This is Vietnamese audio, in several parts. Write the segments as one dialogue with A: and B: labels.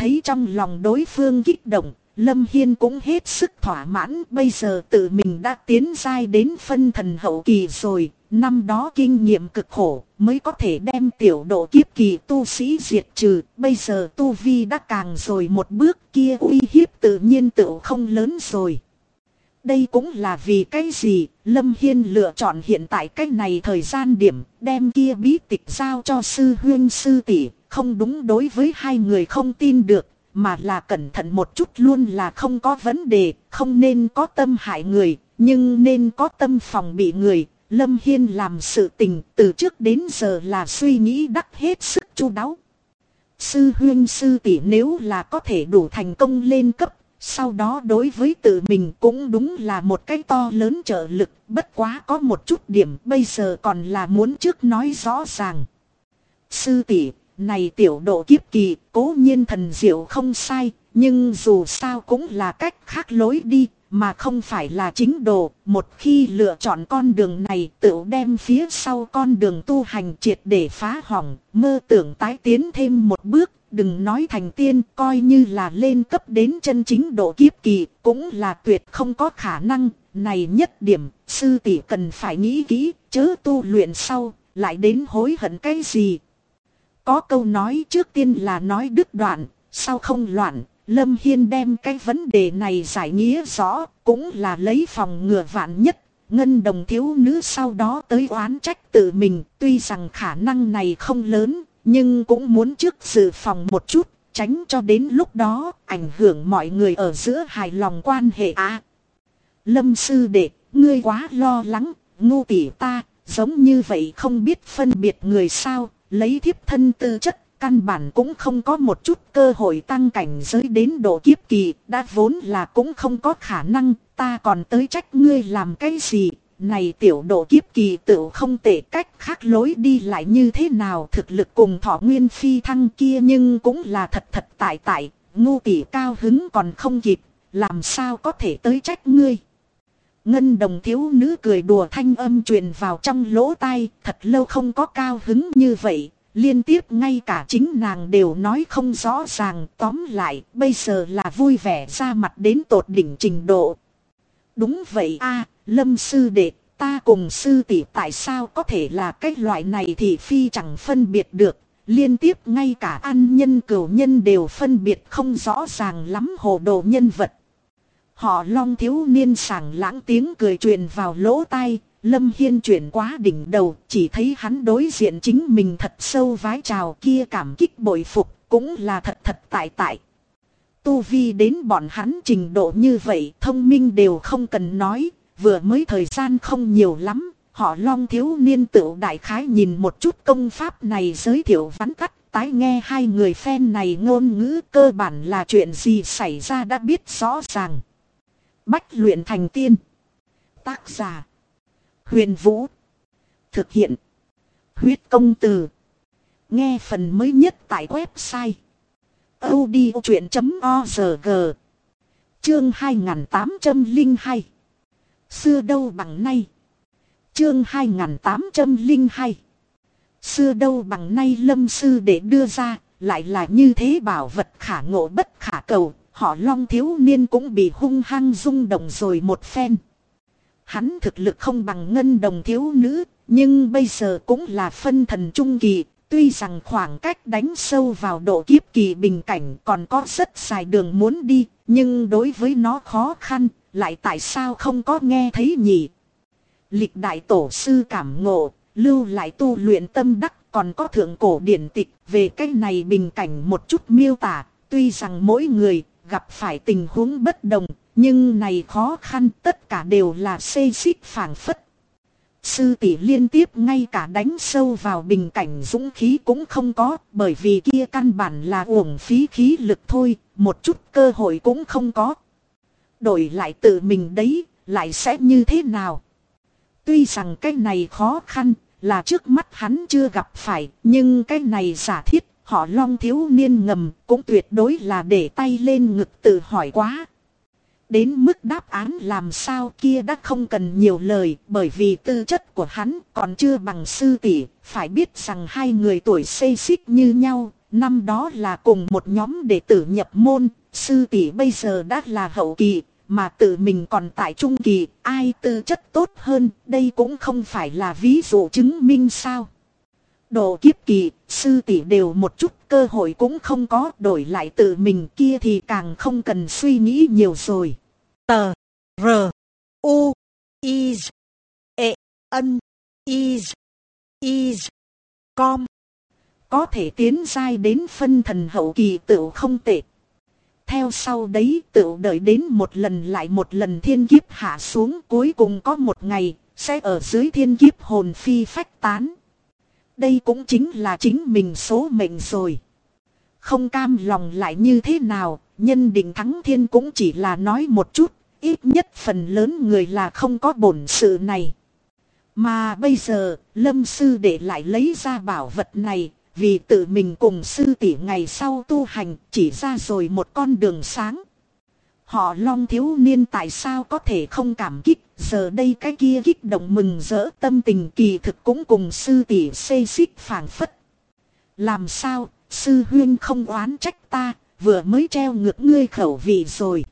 A: thấy trong lòng đối phương kích động, Lâm Hiên cũng hết sức thỏa mãn. Bây giờ tự mình đã tiến giai đến phân thần hậu kỳ rồi. Năm đó kinh nghiệm cực khổ mới có thể đem tiểu độ kiếp kỳ tu sĩ diệt trừ. Bây giờ tu vi đã càng rồi một bước, kia uy hiếp tự nhiên tự không lớn rồi. Đây cũng là vì cái gì Lâm Hiên lựa chọn hiện tại cái này thời gian điểm, đem kia bí tịch giao cho sư huynh sư tỷ. Không đúng đối với hai người không tin được, mà là cẩn thận một chút luôn là không có vấn đề. Không nên có tâm hại người, nhưng nên có tâm phòng bị người. Lâm Hiên làm sự tình từ trước đến giờ là suy nghĩ đắc hết sức chu đáo. Sư huynh sư tỷ nếu là có thể đủ thành công lên cấp, sau đó đối với tự mình cũng đúng là một cái to lớn trợ lực. Bất quá có một chút điểm bây giờ còn là muốn trước nói rõ ràng. Sư tỷ, này tiểu độ kiếp kỳ cố nhiên thần diệu không sai, nhưng dù sao cũng là cách khác lối đi, mà không phải là chính đồ. Một khi lựa chọn con đường này tự đem phía sau con đường tu hành triệt để phá hỏng, mơ tưởng tái tiến thêm một bước. Đừng nói thành tiên, coi như là lên cấp đến chân chính độ kiếp kỳ cũng là tuyệt không có khả năng. Này nhất điểm, sư tỷ cần phải nghĩ kỹ, chớ tu luyện sau, lại đến hối hận cái gì. Có câu nói trước tiên là nói đứt đoạn, sau không loạn. Lâm Hiên đem cái vấn đề này giải nghĩa rõ, cũng là lấy phòng ngừa vạn nhất. Ngân đồng thiếu nữ sau đó tới oán trách tự mình, tuy rằng khả năng này không lớn, nhưng cũng muốn trước dự phòng một chút, tránh cho đến lúc đó ảnh hưởng mọi người ở giữa hài lòng quan hệ. Lâm sư đệ, ngươi quá lo lắng, ngu tỷ ta, giống như vậy không biết phân biệt người sao, lấy thiếp thân tư chất. Căn bản cũng không có một chút cơ hội tăng cảnh giới đến độ kiếp kỳ, đã vốn là cũng không có khả năng, ta còn tới trách ngươi làm cái gì. Này tiểu độ kiếp kỳ tự không tệ, cách khác lối đi lại như thế nào, thực lực cùng thọ nguyên phi thăng kia nhưng cũng là thật thật tại, ngu tỷ cao hứng còn không kịp, làm sao có thể tới trách ngươi. Ngân đồng thiếu nữ cười đùa thanh âm truyền vào trong lỗ tai, thật lâu không có cao hứng như vậy. Liên tiếp ngay cả chính nàng đều nói không rõ ràng, tóm lại bây giờ là vui vẻ ra mặt đến tột đỉnh trình độ. Đúng vậy Lâm sư đệ, ta cùng sư tỷ tại sao có thể là cái loại này thì phi chẳng phân biệt được. Liên tiếp ngay cả ăn nhân cửu nhân đều phân biệt không rõ ràng lắm, hồ đồ nhân vật. Họ Long thiếu niên sảng lãng tiếng cười truyền vào lỗ tai. Lâm Hiên chuyển quá đỉnh đầu, chỉ thấy hắn đối diện chính mình thật sâu vái chào, kia cảm kích bội phục, cũng là thật thật tại. Tu vi đến bọn hắn trình độ như vậy, thông minh đều không cần nói, vừa mới thời gian không nhiều lắm, họ Long thiếu niên tựu đại khái nhìn một chút công pháp này giới thiệu vắn tắt, tái nghe hai người phen này ngôn ngữ, cơ bản là chuyện gì xảy ra đã biết rõ ràng. Bách luyện thành tiên. Tác giả Huyền Vũ. Thực hiện Huyết Công Từ. Nghe phần mới nhất tại website audiochuyện.org. Chương 2802. Xưa đâu bằng nay. Chương 2802. Xưa đâu bằng nay. Lâm sư để đưa ra, lại là như thế bảo vật khả ngộ bất khả cầu. Họ Long thiếu niên cũng bị hung hăng rung động rồi một phen. Hắn thực lực không bằng ngân đồng thiếu nữ, nhưng bây giờ cũng là phân thần trung kỳ. Tuy rằng khoảng cách đánh sâu vào độ kiếp kỳ bình cảnh còn có rất dài đường muốn đi, nhưng đối với nó khó khăn, lại tại sao không có nghe thấy nhỉ? Lịch đại tổ sư cảm ngộ, lưu lại tu luyện tâm đắc, còn có thượng cổ điển tịch về cái này bình cảnh một chút miêu tả. Tuy rằng mỗi người gặp phải tình huống bất đồng, nhưng này khó khăn tất cả đều là xê xích phảng phất. Sư tỷ liên tiếp ngay cả đánh sâu vào bình cảnh dũng khí cũng không có, bởi vì kia căn bản là uổng phí khí lực thôi, một chút cơ hội cũng không có. Đổi lại tự mình đấy, lại sẽ như thế nào? Tuy rằng cái này khó khăn, là trước mắt hắn chưa gặp phải, nhưng cái này giả thiết, họ Long thiếu niên ngầm cũng tuyệt đối là để tay lên ngực tự hỏi quá. Đến mức đáp án làm sao kia đã không cần nhiều lời, bởi vì tư chất của hắn còn chưa bằng sư tỷ. Phải biết rằng hai người tuổi xê xích như nhau, năm đó là cùng một nhóm đệ tử nhập môn, sư tỷ bây giờ đã là hậu kỳ, mà tự mình còn tại trung kỳ, ai tư chất tốt hơn, đây cũng không phải là ví dụ chứng minh sao. Độ kiếp kỳ, sư tỷ đều một chút cơ hội cũng không có, đổi lại tự mình kia thì càng không cần suy nghĩ nhiều rồi.
B: Tờ R U I E N I Com.
A: Có thể tiến giai đến phân thần hậu kỳ tựu không tệ. Theo sau đấy tựu đợi đến một lần lại một lần thiên kiếp hạ xuống, cuối cùng có một ngày sẽ ở dưới thiên kiếp hồn phi phách tán. Đây cũng chính là chính mình số mệnh rồi. Không cam lòng lại như thế nào, nhân định thắng thiên cũng chỉ là nói một chút, ít nhất phần lớn người là không có bổn sự này. Mà bây giờ, Lâm sư đệ lại lấy ra bảo vật này, vì tự mình cùng sư tỷ ngày sau tu hành chỉ ra rồi một con đường sáng. Họ Long thiếu niên tại sao có thể không cảm kích, giờ đây cái kia kích động mừng rỡ tâm tình kỳ thực cũng cùng sư tỷ xê xích phảng phất. Làm sao, sư huyên không oán trách ta, vừa mới treo ngược ngươi khẩu vị rồi.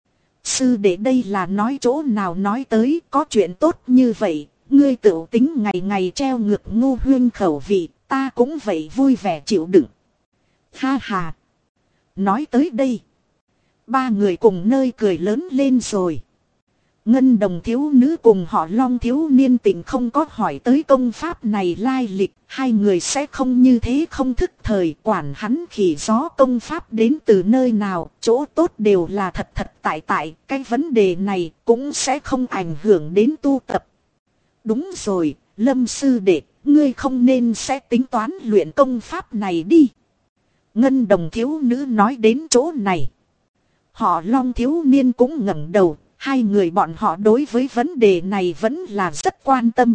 A: Sư đệ đây là nói chỗ nào nói tới, có chuyện tốt như vậy, ngươi tự tính ngày ngày treo ngược ngu huyên khẩu vị, ta cũng vậy vui vẻ chịu đựng. Ha ha. Nói tới đây, ba người cùng nơi cười lớn lên rồi. Ngân Đồng thiếu nữ cùng họ Long thiếu niên tình không có hỏi tới công pháp này lai lịch, hai người sẽ không như thế không thức thời, quản hắn khỉ gió công pháp đến từ nơi nào, chỗ tốt đều là thật thật tại, cái vấn đề này cũng sẽ không ảnh hưởng đến tu tập. Đúng rồi, Lâm sư đệ, ngươi không nên sẽ tính toán luyện công pháp này đi. Ngân Đồng thiếu nữ nói đến chỗ này. Họ Long thiếu niên cũng ngẩng đầu, hai người bọn họ đối với vấn đề này vẫn là rất quan tâm.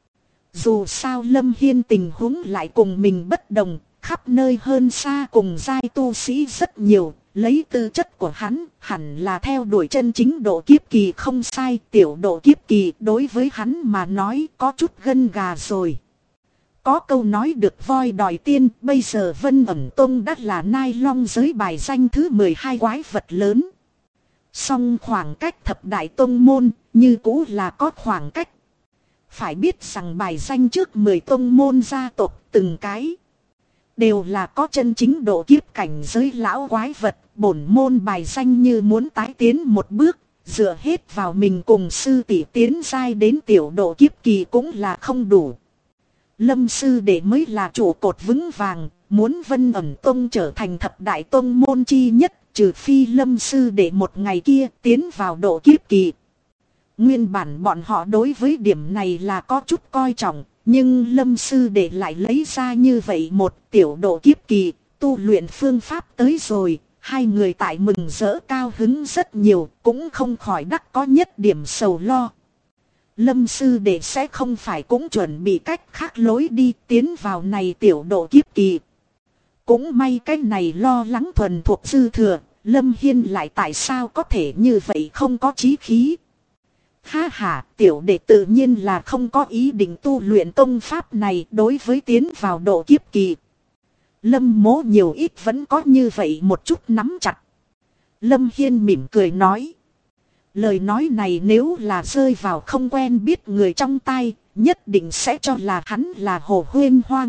A: Dù sao Lâm Hiên tình huống lại cùng mình bất đồng, khắp nơi hơn xa cùng giai tu sĩ rất nhiều, lấy tư chất của hắn, hẳn là theo đuổi chân chính độ kiếp kỳ không sai, tiểu độ kiếp kỳ đối với hắn mà nói có chút gân gà rồi. Có câu nói được voi đòi tiên, bây giờ Vân Ẩn Tông đã là Nai Long giới bài danh thứ 12 quái vật lớn. Song khoảng cách thập đại tông môn, như cũ là có khoảng cách. Phải biết rằng bài danh trước 10 tông môn gia tộc từng cái đều là có chân chính độ kiếp cảnh giới lão quái vật, bổn môn bài danh như muốn tái tiến một bước, dựa hết vào mình cùng sư tỷ tiến giai đến tiểu độ kiếp kỳ cũng là không đủ. Lâm sư đệ mới là trụ cột vững vàng, muốn Vân Ẩn Tông trở thành thập đại tông môn chi nhất, trừ phi Lâm sư đệ một ngày kia tiến vào độ kiếp kỳ. Nguyên bản bọn họ đối với điểm này là có chút coi trọng, nhưng Lâm sư đệ lại lấy ra như vậy một tiểu độ kiếp kỳ, tu luyện phương pháp tới rồi, hai người tại mừng rỡ cao hứng rất nhiều, cũng không khỏi đắc có nhất điểm sầu lo. Lâm sư đệ sẽ không phải cũng chuẩn bị cách khác lối đi tiến vào này tiểu độ kiếp kỳ. Cũng may cái này lo lắng thuần thuộc dư thừa, Lâm Hiên lại tại sao có thể như vậy không có chí khí. Ha ha, tiểu đệ tự nhiên là không có ý định tu luyện công pháp này đối với tiến vào độ kiếp kỳ. Lâm mố nhiều ít vẫn có như vậy một chút nắm chặt. Lâm Hiên mỉm cười nói. Lời nói này nếu là rơi vào không quen biết người trong tai, nhất định sẽ cho là hắn là hồ huyên hoang.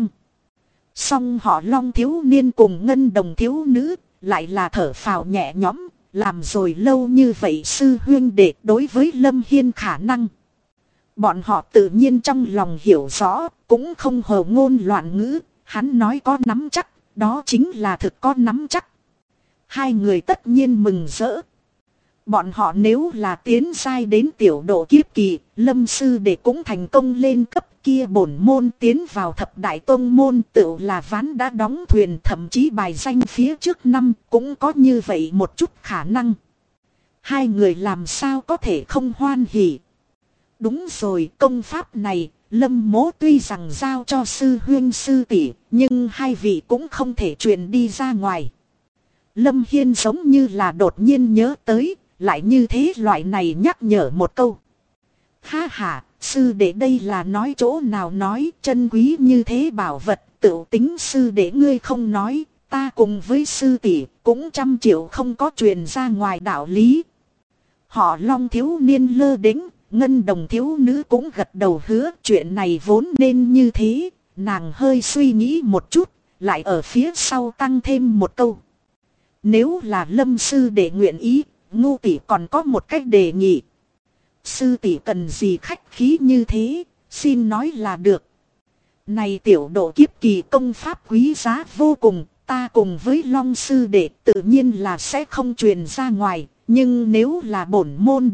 A: Song họ Long thiếu niên cùng Ngân Đồng thiếu nữ, lại là thở phào nhẹ nhõm, làm rồi lâu như vậy sư huyên đệ đối với Lâm Hiên khả năng. Bọn họ tự nhiên trong lòng hiểu rõ, cũng không hồ ngôn loạn ngữ, hắn nói có nắm chắc, đó chính là thực có nắm chắc. Hai người tất nhiên mừng rỡ. Bọn họ nếu là tiến giai đến tiểu độ kiếp kỳ, Lâm sư đệ cũng thành công lên cấp kia bổn môn tiến vào thập đại tông môn tự là ván đã đóng thuyền, thậm chí bài danh phía trước năm cũng có như vậy một chút khả năng. Hai người làm sao có thể không hoan hỉ. Đúng rồi, công pháp này, Lâm mố tuy rằng giao cho sư huyên sư tỷ, nhưng hai vị cũng không thể truyền đi ra ngoài. Lâm Hiên giống như là đột nhiên nhớ tới, lại như thế loại này nhắc nhở một câu. Ha ha, sư đệ đây là nói chỗ nào nói chân quý như thế bảo vật, tự tính sư đệ ngươi không nói, ta cùng với sư tỷ cũng 100 triệu không có truyền ra ngoài đạo lý. Họ Long thiếu niên lơ đễnh, Ngân Đồng thiếu nữ cũng gật đầu hứa chuyện này vốn nên như thế. Nàng hơi suy nghĩ một chút, lại ở phía sau tăng thêm một câu. Nếu là Lâm sư đệ nguyện ý, Ngô tỷ còn có một cách đề nghị. Sư tỷ cần gì khách khí như thế, xin nói là được. Này tiểu độ kiếp kỳ công pháp quý giá vô cùng, ta cùng với Long sư đệ tự nhiên là sẽ không truyền ra ngoài, nhưng nếu là bổn môn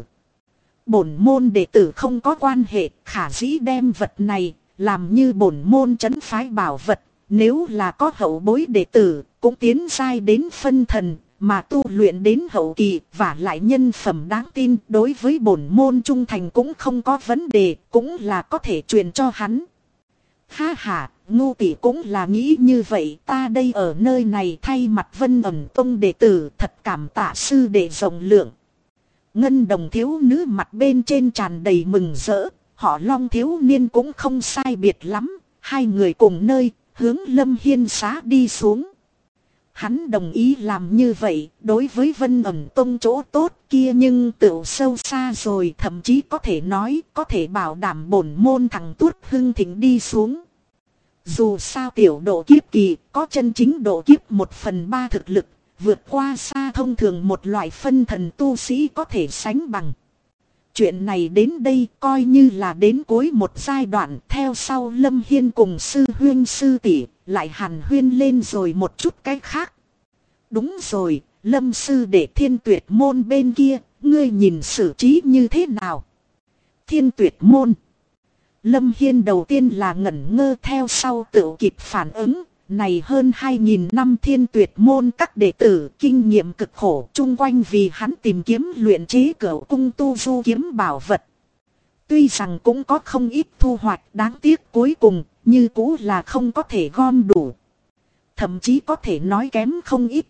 A: đệ tử không có quan hệ, khả dĩ đem vật này làm như bổn môn trấn phái bảo vật. Nếu là có hậu bối đệ tử, cũng tiến giai đến phân thần, mà tu luyện đến hậu kỳ, và lại nhân phẩm đáng tin, đối với bổn môn trung thành cũng không có vấn đề, cũng là có thể truyền cho hắn. Ha ha, Ngô tỷ cũng là nghĩ như vậy, ta đây ở nơi này thay mặt Vân Ẩn Tông đệ tử, thật cảm tạ sư đệ rộng lượng. Ngân Đồng thiếu nữ mặt bên trên tràn đầy mừng rỡ, họ Long thiếu niên cũng không sai biệt lắm, hai người cùng nơi, hướng Lâm Hiên xá đi xuống. Hắn đồng ý làm như vậy, đối với Vân Ẩn Tông chỗ tốt kia nhưng tựu sâu xa rồi, thậm chí có thể nói, có thể bảo đảm bổn môn thằng Tuốt hưng thịnh đi xuống. Dù sao tiểu độ kiếp kỳ, có chân chính độ kiếp 1/3 thực lực, vượt qua xa thông thường một loại phân thần tu sĩ có thể sánh bằng. Chuyện này đến đây coi như là đến cuối một giai đoạn, theo sau Lâm Hiên cùng sư huyên sư tỷ lại hàn huyên lên rồi một chút cái khác. Đúng rồi, Lâm sư đệ Thiên Tuyệt môn bên kia, ngươi nhìn xử trí như thế nào? Thiên Tuyệt môn. Lâm Hiên đầu tiên là ngẩn ngơ, theo sau tự kịp phản ứng. Này hơn 2000 năm Thiên Tuyệt môn các đệ tử kinh nghiệm cực khổ, chung quanh vì hắn tìm kiếm luyện chế cửu cung tu du kiếm bảo vật. Tuy rằng cũng có không ít thu hoạch, đáng tiếc cuối cùng như cũ là không có thể gom đủ, thậm chí có thể nói kém không ít.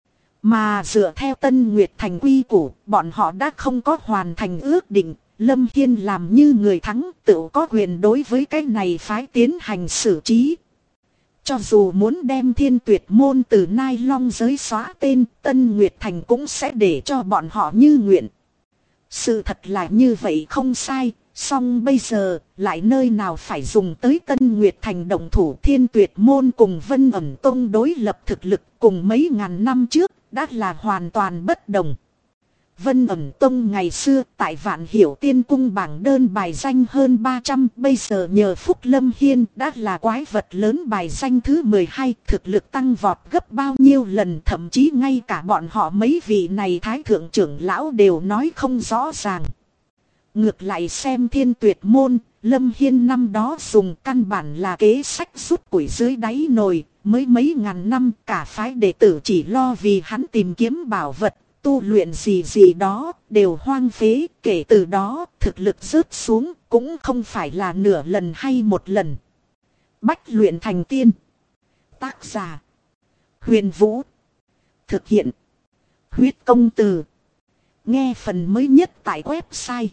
A: Mà dựa theo Tân Nguyệt Thành quy củ, bọn họ đã không có hoàn thành ước định. Lâm Hiên làm như người thắng, tự có quyền đối với cái này phái tiến hành xử trí. Cho dù muốn đem Thiên Tuyệt môn từ Nai Long giới xóa tên, Tân Nguyệt Thành cũng sẽ để cho bọn họ như nguyện. Sự thật là như vậy không sai, song bây giờ lại nơi nào phải dùng tới Tân Nguyệt Thành động thủ. Thiên Tuyệt môn cùng Vân Ẩn Tông đối lập thực lực cùng mấy ngàn năm trước đã là hoàn toàn bất đồng. Vân Ẩn Tông ngày xưa tại Vạn Hiểu Tiên Cung bảng đơn bài danh hơn 300, bây giờ nhờ Phúc Lâm Hiên đã là quái vật lớn bài danh thứ 12, thực lực tăng vọt gấp bao nhiêu lần, thậm chí ngay cả bọn họ mấy vị này thái thượng trưởng lão đều nói không rõ ràng. Ngược lại xem Thiên Tuyệt môn, Lâm Hiên năm đó dùng căn bản là kế sách rút củi dưới đáy nồi, mới mấy ngàn năm cả phái đệ tử chỉ lo vì hắn tìm kiếm bảo vật. Tu luyện gì đó đều hoang phế, kể từ đó thực lực rớt xuống cũng không phải là nửa lần hay một lần. Bách luyện thành tiên. Tác giả Huyền Vũ. Thực hiện Huyết Công Từ. Nghe phần mới nhất tại website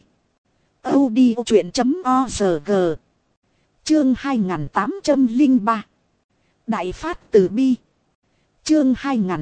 A: audiochuyện.org. Chương 2803 Đại Phát Từ Bi. Chương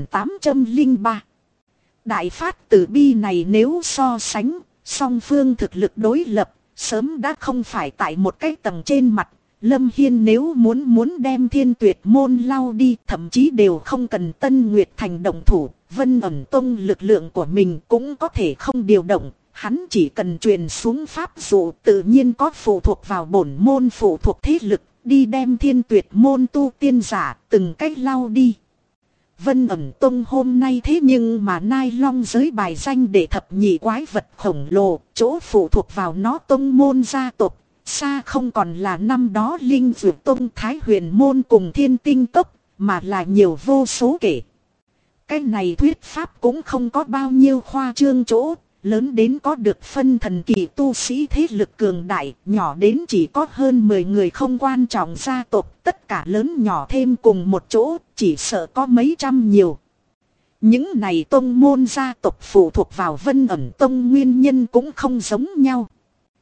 A: 2803 Đại Phát Từ Bi này nếu so sánh, song phương thực lực đối lập, sớm đã không phải tại một cái tầng trên mặt. Lâm Hiên nếu muốn đem Thiên Tuyệt môn lau đi, thậm chí đều không cần Tân Nguyệt Thành động thủ, Vân Ẩn Tông lực lượng của mình cũng có thể không điều động. Hắn chỉ cần truyền xuống pháp dụ, tự nhiên có phụ thuộc vào bổn môn phụ thuộc thế lực, đi đem Thiên Tuyệt môn tu tiên giả từng cách lau đi. Vân Ẩn Tông hôm nay thế nhưng mà Nai Long giới bài danh để thập nhị quái vật khổng lồ, chỗ phụ thuộc vào nó tông môn gia tộc, xa không còn là năm đó Linh Dược Tông Thái Huyền môn cùng Thiên Tinh Cốc, mà là nhiều vô số kể. Cái này thuyết pháp cũng không có bao nhiêu khoa trương chỗ, lớn đến có được phân thần kỳ tu sĩ thế lực cường đại, nhỏ đến chỉ có hơn 10 người không quan trọng gia tộc, tất cả lớn nhỏ thêm cùng một chỗ, chỉ sợ có mấy trăm nhiều. Những này tông môn gia tộc phụ thuộc vào Vân Ẩn Tông nguyên nhân cũng không giống nhau.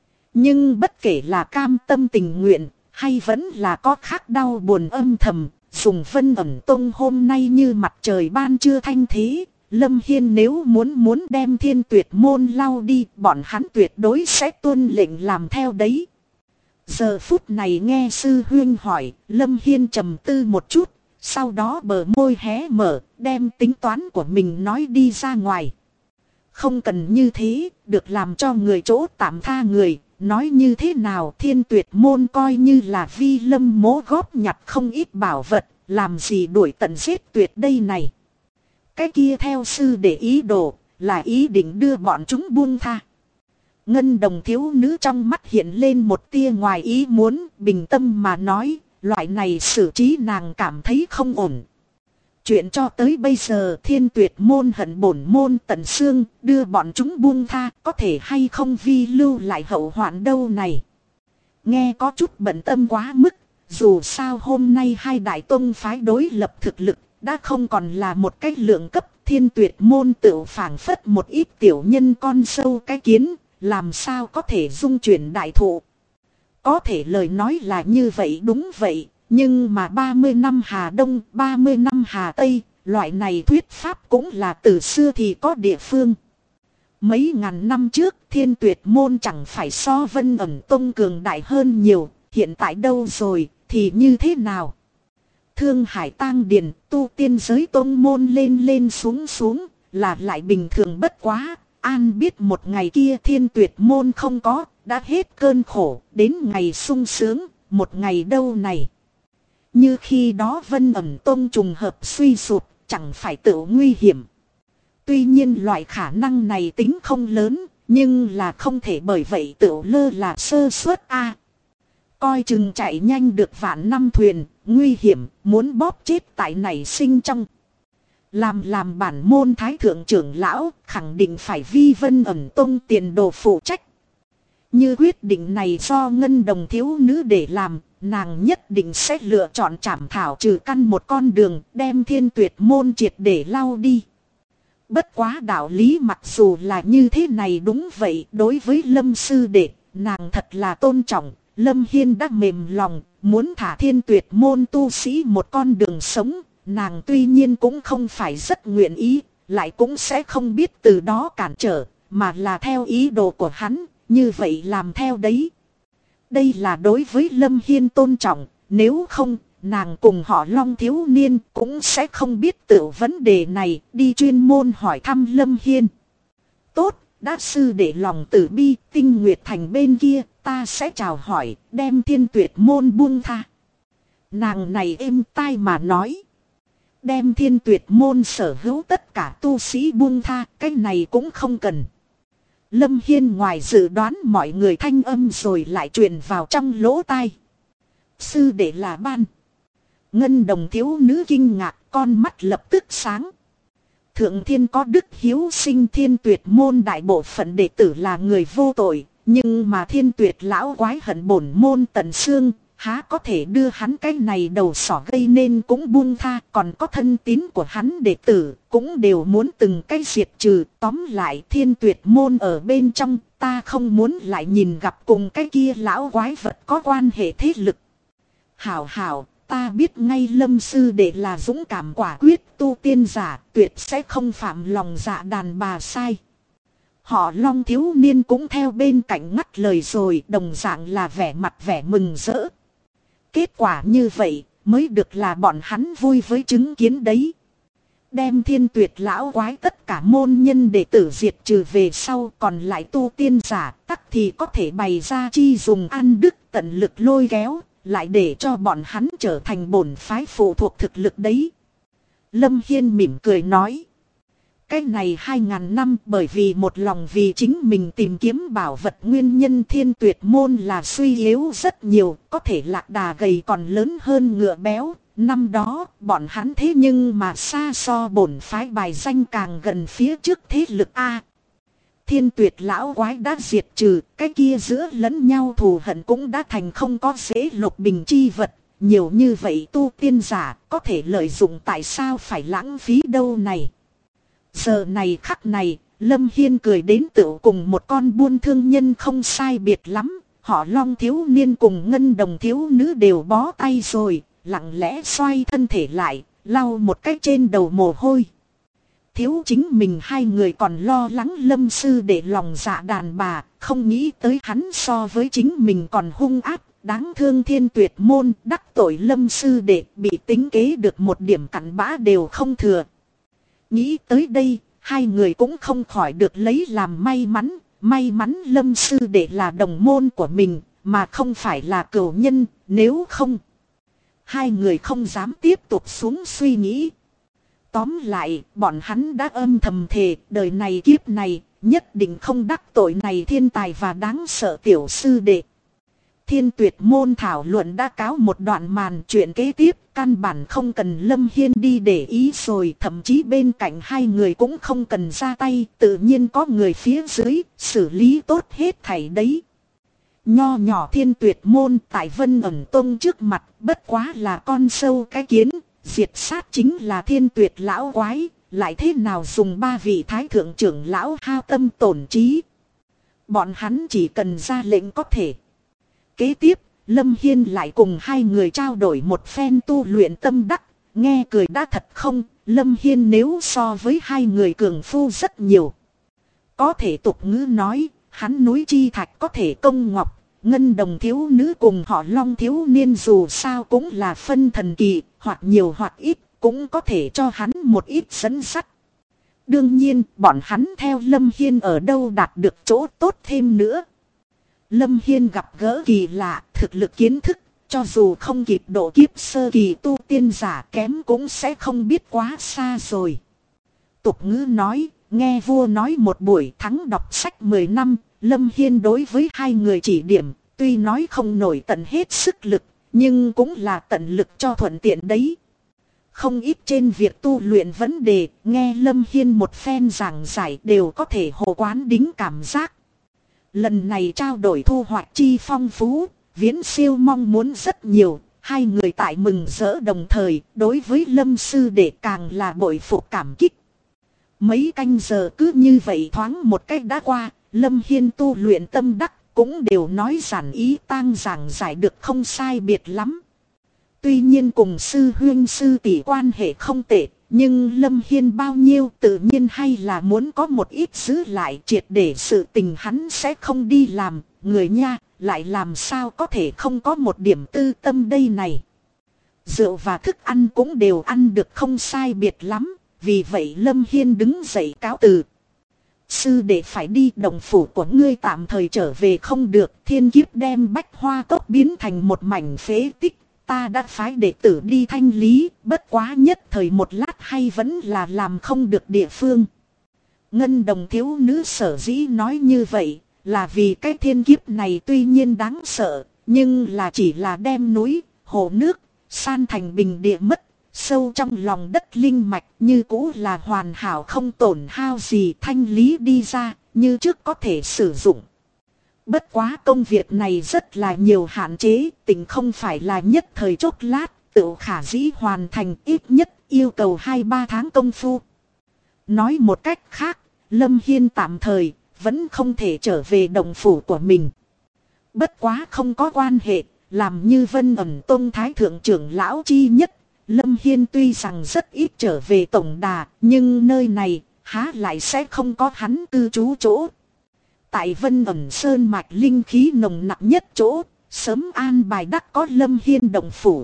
A: Nhưng bất kể là cam tâm tình nguyện, hay vẫn là có khác đau buồn âm thầm, dùng Vân Ẩn Tông hôm nay như mặt trời ban trưa thanh thế, Lâm Hiên nếu muốn đem Thiên Tuyệt môn lau đi, bọn hắn tuyệt đối sẽ tuân lệnh làm theo đấy. Giờ phút này nghe sư huynh hỏi, Lâm Hiên trầm tư một chút, sau đó bờ môi hé mở, đem tính toán của mình nói đi ra ngoài. Không cần như thế, được làm cho người chỗ tạm tha người, nói như thế nào Thiên Tuyệt môn coi như là Vi Lâm mố góp nhặt không ít bảo vật, làm gì đuổi tận giết tuyệt đây này. Cái kia theo sư để ý đồ, là ý định đưa bọn chúng buông tha. Ngân Đồng thiếu nữ trong mắt hiện lên một tia ngoài ý muốn, bình tâm mà nói, loại này xử trí nàng cảm thấy không ổn. Chuyện cho tới bây giờ Thiên Tuyệt môn hận bổn môn tận xương, đưa bọn chúng buông tha, có thể hay không vi lưu lại hậu hoạn đâu này. Nghe có chút bận tâm quá mức, dù sao hôm nay hai đại tông phái đối lập thực lực, đã không còn là một cái lượng cấp. Thiên Tuyệt môn tự phảng phất một ít tiểu nhân con sâu cái kiến, làm sao có thể dung chuyển đại thụ. Có thể lời nói là như vậy đúng vậy, nhưng mà 30 năm Hà Đông, 30 năm Hà Tây, loại này thuyết pháp cũng là từ xưa thì có địa phương. Mấy ngàn năm trước Thiên Tuyệt môn chẳng phải so Vân Ẩn Tông cường đại hơn nhiều, hiện tại đâu rồi thì như thế nào? Thương Hải Tang Điền, tu tiên giới tông môn lên xuống là lại bình thường bất quá. An biết một ngày kia Thiên Tuyệt môn không có, đã hết cơn khổ, đến ngày sung sướng, một ngày đâu này. Như khi đó Vân Ẩn Tông trùng hợp suy sụp, chẳng phải tự nguy hiểm. Tuy nhiên loại khả năng này tính không lớn, nhưng là không thể bởi vậy tự lơ là sơ suất a. Coi chừng chạy nhanh được vạn năm thuyền, nguy hiểm, muốn bóp chết tại nảy sinh trong. Làm bản môn thái thượng trưởng lão, khẳng định phải vi Vân Ẩn Tông tiền đồ phụ trách. Như quyết định này do Ngân Đồng thiếu nữ để làm, nàng nhất định sẽ lựa chọn trảm thảo trừ căn một con đường, đem Thiên Tuyệt môn triệt để lau đi. Bất quá đạo lý mặc dù là như thế này đúng vậy, đối với Lâm sư đệ, nàng thật là tôn trọng. Lâm Hiên đã mềm lòng, muốn thả Thiên Tuyệt môn tu sĩ một con đường sống. Nàng tuy nhiên cũng không phải rất nguyện ý, lại cũng sẽ không biết từ đó cản trở, mà là theo ý đồ của hắn, như vậy làm theo đấy. Đây là đối với Lâm Hiên tôn trọng, nếu không, nàng cùng họ Long thiếu niên cũng sẽ không biết tự vấn đề này, đi chuyên môn hỏi thăm Lâm Hiên. Tốt, đã sư để lòng tử bi, Tinh Nguyệt Thành bên kia, ta sẽ chào hỏi, đem Thiên Tuyệt môn buông tha. Nàng này êm tai mà nói. Đem Thiên Tuyệt môn sở hữu tất cả tu sĩ buông tha, cái này cũng không cần. Lâm Hiên ngoài dự đoán mọi người thanh âm rồi lại truyền vào trong lỗ tai. Sư đệ là ban. Ngân Đồng thiếu nữ kinh ngạc, con mắt lập tức sáng. Thượng thiên có đức hiếu sinh Thiên Tuyệt môn đại bộ phận đệ tử là người vô tội, nhưng mà Thiên Tuyệt lão quái hận bổn môn tận xương. Há có thể đưa hắn cái này đầu sỏ gây nên cũng buông tha, còn có thân tín của hắn đệ tử, cũng đều muốn từng cái diệt trừ. Tóm lại Thiên Tuyệt môn ở bên trong, ta không muốn lại nhìn gặp cùng cái kia lão quái vật có quan hệ thế lực. Hảo, ta biết ngay Lâm sư đệ là dũng cảm quả quyết tu tiên giả, tuyệt sẽ không phạm lòng dạ đàn bà sai. Họ Long thiếu niên cũng theo bên cạnh ngắt lời rồi, đồng dạng là vẻ mặt vẻ mừng rỡ. Kết quả như vậy mới được là bọn hắn vui với chứng kiến đấy. Đem Thiên Tuyệt lão quái tất cả môn nhân đệ tử diệt trừ về sau, còn lại tu tiên giả tắc thì có thể bày ra chi dùng ăn đức tận lực lôi kéo, lại để cho bọn hắn trở thành bổn phái phụ thuộc thực lực đấy. Lâm Hiên mỉm cười nói. Cái này 2000 năm bởi vì một lòng vì chính mình tìm kiếm bảo vật nguyên nhân Thiên Tuyệt môn là suy yếu rất nhiều, có thể lạc đà gầy còn lớn hơn ngựa béo. Năm đó bọn hắn thế nhưng mà xa so bổn phái bài danh càng gần phía trước thế lực A. Thiên Tuyệt lão quái đã diệt trừ, cái kia giữa lẫn nhau thù hận cũng đã thành không có dễ lục bình chi vật. Nhiều như vậy tu tiên giả có thể lợi dụng, tại sao phải lãng phí đâu này. Giờ này khắc này, Lâm Hiên cười đến tựu cùng một con buôn thương nhân không sai biệt lắm. Họ Long thiếu niên cùng Ngân Đồng thiếu nữ đều bó tay rồi, lặng lẽ xoay thân thể lại, lau một cái trên đầu mồ hôi. Thiếu chính mình hai người còn lo lắng Lâm sư đệ lòng dạ đàn bà, không nghĩ tới hắn so với chính mình còn hung ác, đáng thương Thiên Tuyệt môn, đắc tội Lâm sư đệ, bị tính kế được một điểm cặn bã đều không thừa. Nghĩ tới đây, hai người cũng không khỏi được lấy làm may mắn Lâm sư đệ là đồng môn của mình, mà không phải là cửu nhân, nếu không hai người không dám tiếp tục xuống suy nghĩ. Tóm lại, bọn hắn đã âm thầm thề, đời này kiếp này, nhất định không đắc tội này thiên tài và đáng sợ tiểu sư đệ. Thiên Tuyệt môn thảo luận đã cáo một đoạn màn chuyện kế tiếp, căn bản không cần Lâm Hiên đi để ý rồi, thậm chí bên cạnh hai người cũng không cần ra tay, tự nhiên có người phía dưới, xử lý tốt hết thảy đấy. Nho nhỏ Thiên Tuyệt môn tại Vân Ẩn Tông trước mặt, bất quá là con sâu cái kiến, diệt sát chính là Thiên Tuyệt lão quái, lại thế nào dùng ba vị thái thượng trưởng lão hao tâm tổn trí. Bọn hắn chỉ cần ra lệnh có thể. Kế tiếp, Lâm Hiên lại cùng hai người trao đổi một phen tu luyện tâm đắc, nghe cười đã thật không, Lâm Hiên nếu so với hai người cường phu rất nhiều. Có thể tục ngữ nói, hắn núi chi thạch có thể công ngọc, ngân đồng thiếu nữ cùng họ Long thiếu niên dù sao cũng là phân thần kỳ, hoặc nhiều hoặc ít, cũng có thể cho hắn một ít dẫn sắt. Đương nhiên, bọn hắn theo Lâm Hiên ở đâu đạt được chỗ tốt thêm nữa. Lâm Hiên gặp gỡ kỳ lạ, thực lực kiến thức, cho dù không kịp độ kiếp sơ kỳ tu tiên giả kém cũng sẽ không biết quá xa rồi. Tục ngữ nói, nghe vua nói một buổi thắng đọc sách 10 năm, Lâm Hiên đối với hai người chỉ điểm, tuy nói không nổi tận hết sức lực, nhưng cũng là tận lực cho thuận tiện đấy. Không ít trên việc tu luyện vấn đề, nghe Lâm Hiên một phen giảng giải đều có thể hồ quán đính cảm giác. Lần này trao đổi thu hoạch chi phong phú, Viễn Siêu mong muốn rất nhiều, hai người tại mừng rỡ đồng thời, đối với Lâm sư đệ càng là bội phục cảm kích. Mấy canh giờ cứ như vậy thoáng một cách đã qua, Lâm Hiên tu luyện tâm đắc cũng đều nói giản ý tang giảng giải được không sai biệt lắm. Tuy nhiên cùng sư huynh sư tỷ quan hệ không tệ, nhưng Lâm Hiên bao nhiêu tự nhiên hay là muốn có một ít giữ lại triệt để sự tình hắn sẽ không đi làm, người nha, lại làm sao có thể không có một điểm tư tâm đây này. Rượu và thức ăn cũng đều ăn được không sai biệt lắm, vì vậy Lâm Hiên đứng dậy cáo từ. Sư đệ phải đi, đồng phủ của ngươi tạm thời trở về không được, thiên kiếp đem Bách Hoa Cốc biến thành một mảnh phế tích. Ta đã phái đệ tử đi thanh lý, bất quá nhất thời một lát hay vẫn là làm không được địa phương. Ngân đồng thiếu nữ sở dĩ nói như vậy, là vì cái thiên kiếp này tuy nhiên đáng sợ, nhưng là chỉ là đem núi, hồ nước, san thành bình địa mất, sâu trong lòng đất linh mạch như cũ là hoàn hảo không tổn hao gì, thanh lý đi ra, như trước có thể sử dụng. Bất quá công việc này rất là nhiều hạn chế, tình không phải là nhất thời chốc lát, tự khả dĩ hoàn thành, ít nhất yêu cầu 2-3 tháng công phu. Nói một cách khác, Lâm Hiên tạm thời vẫn không thể trở về đồng phủ của mình. Bất quá không có quan hệ, làm như Vân Ẩn Tông thái thượng trưởng lão chi nhất, Lâm Hiên tuy rằng rất ít trở về tổng đà, nhưng nơi này há lại sẽ không có hắn cư trú chỗ. Tại Vân Ẩn Sơn mạch linh khí nồng nặng nhất chỗ, sớm an bài đắc có Lâm Hiên động phủ.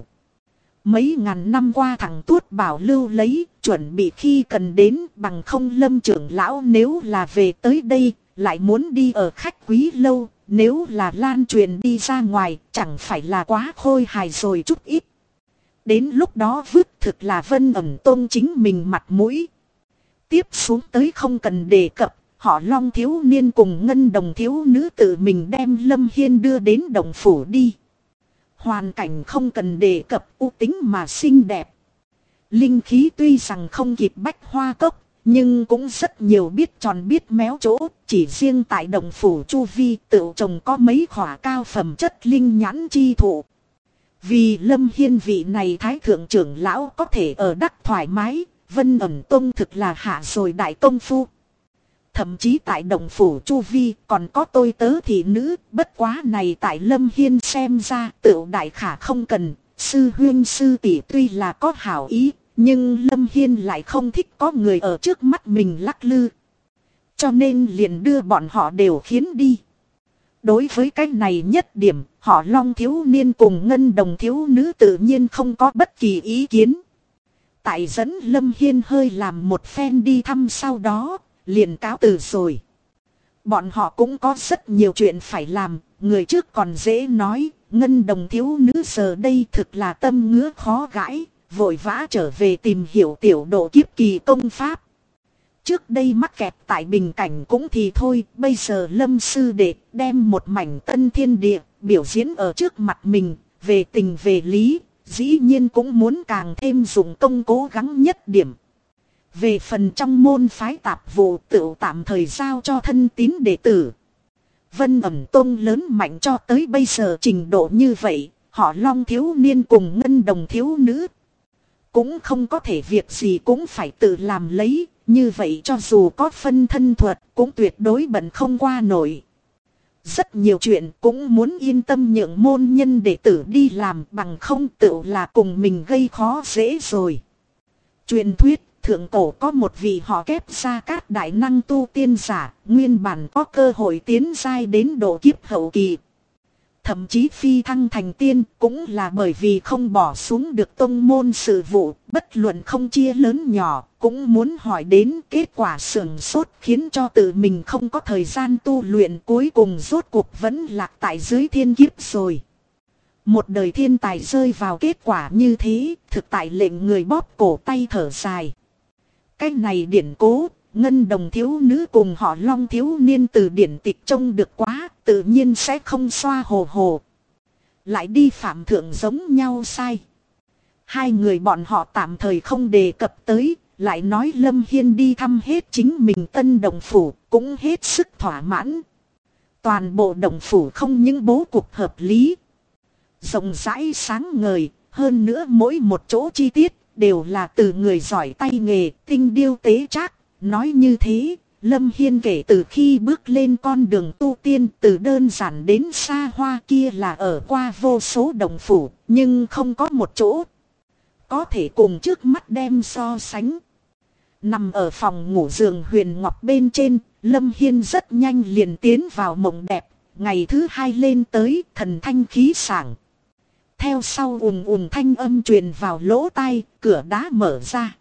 A: Mấy ngàn năm qua thằng Tuốt bảo lưu lấy, chuẩn bị khi cần đến, bằng không Lâm trưởng lão nếu là về tới đây, lại muốn đi ở khách quý lâu, nếu là lan truyền đi ra ngoài, chẳng phải là quá khôi hài rồi chút ít. Đến lúc đó vứt thực là Vân Ẩn Tông chính mình mặt mũi. Tiếp xuống tới không cần đề cập. Họ Long thiếu niên cùng Ngân đồng thiếu nữ tự mình đem Lâm Hiên đưa đến đồng phủ đi. Hoàn cảnh không cần đề cập, u tính mà xinh đẹp. Linh khí tuy rằng không kịp Bách Hoa Cốc, nhưng cũng rất nhiều biết tròn biết méo chỗ. Chỉ riêng tại đồng phủ chu vi tự trồng có mấy khỏa cao phẩm chất linh nhãn chi thụ. Vì Lâm Hiên vị này thái thượng trưởng lão có thể ở đắc thoải mái, Vân Ẩn Tông thực là hạ rồi đại công phu. Thậm chí tại đồng phủ chu vi còn có tôi tớ thị nữ, bất quá này tại Lâm Hiên xem ra tựu đại khả không cần, sư huynh sư tỷ tuy là có hảo ý, nhưng Lâm Hiên lại không thích có người ở trước mắt mình lắc lư. Cho nên liền đưa bọn họ đều khiến đi. Đối với cái này nhất điểm, họ Long thiếu niên cùng Ngân Đồng thiếu nữ tự nhiên không có bất kỳ ý kiến. Tại dẫn Lâm Hiên hơi làm một phen đi thăm sau đó, liền cáo từ rồi. Bọn họ cũng có rất nhiều chuyện phải làm, người trước còn dễ nói, Ngân Đồng thiếu nữ giờ đây thực là tâm ngứa khó gãi, vội vã trở về tìm hiểu tiểu độ kiếp kỳ công pháp. Trước đây mắc kẹt tại bình cảnh cũng thì thôi, bây giờ Lâm sư đệ đem một mảnh tân thiên địa biểu diễn ở trước mặt mình, về tình về lý, dĩ nhiên cũng muốn càng thêm dùng công cố gắng nhất điểm. Về phần trong môn phái tạp vụ tự tạm thời giao cho thân tín đệ tử. Vân Ẩm Tông lớn mạnh cho tới bây giờ trình độ như vậy, họ Long thiếu niên cùng Ngân Đồng thiếu nữ cũng không có thể việc gì cũng phải tự làm lấy, như vậy cho dù có phân thân thuật cũng tuyệt đối bận không qua nổi. Rất nhiều chuyện cũng muốn yên tâm nhượng môn nhân đệ tử đi làm, bằng không tự là cùng mình gây khó dễ rồi. Truyền thuyết thượng cổ có một vị họ Kép Gia Cát đại năng tu tiên giả, nguyên bản có cơ hội tiến giai đến độ kiếp hậu kỳ. Thậm chí phi thăng thành tiên cũng là bởi vì không bỏ xuống được tông môn sự vụ, bất luận không chia lớn nhỏ, cũng muốn hỏi đến kết quả sưởng sốt khiến cho tự mình không có thời gian tu luyện, cuối cùng rốt cuộc vẫn lạc tại dưới thiên kiếp rồi. Một đời thiên tài rơi vào kết quả như thế, thực tại lệnh người bóp cổ tay thở dài. Cái này điển cố, Ngân Đồng thiếu nữ cùng họ Long thiếu niên từ điển tịch trông được quá, tự nhiên sẽ không xoa hồ hồ. Lại đi phạm thượng giống nhau sai. Hai người bọn họ tạm thời không đề cập tới, lại nói Lâm Hiên đi thăm hết chính mình Tân Đồng Phủ, cũng hết sức thỏa mãn. Toàn bộ Đồng Phủ không những bố cục hợp lý, rộng rãi sáng ngời, hơn nữa mỗi một chỗ chi tiết đều là từ người giỏi tay nghề, tinh điêu tế trác. Nói như thế, Lâm Hiên kể từ khi bước lên con đường tu tiên, từ đơn giản đến xa hoa kia là ở qua vô số đồng phủ, nhưng không có một chỗ có thể cùng trước mắt đem so sánh. Nằm ở phòng ngủ giường huyền ngọc bên trên, Lâm Hiên rất nhanh liền tiến vào mộng đẹp, ngày thứ hai lên tới thần thanh khí sảng. Theo sau ùn ùn thanh âm truyền vào lỗ tai, cửa đá mở ra.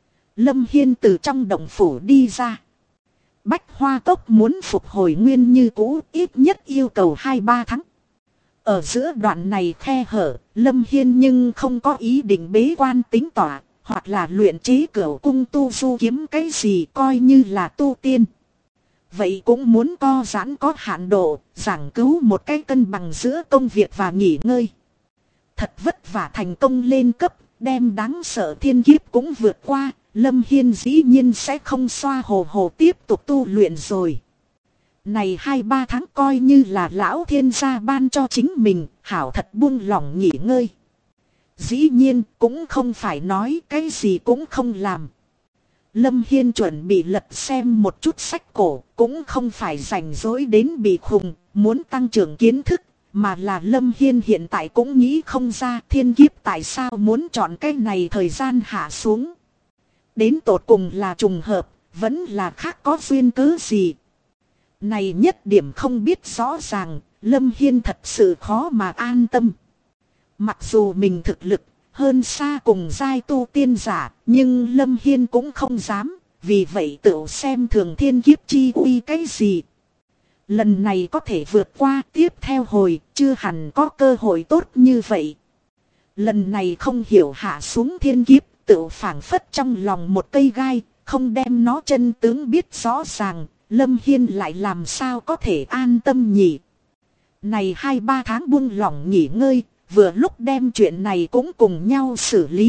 A: Lâm Hiên từ trong động phủ đi ra. Bách Hoa Cốc muốn phục hồi nguyên như cũ, ít nhất yêu cầu 2-3 tháng. Ở giữa đoạn này khe hở, Lâm Hiên nhưng không có ý định bế quan tính tỏa, hoặc là luyện chế cửu cung tu du kiếm cái gì coi như là tu tiên. Vậy cũng muốn co giãn có hạn độ, giảng cứu một cái cân bằng giữa công việc và nghỉ ngơi. Thật vất vả thành công lên cấp, đem đáng sợ thiên kiếp cũng vượt qua, Lâm Hiên dĩ nhiên sẽ không xoa hồ hồ tiếp tục tu luyện rồi. Này 2-3 tháng coi như là lão thiên gia ban cho chính mình, hảo thật buông lỏng nghỉ ngơi. Dĩ nhiên cũng không phải nói cái gì cũng không làm. Lâm Hiên chuẩn bị lật xem một chút sách cổ, cũng không phải rảnh rỗi đến bị khùng, muốn tăng trưởng kiến thức. Mà là Lâm Hiên hiện tại cũng nghĩ không ra thiên kiếp tại sao muốn chọn cái này thời gian hạ xuống. Đến tột cùng là trùng hợp, vẫn là khác có duyên cớ gì. Này nhất điểm không biết rõ ràng, Lâm Hiên thật sự khó mà an tâm. Mặc dù mình thực lực hơn xa cùng giai tu tiên giả, nhưng Lâm Hiên cũng không dám, vì vậy tự xem thường thiên kiếp chi uy cái gì. Lần này có thể vượt qua, tiếp theo hồi chưa hẳn có cơ hội tốt như vậy. Lần này không hiểu hạ xuống thiên kiếp, tự phảng phất trong lòng một cây gai, không đem nó chân tướng biết rõ ràng, Lâm Hiên lại làm sao có thể an tâm nhỉ. Này 2-3 tháng buông lỏng nghỉ ngơi, vừa lúc đem chuyện này cũng cùng nhau xử lý.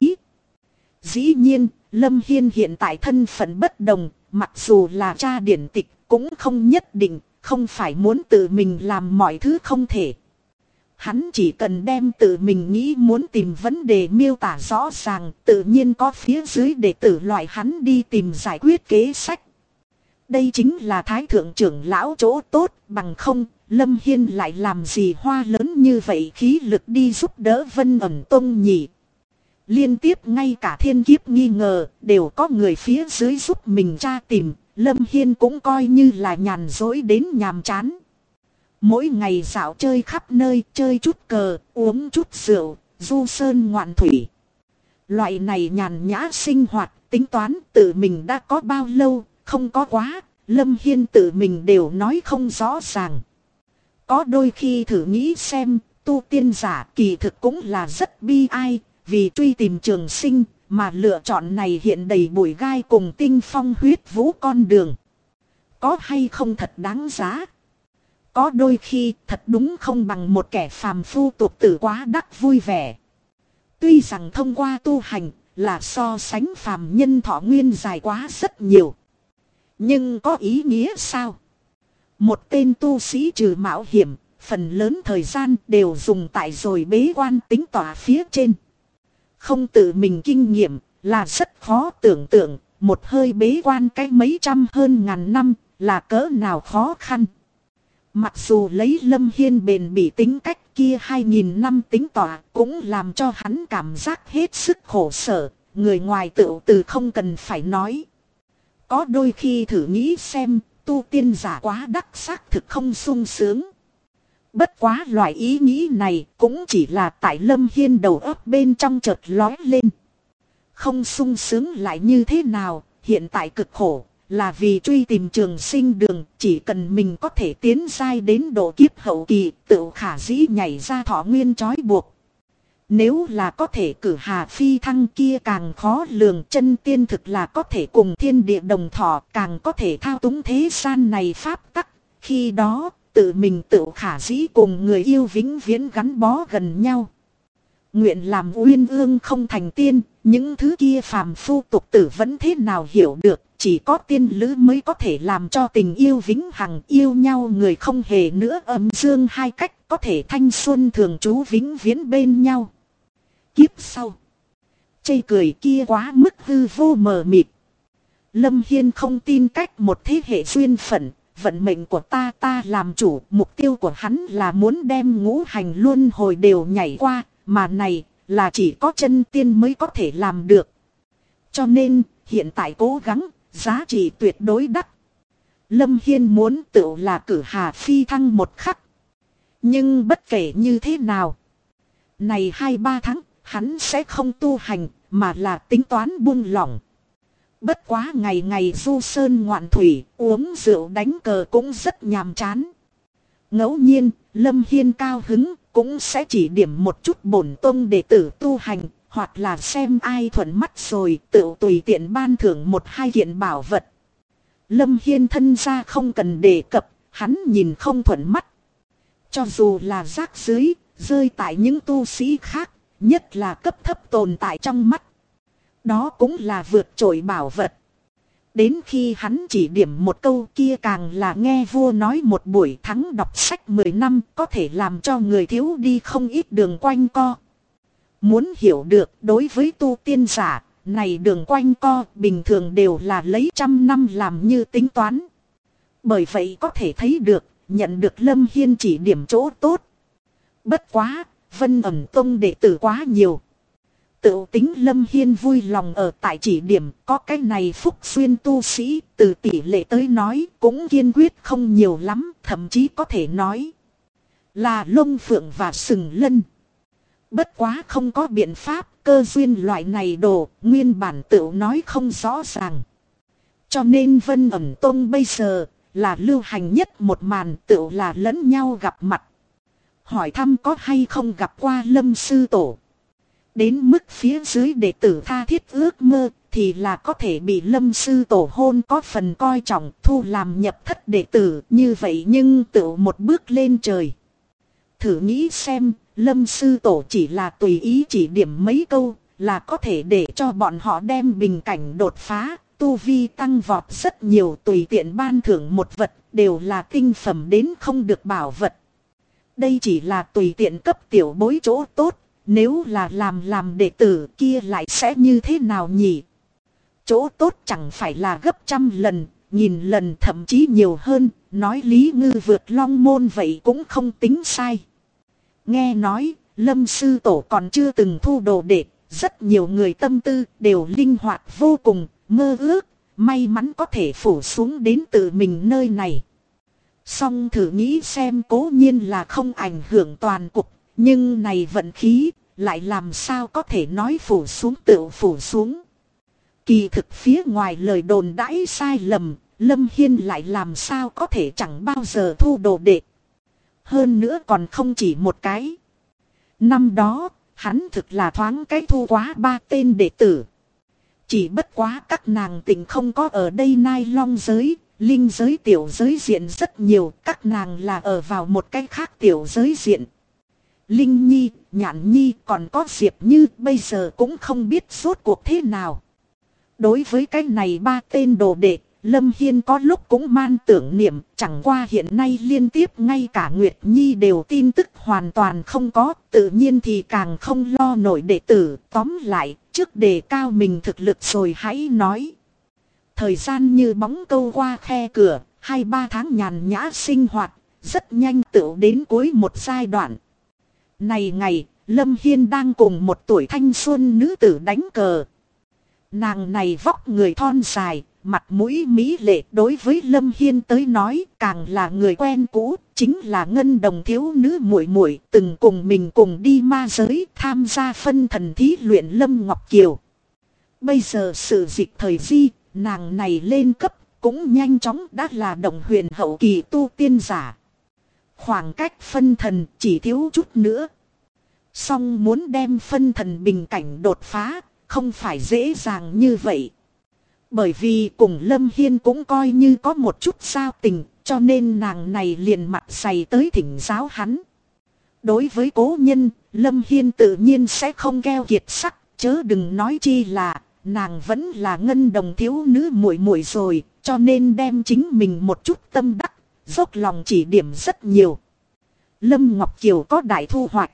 A: Dĩ nhiên, Lâm Hiên hiện tại thân phận bất đồng, mặc dù là cha điển tịch cũng không nhất định, không phải muốn tự mình làm mọi thứ không thể. Hắn chỉ cần đem tự mình nghĩ muốn tìm vấn đề miêu tả rõ ràng, tự nhiên có phía dưới đệ tử loại hắn đi tìm giải quyết kế sách. Đây chính là thái thượng trưởng lão chỗ tốt, bằng không, Lâm Hiên lại làm gì hoa lớn như vậy khí lực đi giúp đỡ Vân ẩn tông nhỉ? Liên tiếp ngay cả thiên kiếp nghi ngờ đều có người phía dưới giúp mình tra tìm. Lâm Hiên cũng coi như là nhàn rỗi đến nhàm chán. Mỗi ngày dạo chơi khắp nơi, chơi chút cờ, uống chút rượu, du sơn ngoạn thủy. Loại này nhàn nhã sinh hoạt, tính toán tự mình đã có bao lâu, không có quá, Lâm Hiên tự mình đều nói không rõ ràng. Có đôi khi thử nghĩ xem, tu tiên giả kỳ thực cũng là rất bi ai, vì truy tìm trường sinh, mà lựa chọn này hiện đầy bụi gai cùng tinh phong huyết vũ con đường. Có hay không thật đáng giá? Có đôi khi thật đúng không bằng một kẻ phàm phu tục tử quá đắc vui vẻ. Tuy rằng thông qua tu hành là so sánh phàm nhân thọ nguyên dài quá rất nhiều. Nhưng có ý nghĩa sao? Một tên tu sĩ trừ mạo hiểm, phần lớn thời gian đều dùng tại rồi bế quan tính tỏa phía trên. Không tự mình kinh nghiệm là rất khó tưởng tượng một hơi bế quan cái mấy trăm hơn ngàn năm là cỡ nào khó khăn. Mặc dù lấy Lâm Hiên bền bỉ tính cách kia 2000 năm tính tỏa cũng làm cho hắn cảm giác hết sức khổ sở, người ngoài tự từ không cần phải nói. Có đôi khi thử nghĩ xem, tu tiên giả quá đắc xác thực không sung sướng. Bất quá loại ý nghĩ này cũng chỉ là tại Lâm Hiên đầu óc bên trong chợt lói lên. Không sung sướng lại như thế nào, hiện tại cực khổ, là vì truy tìm trường sinh đường, chỉ cần mình có thể tiến giai đến độ kiếp hậu kỳ, tự khả dĩ nhảy ra thọ nguyên trói buộc. Nếu là có thể cử hà phi thăng kia càng khó lường, chân tiên thực là có thể cùng thiên địa đồng thọ, càng có thể thao túng thế gian này pháp tắc. Khi đó, tự mình tự khả dĩ cùng người yêu vĩnh viễn gắn bó gần nhau. Nguyện làm uyên ương không thành tiên, những thứ kia phàm phu tục tử vẫn thế nào hiểu được, chỉ có tiên lữ mới có thể làm cho tình yêu vĩnh hằng, yêu nhau người không hề nữa âm dương hai cách, có thể thanh xuân thường trú vĩnh viễn bên nhau. Kiếp sau, chê cười kia quá mức hư vô mờ mịt. Lâm Hiên không tin cách một thế hệ duyên phận, vận mệnh của ta làm chủ, mục tiêu của hắn là muốn đem ngũ hành luân hồi đều nhảy qua, mà này là chỉ có chân tiên mới có thể làm được. Cho nên, hiện tại cố gắng, giá trị tuyệt đối đắt. Lâm Hiên muốn tự là cử hà phi thăng một khắc. Nhưng bất kể như thế nào, này 2-3 tháng, hắn sẽ không tu hành, mà là tính toán buông lỏng. Bất quá ngày ngày du sơn ngoạn thủy, uống rượu đánh cờ cũng rất nhàm chán. Ngẫu nhiên, Lâm Hiên cao hứng, cũng sẽ chỉ điểm một chút bổn tông đệ tử tu hành, hoặc là xem ai thuận mắt rồi tự tùy tiện ban thưởng 1-2 kiện bảo vật. Lâm Hiên thân ra không cần đề cập, hắn nhìn không thuận mắt. Cho dù là rác dưới, rơi tại những tu sĩ khác, nhất là cấp thấp tồn tại trong mắt. Đó cũng là vượt trội bảo vật. Đến khi hắn chỉ điểm một câu kia càng là nghe vua nói một buổi thắng đọc sách 10 năm có thể làm cho người thiếu đi không ít đường quanh co. Muốn hiểu được đối với tu tiên giả, này đường quanh co bình thường đều là lấy 100 năm làm như tính toán. Bởi vậy có thể thấy được, nhận được Lâm Hiên chỉ điểm chỗ tốt. Bất quá, Vân ẩn tông đệ tử quá nhiều. Tự tính Lâm Hiên vui lòng ở tại chỉ điểm, có cái này phúc xuyên tu sĩ, từ tỷ lệ tới nói cũng kiên quyết không nhiều lắm, thậm chí có thể nói là lông phượng và sừng lân. Bất quá không có biện pháp, cơ duyên loại này đồ, nguyên bản tự nói không rõ ràng. Cho nên Vân ẩn tông bây giờ, là lưu hành nhất một màn tự là lẫn nhau gặp mặt. Hỏi thăm có hay không gặp qua Lâm sư tổ. Đến mức phía dưới đệ tử tha thiết ước mơ, thì là có thể bị Lâm sư tổ hôn có phần coi trọng, thu làm nhập thất đệ tử, như vậy nhưng tự một bước lên trời. Thử nghĩ xem, Lâm sư tổ chỉ là tùy ý chỉ điểm mấy câu, là có thể để cho bọn họ đem bình cảnh đột phá, tu vi tăng vọt rất nhiều, tùy tiện ban thưởng một vật, đều là tinh phẩm đến không được bảo vật. Đây chỉ là tùy tiện cấp tiểu bối chỗ tốt, nếu là làm đệ tử kia lại sẽ như thế nào nhỉ? Chỗ tốt chẳng phải là gấp trăm lần, nhìn lần thậm chí nhiều hơn, nói Lý Ngư vượt long môn vậy cũng không tính sai. Nghe nói, Lâm sư tổ còn chưa từng thu đồ đệ, rất nhiều người tâm tư đều linh hoạt vô cùng, mơ ước, may mắn có thể phủ xuống đến tự mình nơi này. Song thử nghĩ xem, cố nhiên là không ảnh hưởng toàn cục, nhưng này vận khí, lại làm sao có thể nói phủ xuống tự phủ xuống. Kỳ thực phía ngoài lời đồn đãi sai lầm, Lâm Hiên lại làm sao có thể chẳng bao giờ thu đồ đệ. Hơn nữa còn không chỉ một cái. Năm đó, hắn thực là thoáng cái thu quá 3 tên đệ tử. Chỉ bất quá các nàng tình không có ở đây Nai Long giới, linh giới tiểu giới diện rất nhiều, các nàng là ở vào một cái khác tiểu giới diện. Linh Nhi, Nhạn Nhi còn có Diệp Như bây giờ cũng không biết rốt cuộc thế nào. Đối với cái này 3 tên đồ đệ, Lâm Hiên có lúc cũng man tưởng niệm, chẳng qua hiện nay liên tiếp ngay cả Nguyệt Nhi đều tin tức hoàn toàn không có, tự nhiên thì càng không lo nổi đệ tử. Tóm lại, trước đề cao mình thực lực rồi hãy nói. Thời gian như bóng câu qua khe cửa, 2-3 tháng nhàn nhã sinh hoạt, rất nhanh tựu đến cuối một giai đoạn. Này ngày, Lâm Hiên đang cùng một tuổi thanh xuân nữ tử đánh cờ. Nàng này vóc người thon dài, mặt mũi mỹ lệ, đối với Lâm Hiên tới nói càng là người quen cũ, chính là Ngân Đồng thiếu nữ muội muội từng cùng mình cùng đi ma giới tham gia phân thần thí luyện Lâm Ngọc Kiều. Bây giờ sự dịch thời di, nàng này lên cấp cũng nhanh chóng đã là đồng huyền hậu kỳ tu tiên giả. Khoảng cách phân thần chỉ thiếu chút nữa. Song muốn đem phân thần bình cảnh đột phá không phải dễ dàng như vậy. Bởi vì cùng Lâm Hiên cũng coi như có một chút giao tình, cho nên nàng này liền mặt dày tới thỉnh giáo hắn. Đối với cố nhân, Lâm Hiên tự nhiên sẽ không keo kiệt sắc, chớ đừng nói chi là nàng vẫn là Ngân Đồng thiếu nữ muội muội rồi, cho nên đem chính mình một chút tâm đắc, dốc lòng chỉ điểm rất nhiều. Lâm Ngọc Kiều có đại thu hoạch.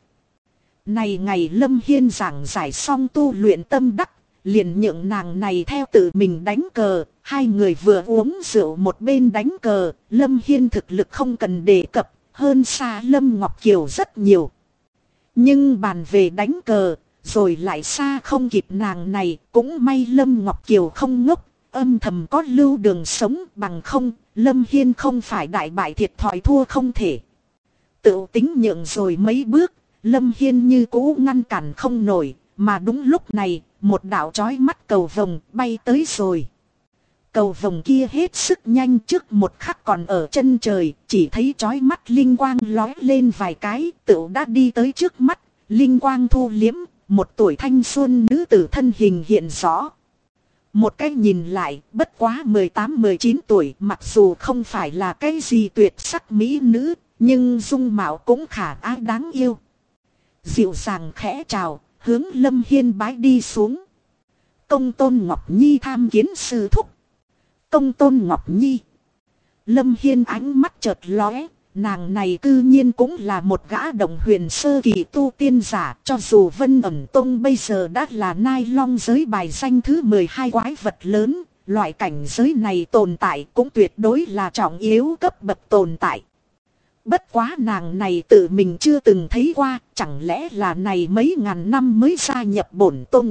A: Này ngày Lâm Hiên giảng giải xong tu luyện tâm đắc, liền nhượng nàng này theo tự mình đánh cờ. Hai người vừa uống rượu một bên đánh cờ, Lâm Hiên thực lực không cần đề cập, hơn xa Lâm Ngọc Kiều rất nhiều. Nhưng bàn về đánh cờ, rồi lại xa không kịp nàng này, cũng may Lâm Ngọc Kiều không ngốc, âm thầm có lưu đường sống, bằng không, Lâm Hiên không phải đại bại thiệt thòi thua không thể. Tự tính nhượng rồi mấy bước, Lâm Hiên như cũ ngăn cản không nổi, mà đúng lúc này, một đạo chói mắt cầu vồng bay tới rồi. Cầu vồng kia hết sức nhanh, trước một khắc còn ở chân trời, chỉ thấy chói mắt linh quang lói lên vài cái, tựu đã đi tới trước mắt, linh quang thu liếm, một tuổi thanh xuân nữ tử thân hình hiện rõ. Một cái nhìn lại, bất quá 18-19 tuổi, mặc dù không phải là cái gì tuyệt sắc mỹ nữ, nhưng dung mạo cũng khả ái đáng yêu. Dịu dàng khẽ chào, hướng Lâm Hiên bái đi xuống. Công Tôn Ngọc Nhi tham kiến sư thúc. Công Tôn Ngọc Nhi. Lâm Hiên ánh mắt chợt lóe, nàng này cư nhiên cũng là một gã đồng huyền sơ kỳ tu tiên giả, cho dù Vân Ẩn Tông bây giờ đã là Nai Long giới bài danh thứ 12 quái vật lớn, loại cảnh giới này tồn tại cũng tuyệt đối là trọng yếu cấp bậc tồn tại. Bất quá nàng này tự mình chưa từng thấy qua, chẳng lẽ là này mấy ngàn năm mới gia nhập bổn tông.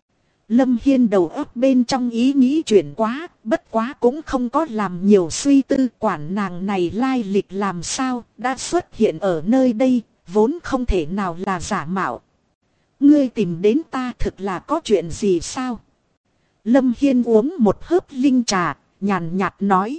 A: Lâm Hiên đầu óc bên trong ý nghĩ chuyển quá, bất quá cũng không có làm nhiều suy tư, quản nàng này lai lịch làm sao, đã xuất hiện ở nơi đây, vốn không thể nào là giả mạo. Ngươi tìm đến ta thực là có chuyện gì sao? Lâm Hiên uống một hớp linh trà, nhàn nhạt nói.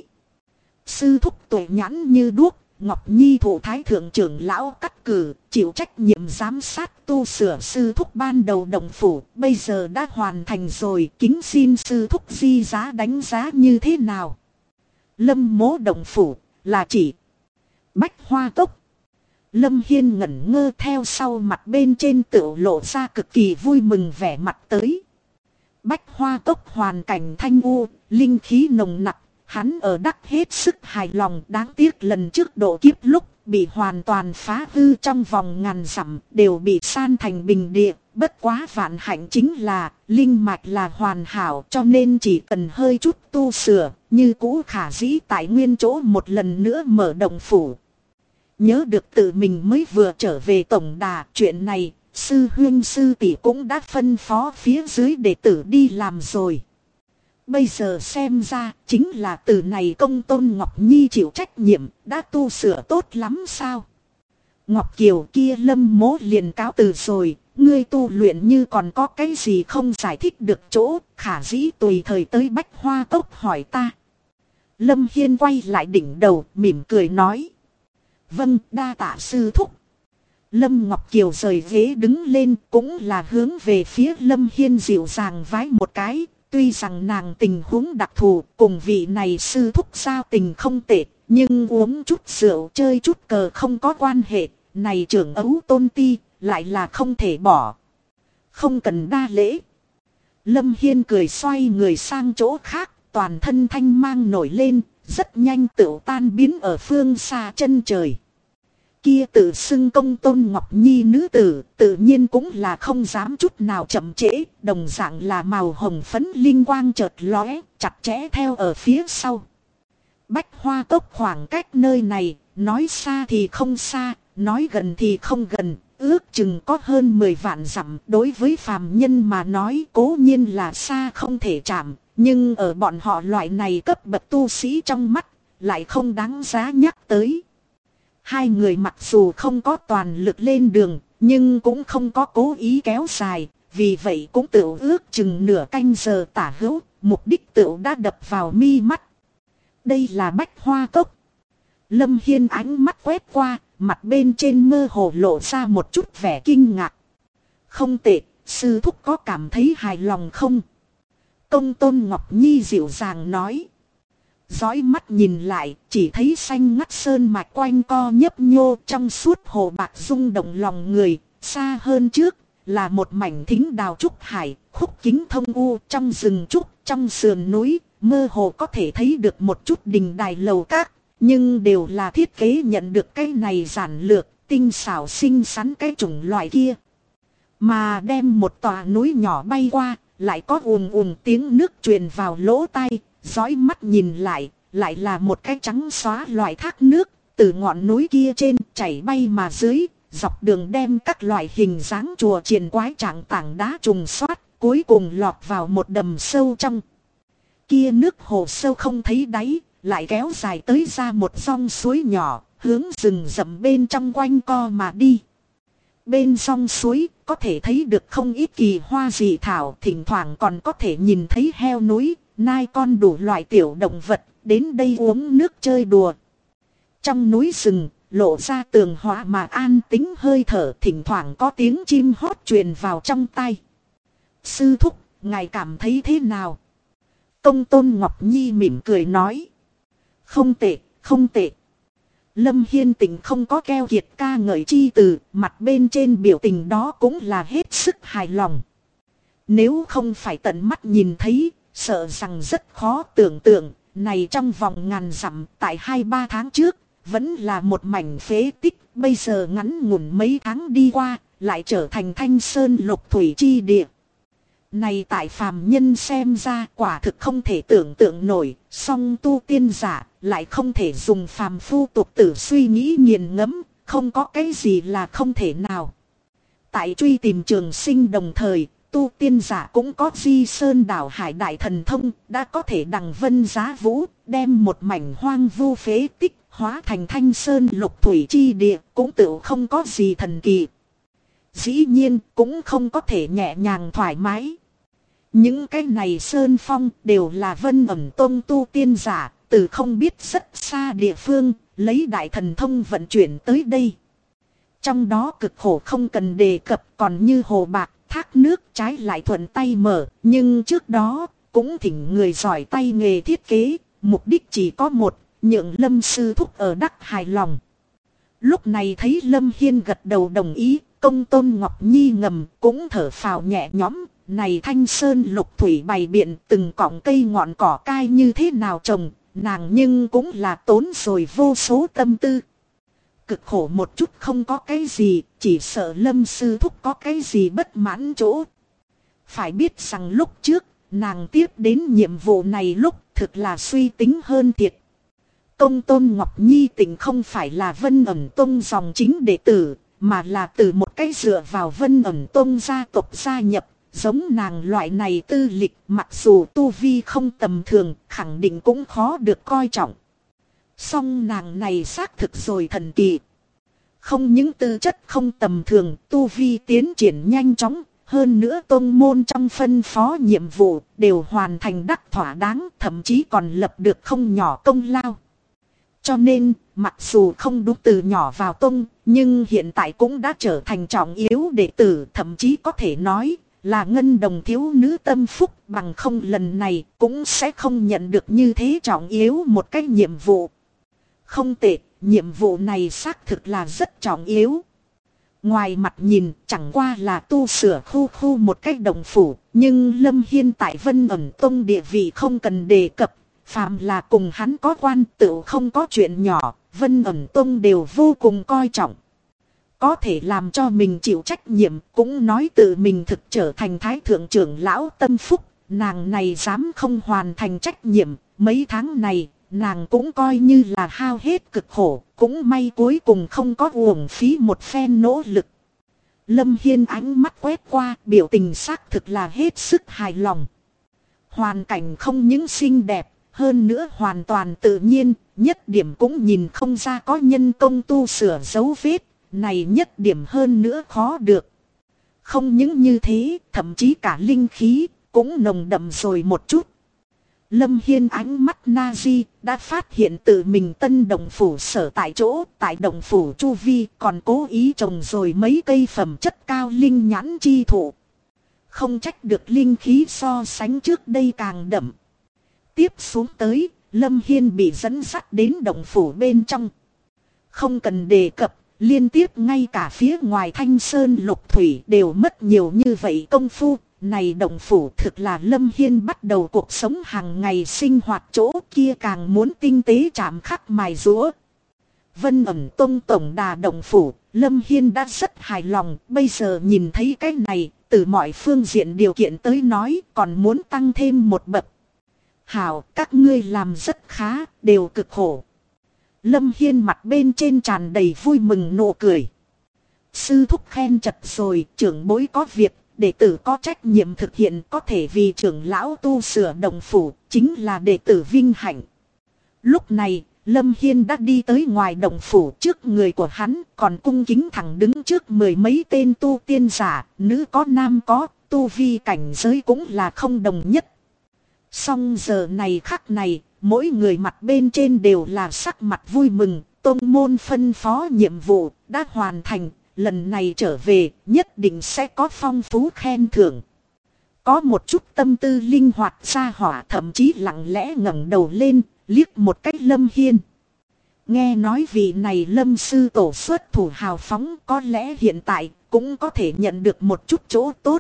A: Sư thúc tuổi nhãn như đuốc, Ngọc Nhi thụ thái thượng trưởng lão cắt cử, chịu trách nhiệm giám sát tu sửa sư thúc ban đầu đồng phủ, bây giờ đã hoàn thành rồi, kính xin sư thúc di giá đánh giá như thế nào. Lâm mố đồng phủ, là chỉ Bách Hoa Cốc. Lâm Hiên ngẩn ngơ, theo sau mặt bên trên tựu lộ ra cực kỳ vui mừng vẻ mặt tới. Bách Hoa Cốc hoàn cảnh thanh u, linh khí nồng nặc. Hắn ở đắc hết sức hài lòng, đáng tiếc lần trước độ kiếp lúc, bị hoàn toàn phá hư trong vòng ngàn dặm, đều bị san thành bình địa. Bất quá vạn hạnh chính là, linh mạch là hoàn hảo cho nên chỉ cần hơi chút tu sửa, như cũ khả dĩ tại nguyên chỗ một lần nữa mở động phủ. Nhớ được tự mình mới vừa trở về tổng đà, chuyện này, sư huynh sư tỷ cũng đã phân phó phía dưới đệ tử đi làm rồi. Bây giờ xem ra, chính là từ này Công Tôn Ngọc Nhi chịu trách nhiệm, đã tu sửa tốt lắm sao? Ngọc Kiều kia Lâm Mỗ liền cáo từ rồi, ngươi tu luyện như còn có cái gì không giải thích được chỗ, khả dĩ tùy thời tới Bách Hoa Cốc hỏi ta. Lâm Hiên quay lại đỉnh đầu, mỉm cười nói. Vâng, đa tạ sư thúc. Lâm Ngọc Kiều rời ghế đứng lên, cũng là hướng về phía Lâm Hiên dịu dàng vái một cái. Tuy rằng nàng tình huống đặc thù, cùng vị này sư thúc giao tình không tệ, nhưng uống chút rượu chơi chút cờ không có quan hệ, này trưởng ấu tôn ti, lại là không thể bỏ. Không cần đa lễ. Lâm Hiên cười xoay người sang chỗ khác, toàn thân thanh mang nổi lên, rất nhanh tựu tan biến ở phương xa chân trời. Kia tự xưng Công Tôn Ngọc Nhi nữ tử, tự nhiên cũng là không dám chút nào chậm trễ, đồng dạng là màu hồng phấn linh quang chợt lóe, chặt chẽ theo ở phía sau. Bách Hoa Cốc khoảng cách nơi này, nói xa thì không xa, nói gần thì không gần, ước chừng có hơn 10 vạn dặm. Đối với phàm nhân mà nói cố nhiên là xa không thể chạm, nhưng ở bọn họ loại này cấp bậc tu sĩ trong mắt, lại không đáng giá nhắc tới. Hai người mặc dù không có toàn lực lên đường, nhưng cũng không có cố ý kéo dài, vì vậy cũng tự ước chừng nửa canh giờ tả hữu, mục đích tự đã đập vào mi mắt. Đây là Bách Hoa Cốc. Lâm Hiên ánh mắt quét qua, mặt bên trên mơ hồ lộ ra một chút vẻ kinh ngạc. Không tệ, sư thúc có cảm thấy hài lòng không? Công Tôn Ngọc Nhi dịu dàng nói. Dõi mắt nhìn lại, chỉ thấy xanh ngắt sơn mạch quanh co nhấp nhô trong suốt hồ bạc rung động lòng người. Xa hơn trước, là một mảnh thính đào trúc hải, khúc kính thông u trong rừng trúc, trong sườn núi, mơ hồ có thể thấy được một chút đình đài lầu các. Nhưng đều là thiết kế nhận được cái này giản lược, tinh xảo xinh xắn cái chủng loại kia. Mà đem một tòa núi nhỏ bay qua, lại có ùm ùm tiếng nước truyền vào lỗ tai. Dõi mắt nhìn lại, lại là một cái trắng xóa loại thác nước, từ ngọn núi kia trên chảy bay mà dưới, dọc đường đem các loại hình dáng chùa chiền quái trạng tảng đá trùng xoát, cuối cùng lọt vào một đầm sâu trong. Kia nước hồ sâu không thấy đáy, lại kéo dài tới ra một dòng suối nhỏ, hướng rừng rậm bên trong quanh co mà đi. Bên dòng suối, có thể thấy được không ít kỳ hoa dị thảo, thỉnh thoảng còn có thể nhìn thấy heo núi, nai con đủ loại tiểu động vật, đến đây uống nước chơi đùa. Trong núi rừng, lộ ra tường hóa mà an tĩnh hơi thở, thỉnh thoảng có tiếng chim hót truyền vào trong tai. Sư thúc, ngài cảm thấy thế nào? Công Tôn Ngọc Nhi mỉm cười nói. Không tệ, không tệ. Lâm Hiên Tĩnh không có keo kiệt ca ngợi chi từ, mặt bên trên biểu tình đó cũng là hết sức hài lòng. Nếu không phải tận mắt nhìn thấy, sợ rằng rất khó tưởng tượng, này trong vòng ngàn dặm tại 2-3 tháng trước, vẫn là một mảnh phế tích, bây giờ ngắn ngủn mấy tháng đi qua, lại trở thành thanh sơn lục thủy chi địa. Này tại phàm nhân xem ra quả thực không thể tưởng tượng nổi, song tu tiên giả lại không thể dùng phàm phu tục tử suy nghĩ nghiền ngẫm, không có cái gì là không thể nào. Tại truy tìm trường sinh đồng thời, tu tiên giả cũng có di sơn đảo hải đại thần thông, đã có thể đằng vân giá vũ, đem một mảnh hoang vu phế tích hóa thành thanh sơn lục thủy chi địa, cũng tự không có gì thần kỳ. Dĩ nhiên cũng không có thể nhẹ nhàng thoải mái. Những cái này sơn phong đều là Vân Ẩm Tông tu tiên giả, từ không biết rất xa địa phương, lấy đại thần thông vận chuyển tới đây. Trong đó cực khổ không cần đề cập, còn như hồ bạc, thác nước trái lại thuận tay mở, nhưng trước đó cũng thỉnh người giỏi tay nghề thiết kế, mục đích chỉ có một, nhượng Lâm sư thúc ở đắc hài lòng. Lúc này thấy Lâm Hiên gật đầu đồng ý, Công Tôn Ngọc Nhi ngầm cũng thở phào nhẹ nhõm. Này thanh sơn lục thủy bày biện từng cọng cây ngọn cỏ cai như thế nào trồng, nàng nhưng cũng là tốn rồi vô số tâm tư. cực khổ một chút không có cái gì, chỉ sợ Lâm sư thúc có cái gì bất mãn chỗ. Phải biết rằng lúc trước, nàng tiếp đến nhiệm vụ này lúc thực là suy tính hơn thiệt. Công Tôn Ngọc Nhi Tịnh không phải là Vân Ẩn Tông dòng chính đệ tử, mà là từ một cái dựa vào Vân Ẩn Tông gia tộc gia nhập. Giống nàng loại này tư lịch, mặc dù tu vi không tầm thường, khẳng định cũng khó được coi trọng. Song nàng này xác thực rồi thần kỳ. Không những tư chất không tầm thường, tu vi tiến triển nhanh chóng, hơn nữa tông môn trong phân phó nhiệm vụ đều hoàn thành đắc thỏa đáng, thậm chí còn lập được không nhỏ công lao. Cho nên, mặc dù không đúng từ nhỏ vào tông, nhưng hiện tại cũng đã trở thành trọng yếu đệ tử, thậm chí có thể nói là ngân đồng thiếu nữ tâm phúc, bằng không lần này cũng sẽ không nhận được như thế trọng yếu một cái nhiệm vụ. Không tệ, nhiệm vụ này xác thực là rất trọng yếu. Ngoài mặt nhìn chẳng qua là tu sửa khu một cái đồng phủ, nhưng Lâm Hiên tại Vân Ẩn Tông địa vị không cần đề cập, phàm là cùng hắn có quan tựu không có chuyện nhỏ, Vân Ẩn Tông đều vô cùng coi trọng. Có thể làm cho mình chịu trách nhiệm, cũng nói tự mình thực trở thành thái thượng trưởng lão tâm phúc, nàng này dám không hoàn thành trách nhiệm, mấy tháng này nàng cũng coi như là hao hết cực khổ, cũng may cuối cùng không có uổng phí một phen nỗ lực. Lâm Hiên ánh mắt quét qua, biểu tình xác thực là hết sức hài lòng. Hoàn cảnh không những xinh đẹp, hơn nữa hoàn toàn tự nhiên, nhất điểm cũng nhìn không ra có nhân công tu sửa dấu vết, này nhất điểm hơn nữa khó được. Không những như thế, thậm chí cả linh khí cũng nồng đậm rồi một chút. Lâm Hiên ánh mắt Nazi đã phát hiện tự mình tân đồng phủ sở tại chỗ, tại đồng phủ chu vi còn cố ý trồng rồi mấy cây phẩm chất cao linh nhãn chi thụ. Không trách được linh khí so sánh trước đây càng đậm. Tiếp xuống tới, Lâm Hiên bị dẫn dắt đến đồng phủ bên trong. Không cần đề cập, liên tiếp ngay cả phía ngoài Thanh Sơn Lục Thủy đều mất nhiều như vậy công phu. Này đồng phủ thực là Lâm Hiên bắt đầu cuộc sống hàng ngày sinh hoạt, chỗ kia càng muốn tinh tế chạm khắc mài rũa. Vân Ẩn Tông tổng đà đồng phủ, Lâm Hiên đã rất hài lòng, bây giờ nhìn thấy cái này, từ mọi phương diện điều kiện tới nói còn muốn tăng thêm một bậc. Hảo, các ngươi làm rất khá, đều cực khổ. Lâm Hiên mặt bên trên tràn đầy vui mừng nụ cười. Sư thúc khen chật rồi, trưởng bối có việc, đệ tử có trách nhiệm thực hiện, có thể vì trưởng lão tu sửa đồng phủ, chính là đệ tử vinh hạnh. Lúc này, Lâm Hiên đã đi tới ngoài đồng phủ, trước người của hắn còn cung kính thẳng đứng trước mười mấy tên tu tiên giả, nữ có nam có, tu vi cảnh giới cũng là không đồng nhất. Song giờ này khắc này, mỗi người mặt bên trên đều là sắc mặt vui mừng, tông môn phân phó nhiệm vụ đã hoàn thành, lần này trở về nhất định sẽ có phong phú khen thưởng. Có một chút tâm tư linh hoạt ra hỏa thậm chí lặng lẽ ngẩng đầu lên, liếc một cách Lâm Hiên. Nghe nói vị này Lâm sư tổ xuất thủ hào phóng, có lẽ hiện tại cũng có thể nhận được một chút chỗ tốt.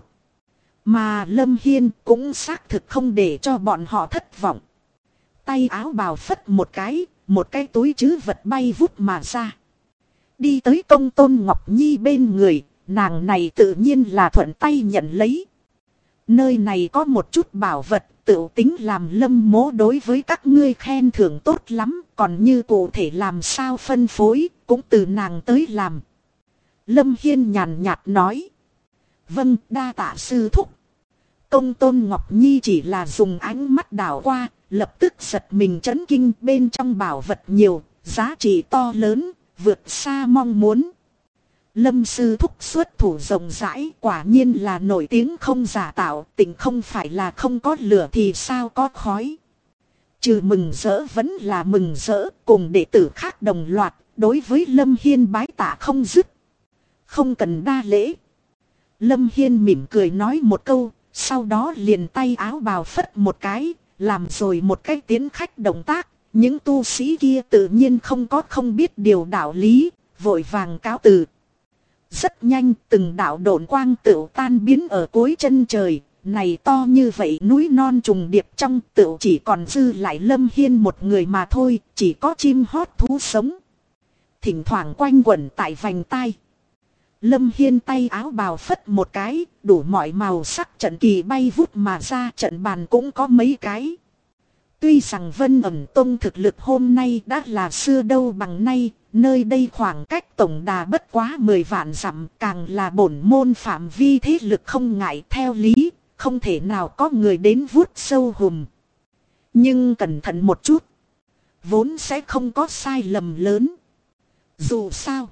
A: Mà Lâm Hiên cũng xác thực không để cho bọn họ thất vọng. Tay áo bào phất một cái túi trữ vật bay vút mà ra. Đi tới Công Tôn Ngọc Nhi bên người, nàng này tự nhiên là thuận tay nhận lấy. Nơi này có một chút bảo vật, tự tính làm Lâm mỗ đối với các ngươi khen thưởng tốt lắm, còn như cụ thể làm sao phân phối, cũng từ nàng tới làm. Lâm Hiên nhàn nhạt nói. Vâng, đa tạ sư thúc. Công Tôn Ngọc Nhi chỉ là dùng ánh mắt đảo qua, lập tức giật mình chấn kinh, bên trong bảo vật nhiều, giá trị to lớn, vượt xa mong muốn. Lâm sư thúc xuất thủ rộng rãi, quả nhiên là nổi tiếng không giả tạo, tình không phải là không có lửa thì sao có khói. Trừ mừng rỡ vẫn là mừng rỡ, cùng đệ tử khác đồng loạt, đối với Lâm Hiên bái tạ không dứt. Không cần đa lễ. Lâm Hiên mỉm cười nói một câu, sau đó liền tay áo bào phất một cái, làm rồi một cái tiến khách động tác. Những tu sĩ kia tự nhiên không biết điều đạo lý, vội vàng cáo từ. Rất nhanh từng đạo độn quang tựu tan biến ở cuối chân trời, này to như vậy núi non trùng điệp trong tựu chỉ còn dư lại Lâm Hiên một người mà thôi, chỉ có chim hót thú sống. thỉnh thoảng quanh quẩn tại vành tai. Lâm Hiên tay áo bào phất một cái, đủ mọi màu sắc trận kỳ bay vút mà ra, trận bàn cũng có mấy cái. Tuy rằng Vân Ẩn Tông thực lực hôm nay đã là xưa đâu bằng nay, nơi đây khoảng cách tổng đà bất quá 10 vạn dặm, càng là bổn môn phạm vi thế lực không ngại, theo lý, không thể nào có người đến vuốt sâu hùm. Nhưng cẩn thận một chút, vốn sẽ không có sai lầm lớn. Dù sao,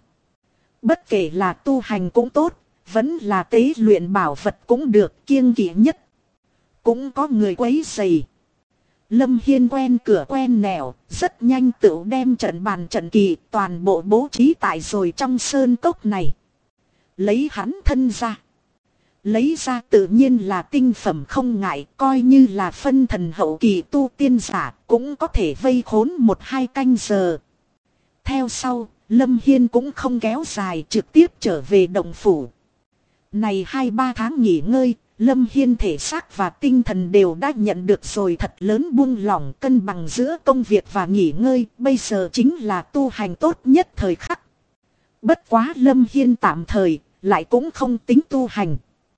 A: bất kể là tu hành cũng tốt, vẫn là tế luyện bảo vật cũng được, kiêng kỵ nhất cũng có người quấy rầy. Lâm Hiên quen cửa quen nẻo, rất nhanh tự đem trận bàn trận kỳ toàn bộ bố trí tại rồi trong sơn cốc này. Lấy hắn thân ra. Lấy ra tự nhiên là tinh phẩm không ngại, coi như là phân thần hậu kỳ tu tiên giả cũng có thể vây khốn 1-2 canh giờ. Theo sau, Lâm Hiên cũng không kéo dài, trực tiếp trở về động phủ. Này 2-3 tháng nghỉ ngơi, Lâm Hiên thể xác và tinh thần đều đã nhận được rồi thật lớn buông lỏng, cân bằng giữa công việc và nghỉ ngơi, bây giờ chính là tu hành tốt nhất thời khắc. Bất quá Lâm Hiên tạm thời, lại cũng không tính tu hành.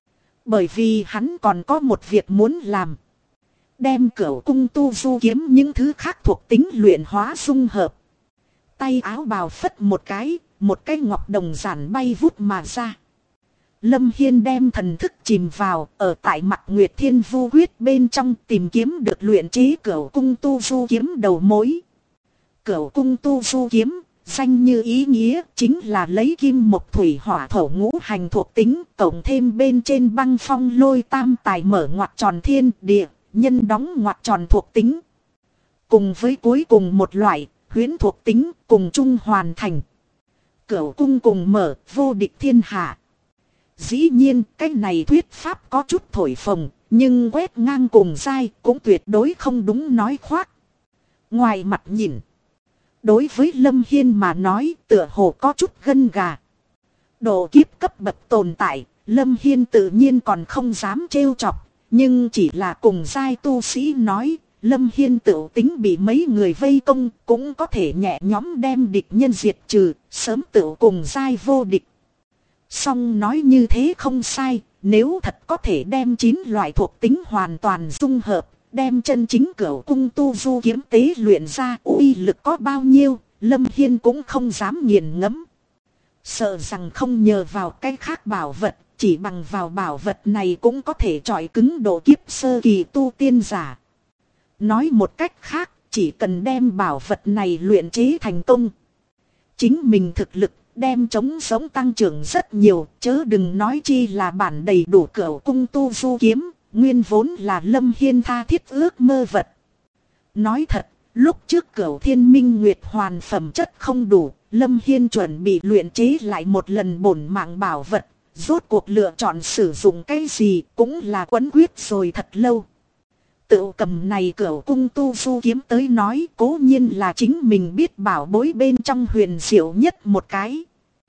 A: Bởi vì hắn còn có một việc muốn làm. Đem Cửu Cung Tu Du Kiếm những thứ khác thuộc tính luyện hóa dung hợp. Tay áo bào phất một cái ngọc đồng giản bay vút mà ra. Lâm Hiên đem thần thức chìm vào, ở tại Mặc Nguyệt Thiên Vu Quyết bên trong tìm kiếm được luyện chế Cửu Cung Tu Du Kiếm đầu mối. Cửu Cung Tu Du Kiếm, danh như ý nghĩa, chính là lấy kim mộc thủy hỏa thổ ngũ hành thuộc tính, cộng thêm bên trên băng phong lôi tam tài mở ngoặc tròn thiên địa, nhân đóng ngoặc tròn thuộc tính. Cùng với cuối cùng một loại, huyễn thuộc tính, cùng chung hoàn thành. Cửu cung cùng mở, vô địch thiên hạ. Dĩ nhiên, cái này thuyết pháp có chút thổi phồng, nhưng quét ngang cùng dai cũng tuyệt đối không đúng nói khoác. Ngoài mặt nhìn, đối với Lâm Hiên mà nói tựa hồ có chút gân gà. Độ kiếp cấp bậc tồn tại, Lâm Hiên tự nhiên còn không dám trêu chọc, nhưng chỉ là cùng giai tu sĩ nói, Lâm Hiên tự tính bị mấy người vây công cũng có thể nhẹ nhõm đem địch nhân diệt trừ, sớm tự cùng giai vô địch. Song nói như thế không sai, nếu thật có thể đem 9 loại thuộc tính hoàn toàn dung hợp, đem chân chính Cửu Cung Tu Du Kiếm tế luyện ra, uy lực có bao nhiêu, Lâm Hiên cũng không dám nghiền ngẫm. Sợ rằng không nhờ vào cái khác bảo vật, chỉ bằng vào bảo vật này cũng có thể chọi cứng độ kiếp sơ kỳ tu tiên giả. Nói một cách khác, chỉ cần đem bảo vật này luyện chế thành công, chính mình thực lực đem chống sống tăng trưởng rất nhiều, chớ đừng nói chi là bản đầy đủ Cửu Cung Tu Du Kiếm, nguyên vốn là Lâm Hiên tha thiết ước mơ vật. Nói thật, lúc trước Cửu Thiên Minh Nguyệt hoàn phẩm chất không đủ, Lâm Hiên chuẩn bị luyện chế lại một lần bổn mạng bảo vật, rốt cuộc lựa chọn sử dụng cái gì cũng là quấn quyết rồi thật lâu. Tự cầm này Cửu Cung Tu Du Kiếm tới nói, cố nhiên là chính mình biết bảo bối bên trong huyền diệu nhất một cái.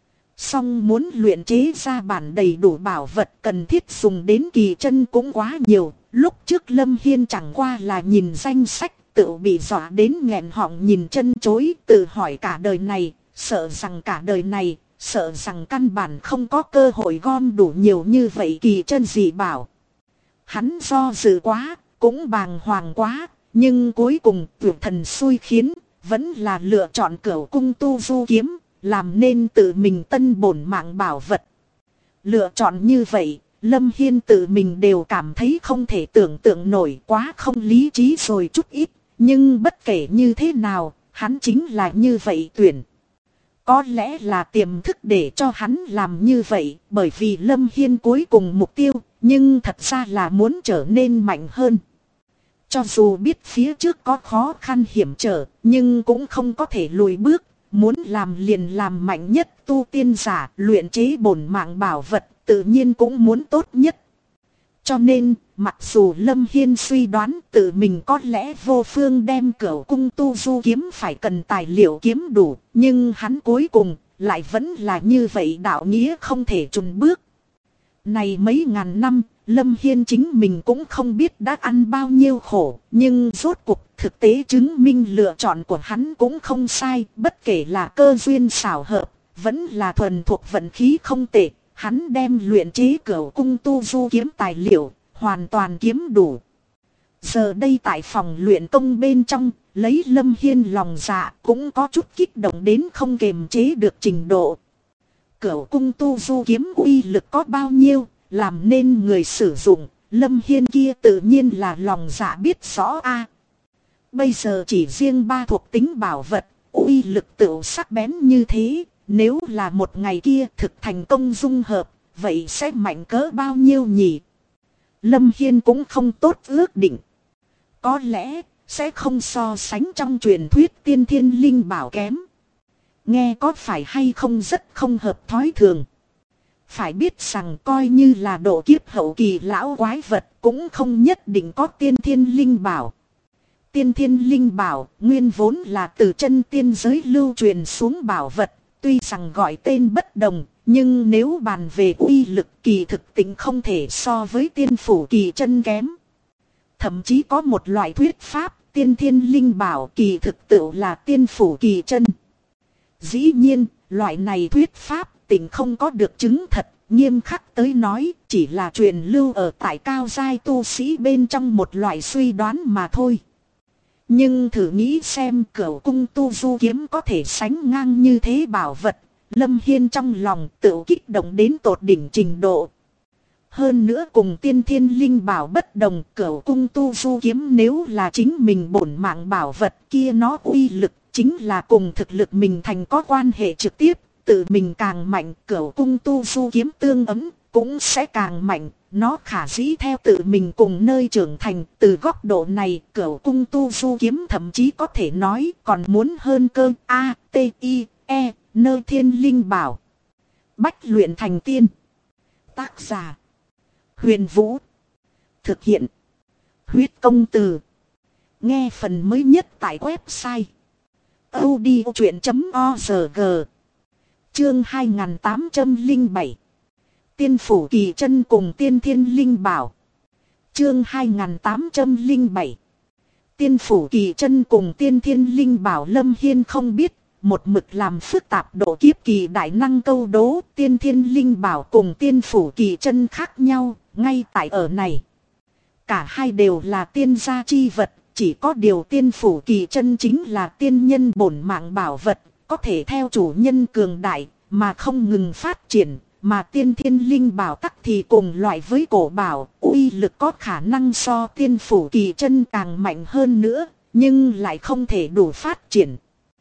A: Song muốn luyện chế ra bản đầy đủ bảo vật cần thiết dùng đến kỳ chân cũng quá nhiều. Lúc trước Lâm Hiên chẳng qua là nhìn danh sách tự bị dọa đến nghẹn họng nhìn chân chối, tự hỏi cả đời này, sợ rằng cả đời này, sợ rằng căn bản không có cơ hội gom đủ nhiều như vậy kỳ chân dị bảo. Hắn do dự quá, cũng bàng hoàng quá, nhưng cuối cùng tuyệt thần xui khiến, vẫn là lựa chọn Cửu Cung Tu Du Kiếm, làm nên tự mình tân bổn mạng bảo vật. Lựa chọn như vậy, Lâm Hiên tự mình đều cảm thấy không thể tưởng tượng nổi, quá không lý trí rồi chút ít, nhưng bất kể như thế nào, hắn chính là như vậy tuyển. Có lẽ là tiềm thức để cho hắn làm như vậy, bởi vì Lâm Hiên cuối cùng mục tiêu, nhưng thật ra là muốn trở nên mạnh hơn. Cho dù biết phía trước có khó khăn hiểm trở, nhưng cũng không có thể lùi bước, muốn làm liền làm mạnh nhất tu tiên giả, luyện chế bổn mạng bảo vật, tự nhiên cũng muốn tốt nhất. Cho nên, mặc dù Lâm Hiên suy đoán tự mình có lẽ vô phương đem Cửu Cung Tu Du Kiếm phải cần tài liệu kiếm đủ, nhưng hắn cuối cùng lại vẫn là như vậy, đạo nghĩa không thể chùn bước. Này mấy ngàn năm, Lâm Hiên chính mình cũng không biết đã ăn bao nhiêu khổ, nhưng rốt cuộc Thực tế chứng minh lựa chọn của hắn cũng không sai, bất kể là cơ duyên xảo hợp, vẫn là thuần thuộc vận khí không tệ. Hắn đem luyện chế Cửu Cung Tu Du kiếm tài liệu, hoàn toàn kiếm đủ. Giờ đây tại phòng luyện công bên trong, lấy Lâm Hiên lòng dạ cũng có chút kích động đến không kềm chế được trình độ. Cửu Cung Tu Du kiếm uy lực có bao nhiêu, làm nên người sử dụng, Lâm Hiên kia tự nhiên là lòng dạ biết rõ a. Bây giờ chỉ riêng 3 thuộc tính bảo vật, uy lực tựu sắc bén như thế, nếu là một ngày kia thực thành công dung hợp, vậy sẽ mạnh cỡ bao nhiêu nhỉ? Lâm Hiên cũng không tốt ước định. Có lẽ sẽ không so sánh trong truyền thuyết tiên thiên linh bảo kém. Nghe có phải hay không rất không hợp thói thường. Phải biết rằng coi như là độ kiếp hậu kỳ lão quái vật cũng không nhất định có tiên thiên linh bảo. Tiên thiên linh bảo nguyên vốn là từ chân tiên giới lưu truyền xuống bảo vật. Tuy rằng gọi tên bất đồng, nhưng nếu bàn về uy lực kỳ thực tính không thể so với tiên phủ kỳ chân kém. Thậm chí có một loại thuyết pháp, tiên thiên linh bảo kỳ thực tự là tiên phủ kỳ chân. Dĩ nhiên, loại này thuyết pháp tỉnh không có được chứng thật, nghiêm khắc tới nói, chỉ là truyền lưu ở tại cao giai tu sĩ bên trong một loại suy đoán mà thôi. Nhưng thử nghĩ xem Cửu Cung Tu Du kiếm có thể sánh ngang như thế bảo vật, Lâm Hiên trong lòng tự kích động đến tột đỉnh trình độ. Hơn nữa cùng tiên thiên linh bảo bất đồng, Cửu Cung Tu Du kiếm nếu là chính mình bổn mạng bảo vật kia nó uy lực chính là cùng thực lực mình thành có quan hệ trực tiếp, tự mình càng mạnh Cửu Cung Tu Du kiếm tương ứng cũng sẽ càng mạnh. Nó khả dĩ theo tự mình cùng nơi trưởng thành, từ góc độ này Cửu Cung Tu Du kiếm thậm chí có thể nói còn muốn hơn cơ A, T, I, E, nơi thiên linh bảo. Bách luyện thành tiên. Tác giả Huyền Vũ. Thực hiện Huyết Công Từ. Nghe phần mới nhất tại website audiochuyện.org. Chương 2807. Tiên phủ kỳ chân cùng tiên thiên linh bảo. Chương 2807. Tiên phủ kỳ chân cùng tiên thiên linh bảo. Lâm Hiên không biết, một mực làm phức tạp độ kiếp kỳ đại năng câu đố tiên thiên linh bảo cùng tiên phủ kỳ chân khác nhau, ngay tại ở này. Cả hai đều là tiên gia chi vật, chỉ có điều tiên phủ kỳ chân chính là tiên nhân bổn mạng bảo vật, có thể theo chủ nhân cường đại mà không ngừng phát triển. Mà tiên thiên linh bảo tắc thì cùng loại với cổ bảo, uy lực có khả năng so tiên phủ kỳ chân càng mạnh hơn nữa, nhưng lại không thể đủ phát triển.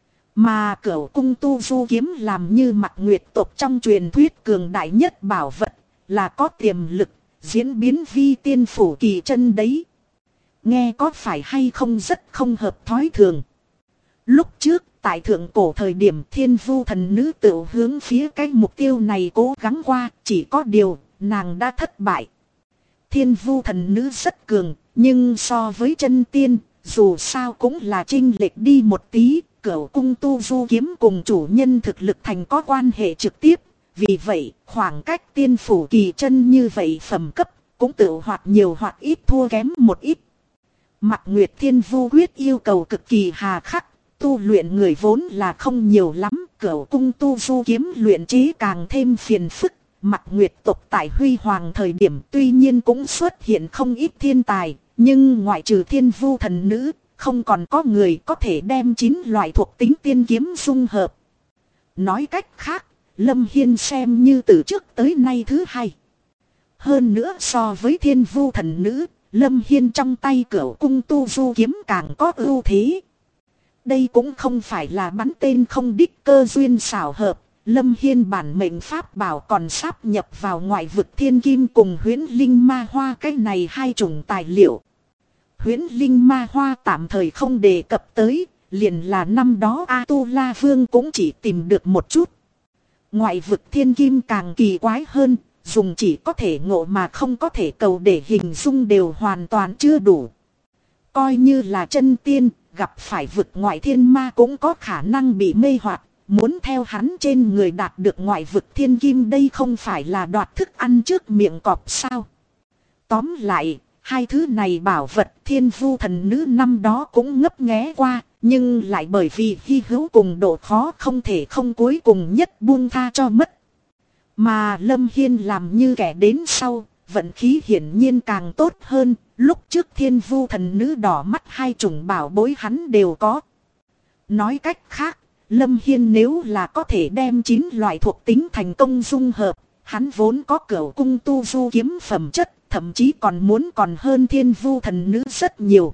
A: Mà Cửu Cung Tu Du kiếm làm như Mặc Nguyệt tộc trong truyền thuyết cường đại nhất bảo vật, là có tiềm lực, diễn biến vi tiên phủ kỳ chân đấy. Nghe có phải hay không rất không hợp thói thường. Lúc trước, tại thượng cổ thời điểm Thiên Vu thần nữ tự hướng phía cái mục tiêu này cố gắng qua, chỉ có điều, nàng đã thất bại. Thiên Vu thần nữ rất cường, nhưng so với chân tiên, dù sao cũng là chênh lệch đi một tí, Cửu Cung Tu Du kiếm cùng chủ nhân thực lực thành có quan hệ trực tiếp. Vì vậy, khoảng cách tiên phủ kỳ chân như vậy phẩm cấp, cũng tự hoặc nhiều hoặc ít thua kém một ít. Mặc Nguyệt Thiên Vu quyết yêu cầu cực kỳ hà khắc. Tu luyện người vốn là không nhiều lắm, Cửu Cung Tu Du kiếm luyện chế càng thêm phiền phức. Mặc Nguyệt tộc tại Huy Hoàng thời điểm tuy nhiên cũng xuất hiện không ít thiên tài, nhưng ngoại trừ Thiên Vu thần nữ, không còn có người có thể đem 9 loại thuộc tính tiên kiếm dung hợp. Nói cách khác, Lâm Hiên xem như từ trước tới nay thứ hai. Hơn nữa so với Thiên Vu thần nữ, Lâm Hiên trong tay Cửu Cung Tu Du kiếm càng có ưu thế. Đây cũng không phải là bắn tên không đích cơ duyên xảo hợp. Lâm Hiên bản mệnh pháp bảo còn sáp nhập vào ngoại vực thiên kim cùng huyễn linh ma hoa, cái này hai chủng tài liệu. Huyễn linh ma hoa tạm thời không đề cập tới, liền là năm đó A-tu-la vương cũng chỉ tìm được một chút. Ngoại vực thiên kim càng kỳ quái hơn, dùng chỉ có thể ngộ mà không có thể cầu để hình dung đều hoàn toàn chưa đủ. Coi như là chân tiên, gặp phải vực ngoại thiên ma cũng có khả năng bị mê hoặc, muốn theo hắn trên người đạt được ngoại vực thiên kim đây không phải là đoạt thức ăn trước miệng cọp sao. Tóm lại, Hai thứ này bảo vật Thiên Vu thần nữ năm đó cũng ngấp nghé qua, nhưng lại bởi vì hy hữu cùng độ khó không thể không cuối cùng nhất buông tha cho mất. Mà Lâm Hiên làm như kẻ đến sau, vận khí hiển nhiên càng tốt hơn, lúc trước Thiên Vu thần nữ đỏ mắt hai chủng bảo bối hắn đều có. Nói cách khác, Lâm Hiên nếu là có thể đem 9 loại thuộc tính thành công dung hợp, hắn vốn có Cửu Cung Tu Du kiếm phẩm chất, thậm chí còn muốn còn hơn Thiên Vu thần nữ rất nhiều.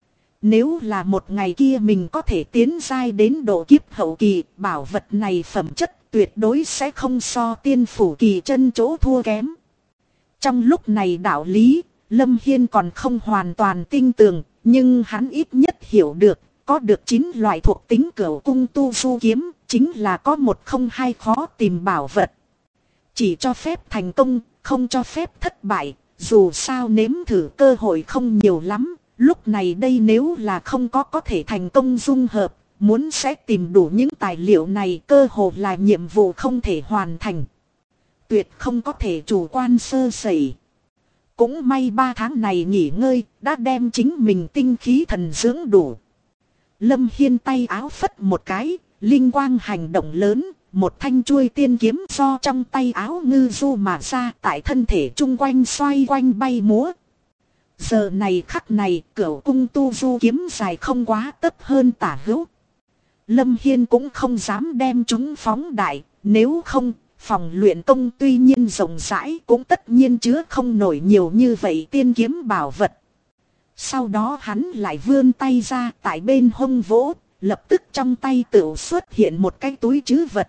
A: Nếu là một ngày kia mình có thể tiến giai đến độ kiếp hậu kỳ, bảo vật này phẩm chất tuyệt đối sẽ không so tiên phủ kỳ chân chỗ thua kém. Trong lúc này đạo lý, Lâm Hiên còn không hoàn toàn tin tưởng, nhưng hắn ít nhất hiểu được, có được 9 loại thuộc tính Cửu Cung Tu Du kiếm, chính là có một không hai khó tìm bảo vật. Chỉ cho phép thành công, không cho phép thất bại, dù sao nếm thử cơ hội không nhiều lắm. Lúc này đây nếu là không có thể thành công dung hợp, muốn sẽ tìm đủ những tài liệu này cơ hồ là nhiệm vụ không thể hoàn thành. Tuyệt không có thể chủ quan sơ sẩy. Cũng may 3 tháng này nghỉ ngơi, đã đem chính mình tinh khí thần dưỡng đủ. Lâm Hiên tay áo phất một cái, linh quang hành động lớn, một thanh chuôi tiên kiếm do trong tay áo ngư du mà ra tại thân thể chung quanh xoay quanh bay múa. Giờ này khắc này Cửu Cung Tu Du kiếm dài không quá tấp hơn tả hữu. Lâm Hiên cũng không dám đem chúng phóng đại, nếu không, phòng luyện công tuy nhiên rộng rãi cũng tất nhiên chứa không nổi nhiều như vậy tiên kiếm bảo vật. Sau đó hắn lại vươn tay ra tại bên hông vỗ, lập tức trong tay tựu xuất hiện một cái túi trữ vật.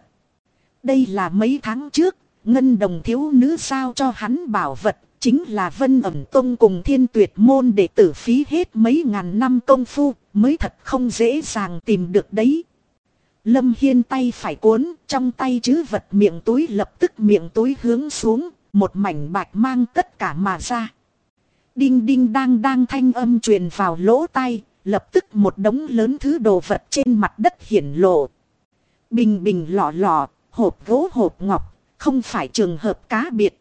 A: Đây là mấy tháng trước, Ngân Đồng thiếu nữ sao cho hắn bảo vật. Chính là Vân Ẩm Tông cùng Thiên Tuyệt môn để tử phí hết mấy ngàn năm công phu mới thật không dễ dàng tìm được đấy. Lâm Hiên tay phải cuốn, trong tay trữ vật miệng túi lập tức miệng túi hướng xuống, một mảnh bạch mang tất cả mà ra. Đinh đinh đang thanh âm truyền vào lỗ tai, lập tức một đống lớn thứ đồ vật trên mặt đất hiển lộ. Bình bình lọ lọ, hộp gỗ hộp ngọc, không phải trường hợp cá biệt.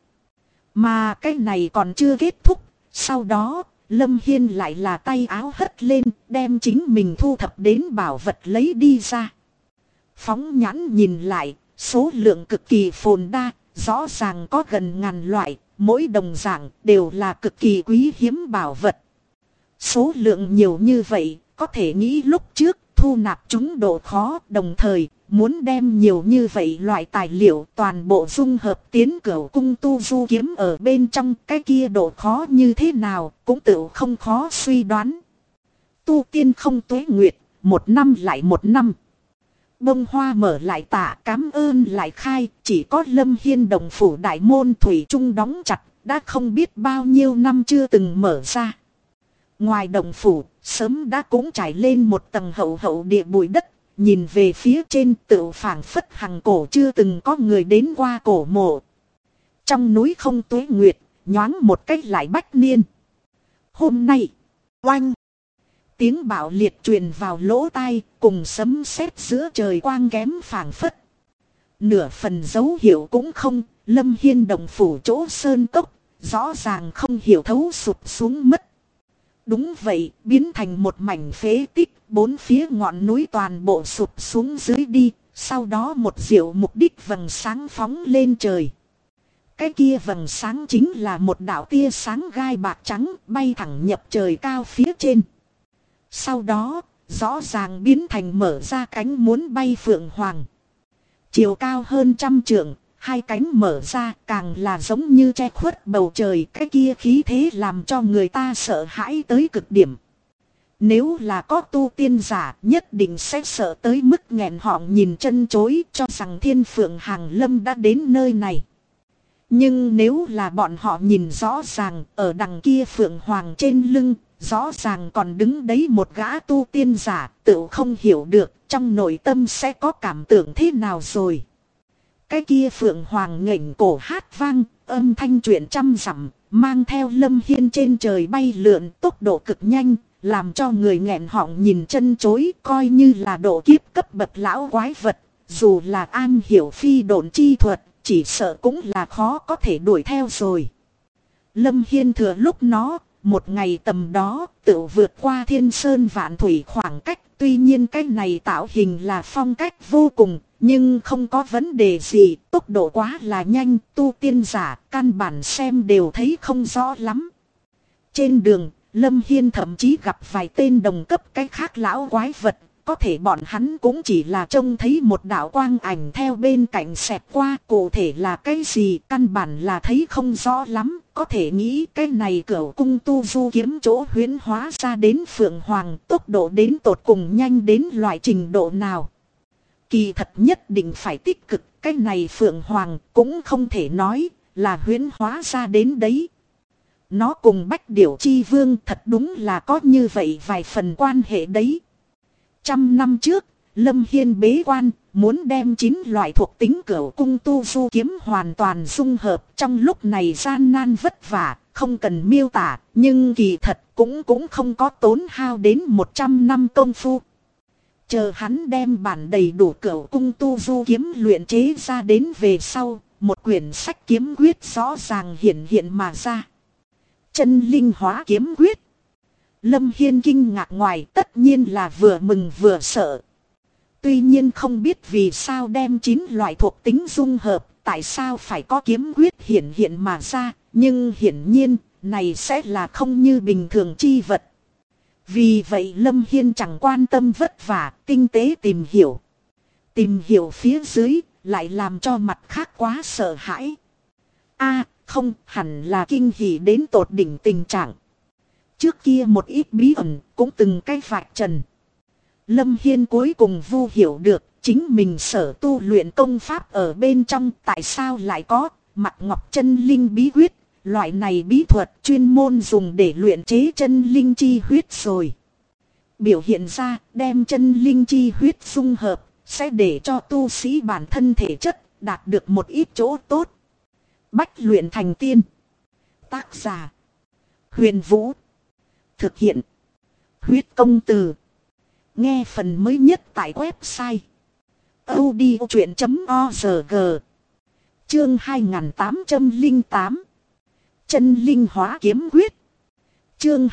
A: Mà cái này còn chưa kết thúc, sau đó, Lâm Hiên lại là tay áo hất lên, đem chính mình thu thập đến bảo vật lấy đi ra. Phóng nhãn nhìn lại, số lượng cực kỳ phồn đa, rõ ràng có gần ngàn loại, mỗi đồng dạng đều là cực kỳ quý hiếm bảo vật. Số lượng nhiều như vậy, có thể nghĩ lúc trước thu nạp chúng độ khó, đồng thời muốn đem nhiều như vậy loại tài liệu toàn bộ dung hợp tiến Cửu Cung Tu Du kiếm ở bên trong, cái kia độ khó như thế nào cũng tự không khó suy đoán. Tu tiên không tuế nguyệt, một năm lại một năm. Bông hoa mở lại tạ, cám ơn lại khai, chỉ có Lâm Hiên đồng phủ đại môn thủy chung đóng chặt, đã không biết bao nhiêu năm chưa từng mở ra. Ngoài đồng phủ, sớm đã cũng trải lên một tầng hậu hậu địa bụi đất, nhìn về phía trên tựu phảng phất hằng cổ chưa từng có người đến qua cổ mộ. Trong núi không tuế nguyệt, nhoáng một cách lại bách niên. Hôm nay, oanh! Tiếng bạo liệt truyền vào lỗ tai, cùng sấm sét giữa trời quang kém phảng phất. Nửa phần dấu hiệu cũng không, Lâm Hiên đồng phủ chỗ sơn cốc, rõ ràng không hiểu thấu sụp xuống mất. Đúng vậy, biến thành một mảnh phế tích, bốn phía ngọn núi toàn bộ sụp xuống dưới đi, sau đó một diệu mục đích vầng sáng phóng lên trời. Cái kia vầng sáng chính là một đạo tia sáng gai bạc trắng bay thẳng nhập trời cao phía trên. Sau đó, rõ ràng biến thành mở ra cánh muốn bay phượng hoàng. Chiều cao hơn 100 trượng, hai cánh mở ra càng là giống như che khuất bầu trời, cái kia khí thế làm cho người ta sợ hãi tới cực điểm. Nếu là có tu tiên giả nhất định sẽ sợ tới mức nghẹn họng nhìn chân chối, cho rằng Thiên Phượng Hàng Lâm đã đến nơi này. Nhưng nếu là bọn họ nhìn rõ ràng, ở đằng kia Phượng Hoàng trên lưng, rõ ràng còn đứng đấy một gã tu tiên giả, tự không hiểu được trong nội tâm sẽ có cảm tưởng thế nào rồi. Cái kia Phượng Hoàng nghển cổ hát vang, âm thanh truyền trăm dặm, mang theo Lâm Hiên trên trời bay lượn tốc độ cực nhanh, làm cho người nghẹn họng nhìn chân chối, coi như là độ kiếp cấp bậc lão quái vật, dù là an hiểu phi độn chi thuật, chỉ sợ cũng là khó có thể đuổi theo rồi. Lâm Hiên thừa lúc nó một ngày tầm đó tự vượt qua thiên sơn vạn thủy khoảng cách. Tuy nhiên cái này tạo hình là phong cách vô cùng, nhưng không có vấn đề gì, tốc độ quá là nhanh, tu tiên giả căn bản xem đều thấy không rõ lắm. Trên đường, Lâm Hiên thậm chí gặp vài tên đồng cấp cái khác lão quái vật, có thể bọn hắn cũng chỉ là trông thấy một đạo quang ảnh theo bên cạnh xẹt qua, cụ thể là cái gì căn bản là thấy không rõ lắm, có thể nghĩ cái này Cửu Cung Tu Du Kiếm chỗ huyễn hóa ra đến Phượng Hoàng tốc độ đến tột cùng nhanh đến loại trình độ nào. Kỳ thật nhất định phải tích cực, cái này Phượng Hoàng cũng không thể nói là huyễn hóa ra đến đấy. Nó cùng Bách Điểu Chi Vương thật đúng là có như vậy vài phần quan hệ đấy. 100 năm trước, Lâm Hiên bế quan, muốn đem 9 loại thuộc tính Cửu Cung Tu Du Kiếm hoàn toàn dung hợp. Trong lúc này gian nan vất vả, không cần miêu tả, nhưng kỳ thật cũng không có tốn hao đến 100 năm công phu. Chờ hắn đem bản đầy đủ Cửu Cung Tu Du Kiếm luyện chế ra đến về sau, một quyển sách kiếm quyết rõ ràng hiện mà ra. Chân linh hóa kiếm quyết. Lâm Hiên kinh ngạc ngoài tất nhiên là vừa mừng vừa sợ. Tuy nhiên không biết vì sao đem 9 loại thuộc tính dung hợp, tại sao phải có kiếm quyết hiện mà ra, nhưng hiển nhiên, này sẽ là không như bình thường chi vật. Vì vậy Lâm Hiên chẳng quan tâm vất vả, tinh tế tìm hiểu. Tìm hiểu phía dưới, lại làm cho mặt khác quá sợ hãi. Không hẳn là kinh hỉ đến tột đỉnh tình trạng. Trước kia một ít bí ẩn cũng từng cái vạch trần. Lâm Hiên cuối cùng vu hiểu được chính mình sở tu luyện công pháp ở bên trong tại sao lại có Mặc Ngọc chân linh bí quyết. Loại này bí thuật chuyên môn dùng để luyện chế chân linh chi huyết rồi. Biểu hiện ra đem chân linh chi huyết dung hợp sẽ để cho tu sĩ bản thân thể chất đạt được một ít chỗ tốt. Bách luyện thành tiên. Tác giả Huyền Vũ. Thực hiện Huyết Công Từ. Nghe phần mới nhất tại website audiochuyện.org. Chương 2808. Chân linh hóa kiếm quyết. Chương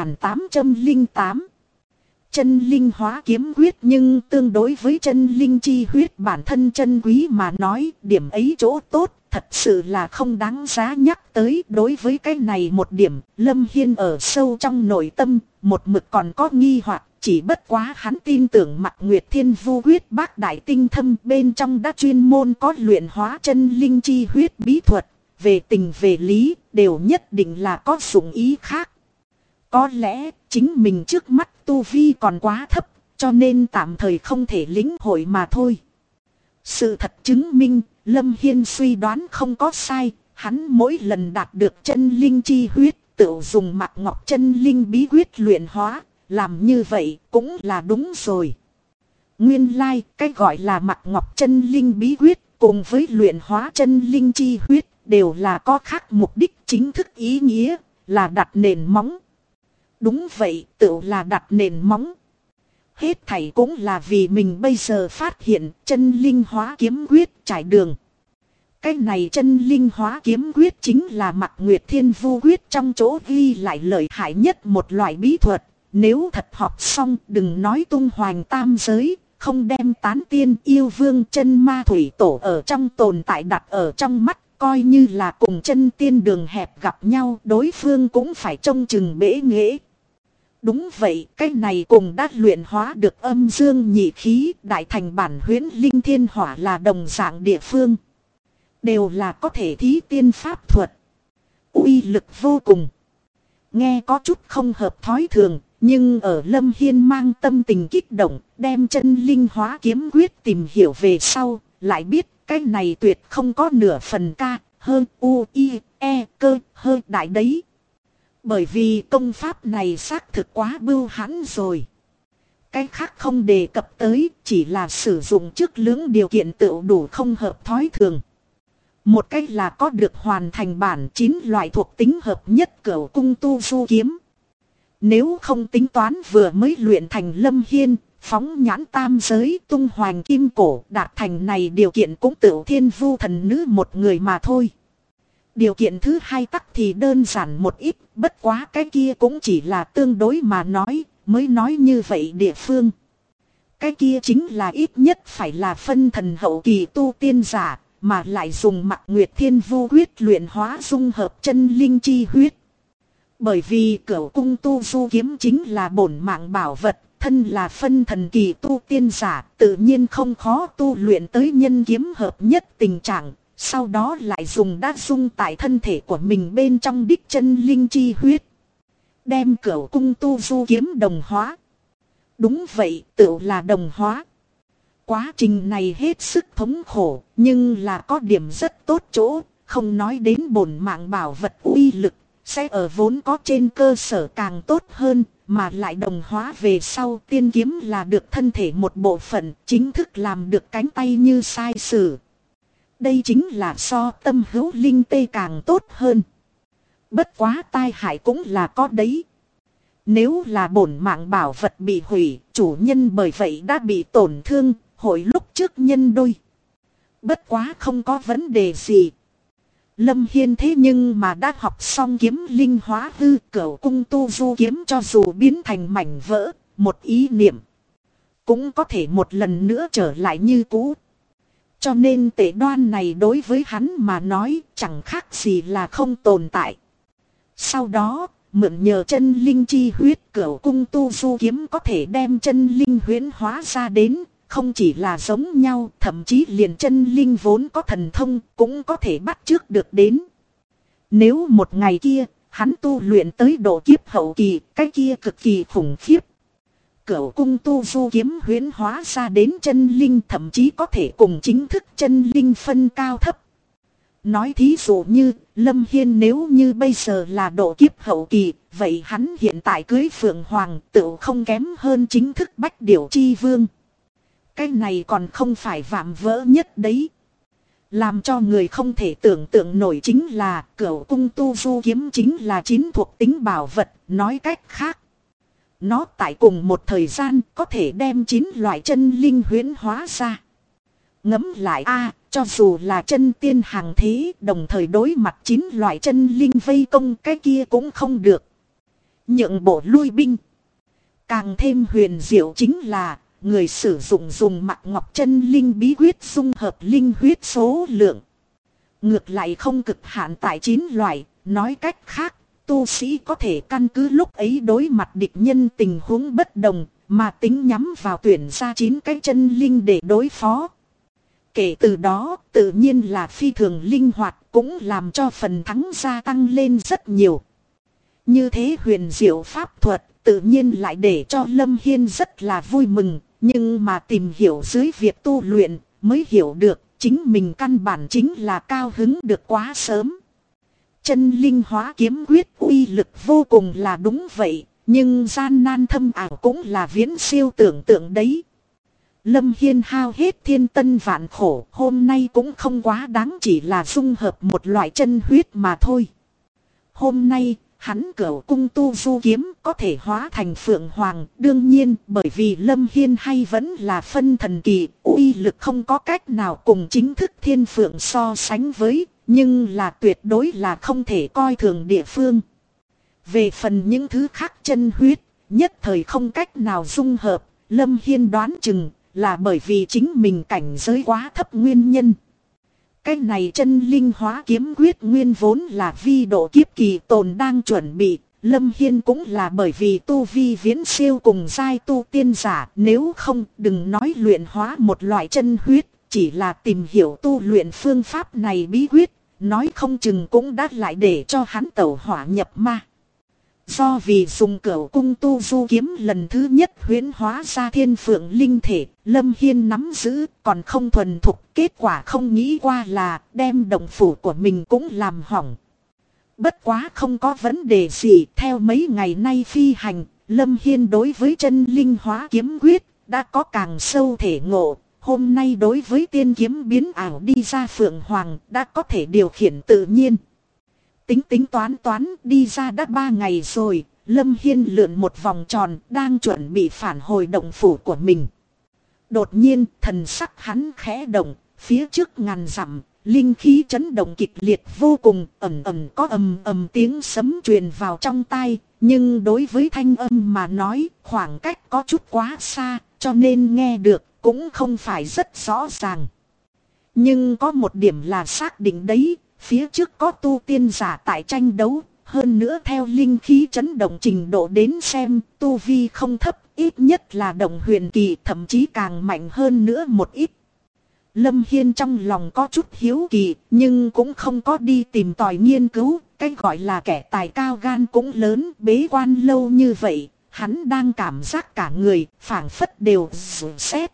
A: 2808. Chân linh hóa kiếm quyết, nhưng tương đối với chân linh chi huyết bản thân chân quý mà nói, điểm ấy chỗ tốt thật sự là không đáng giá nhắc tới. Đối với cái này một điểm, Lâm Hiên ở sâu trong nội tâm, một mực còn có nghi hoặc, chỉ bất quá hắn tin tưởng Mạc Nguyệt Thiên Vu Quyết Bác Đại Tinh Thâm bên trong đã chuyên môn có luyện hóa chân linh chi huyết bí thuật, về tình về lý, đều nhất định là có dụng ý khác. Có lẽ, chính mình trước mắt tu vi còn quá thấp, cho nên tạm thời không thể lĩnh hội mà thôi. Sự thật chứng minh, Lâm Hiên suy đoán không có sai, hắn mỗi lần đạt được chân linh chi huyết, tự dùng Mạc Ngọc chân linh bí quyết luyện hóa, làm như vậy cũng là đúng rồi. Nguyên lai, cái gọi là Mạc Ngọc chân linh bí quyết, cùng với luyện hóa chân linh chi huyết, đều là có khác mục đích chính thức ý nghĩa, là đặt nền móng. Đúng vậy, tự là đặt nền móng. Hết thảy cũng là vì mình bây giờ phát hiện chân linh hóa kiếm quyết trải đường. Cái này chân linh hóa kiếm quyết chính là Mạc Nguyệt Thiên Vu Quyết trong chỗ ghi lại lợi hại nhất một loại bí thuật. Nếu thật học xong đừng nói tung hoành tam giới, không đem tán tiên yêu vương chân ma thủy tổ ở trong tồn tại đặt ở trong mắt. Coi như là cùng chân tiên đường hẹp gặp nhau, đối phương cũng phải trông chừng bể nghễ. Đúng vậy, cái này cùng đã luyện hóa được âm dương nhị khí, đại thành bản huyễn linh thiên hỏa là đồng dạng địa phương. Đều là có thể thí tiên pháp thuật. Uy lực vô cùng. Nghe có chút không hợp thói thường, nhưng ở Lâm Hiên mang tâm tình kích động, đem chân linh hóa kiếm quyết tìm hiểu về sau, lại biết cái này tuyệt không có nửa phần ca, hơn u, i, e, cơ, hơi đại đấy. Bởi vì công pháp này xác thực quá bưu hãn rồi. Cái khác không đề cập tới, chỉ là sử dụng trước lưỡng điều kiện tựu đủ không hợp thói thường. Một cách là có được hoàn thành bản 9 loại thuộc tính hợp nhất Cửu Cung Tu Du Kiếm. Nếu không tính toán vừa mới luyện thành Lâm Hiên, phóng nhãn tam giới tung hoành kim cổ đạt thành này điều kiện cũng tựu Thiên Vu thần nữ một người mà thôi. Điều kiện thứ hai tắc thì đơn giản một ít, bất quá cái kia cũng chỉ là tương đối mà nói, mới nói như vậy địa phương. Cái kia chính là ít nhất phải là phân thần hậu kỳ tu tiên giả, mà lại dùng Mạc Nguyệt Thiên Vu huyết luyện hóa dung hợp chân linh chi huyết. Bởi vì Cửu Cung Tu Du Kiếm chính là bổn mạng bảo vật, thân là phân thần kỳ tu tiên giả, tự nhiên không khó tu luyện tới nhân kiếm hợp nhất tình trạng, sau đó lại dùng đã dung tại thân thể của mình bên trong đích chân linh chi huyết. Đem Cửu Cung Tu Du Kiếm đồng hóa. Đúng vậy, tự là đồng hóa. Quá trình này hết sức thống khổ, nhưng là có điểm rất tốt chỗ, không nói đến bổn mạng bảo vật uy lực, sẽ ở vốn có trên cơ sở càng tốt hơn, mà lại đồng hóa về sau tiên kiếm là được thân thể một bộ phận, chính thức làm được cánh tay như sai sử. Đây chính là so tâm hữu linh tê càng tốt hơn. Bất quá tai hại cũng là có đấy. Nếu là bổn mạng bảo vật bị hủy, chủ nhân bởi vậy đã bị tổn thương, hồi lúc trước nhân đôi. Bất quá không có vấn đề gì. Lâm Hiên thế nhưng mà đã học xong kiếm linh hóa hư, Cửu Cung Tu Du Kiếm cho dù biến thành mảnh vỡ, một ý niệm cũng có thể một lần nữa trở lại như cũ. Cho nên tệ đoan này đối với hắn mà nói chẳng khác gì là không tồn tại. Sau đó, mượn nhờ chân linh chi huyết, Cửu Cung Tu Du Kiếm có thể đem chân linh huyễn hóa ra đến, không chỉ là giống nhau, thậm chí liền chân linh vốn có thần thông cũng có thể bắt chước được đến. Nếu một ngày kia, hắn tu luyện tới độ kiếp hậu kỳ, cái kia cực kỳ khủng khiếp. Cửu Cung Tu Du Kiếm huyễn hóa ra đến chân linh thậm chí có thể cùng chính thức chân linh phân cao thấp. Nói thí dụ như, Lâm Hiên nếu như bây giờ là độ kiếp hậu kỳ, vậy hắn hiện tại cưới Phượng Hoàng tự không kém hơn chính thức Bách Điểu Chi Vương. Cái này còn không phải vạm vỡ nhất đấy. Làm cho người không thể tưởng tượng nổi chính là Cửu Cung Tu Du Kiếm chính là 9 thuộc tính bảo vật, nói cách khác. Nó tại cùng một thời gian có thể đem 9 loại chân linh huyễn hóa ra. Ngẫm lại cho dù là chân tiên hàng thế đồng thời đối mặt 9 loại chân linh vây công cái kia cũng không được. Nhượng bộ lui binh. Càng thêm huyền diệu chính là người sử dụng dùng Mạc Ngọc chân linh bí quyết dung hợp linh huyết số lượng. Ngược lại không cực hạn tại 9 loại, nói cách khác, tu sĩ có thể căn cứ lúc ấy đối mặt địch nhân tình huống bất đồng, mà tính nhắm vào tuyển ra 9 cái chân linh để đối phó. Kể từ đó, tự nhiên là phi thường linh hoạt, cũng làm cho phần thắng gia tăng lên rất nhiều. Như thế huyền diệu pháp thuật, tự nhiên lại để cho Lâm Hiên rất là vui mừng, nhưng mà tìm hiểu dưới việc tu luyện, mới hiểu được, chính mình căn bản chính là cao hứng được quá sớm. Chân linh hóa kiếm quyết uy lực vô cùng là đúng vậy, nhưng gian nan thâm ảo cũng là viễn siêu tưởng tượng đấy. Lâm Hiên hao hết thiên tân vạn khổ, hôm nay cũng không quá đáng chỉ là dung hợp một loại chân huyết mà thôi. Hôm nay, hắn Cửu Cung Tu Du Kiếm có thể hóa thành Phượng Hoàng, đương nhiên bởi vì Lâm Hiên hay vẫn là phân thần kỳ, uy lực không có cách nào cùng chính thức Thiên Phượng so sánh với, nhưng là tuyệt đối là không thể coi thường địa phương. Về phần những thứ khác chân huyết, nhất thời không cách nào dung hợp, Lâm Hiên đoán chừng là bởi vì chính mình cảnh giới quá thấp nguyên nhân. Cái này chân linh hóa kiếm quyết nguyên vốn là vi độ kiếp kỳ tồn đang chuẩn bị. Lâm Hiên cũng là bởi vì tu vi viễn siêu cùng giai tu tiên giả. Nếu không đừng nói luyện hóa một loại chân huyết. Chỉ là tìm hiểu tu luyện phương pháp này bí quyết. Nói không chừng cũng đã lại để cho hắn tẩu hỏa nhập ma. Do vì dùng Cửu Cung Tu Du Kiếm lần thứ nhất huyễn hóa ra Thiên Phượng linh thể, Lâm Hiên nắm giữ còn không thuần thục, kết quả không nghĩ qua là đem động phủ của mình cũng làm hỏng. Bất quá không có vấn đề gì, theo mấy ngày nay phi hành, Lâm Hiên đối với chân linh hóa kiếm quyết đã có càng sâu thể ngộ, hôm nay đối với tiên kiếm biến ảo đi ra Phượng Hoàng đã có thể điều khiển tự nhiên. Tính toán đi ra đã 3 ngày rồi, Lâm Hiên lượn một vòng tròn đang chuẩn bị phản hồi động phủ của mình. Đột nhiên thần sắc hắn khẽ động, phía trước ngàn dặm, linh khí chấn động kịch liệt vô cùng, ầm ầm có ầm ầm tiếng sấm truyền vào trong tai, nhưng đối với thanh âm mà nói, khoảng cách có chút quá xa, cho nên nghe được cũng không phải rất rõ ràng. Nhưng có một điểm là xác định đấy, phía trước có tu tiên giả tại tranh đấu, hơn nữa theo linh khí chấn động trình độ đến xem, tu vi không thấp, ít nhất là đồng huyền kỳ, thậm chí càng mạnh hơn nữa một ít. Lâm Hiên trong lòng có chút hiếu kỳ, nhưng cũng không có đi tìm tòi nghiên cứu, cái gọi là kẻ tài cao gan cũng lớn, bế quan lâu như vậy, hắn đang cảm giác cả người, phảng phất đều xét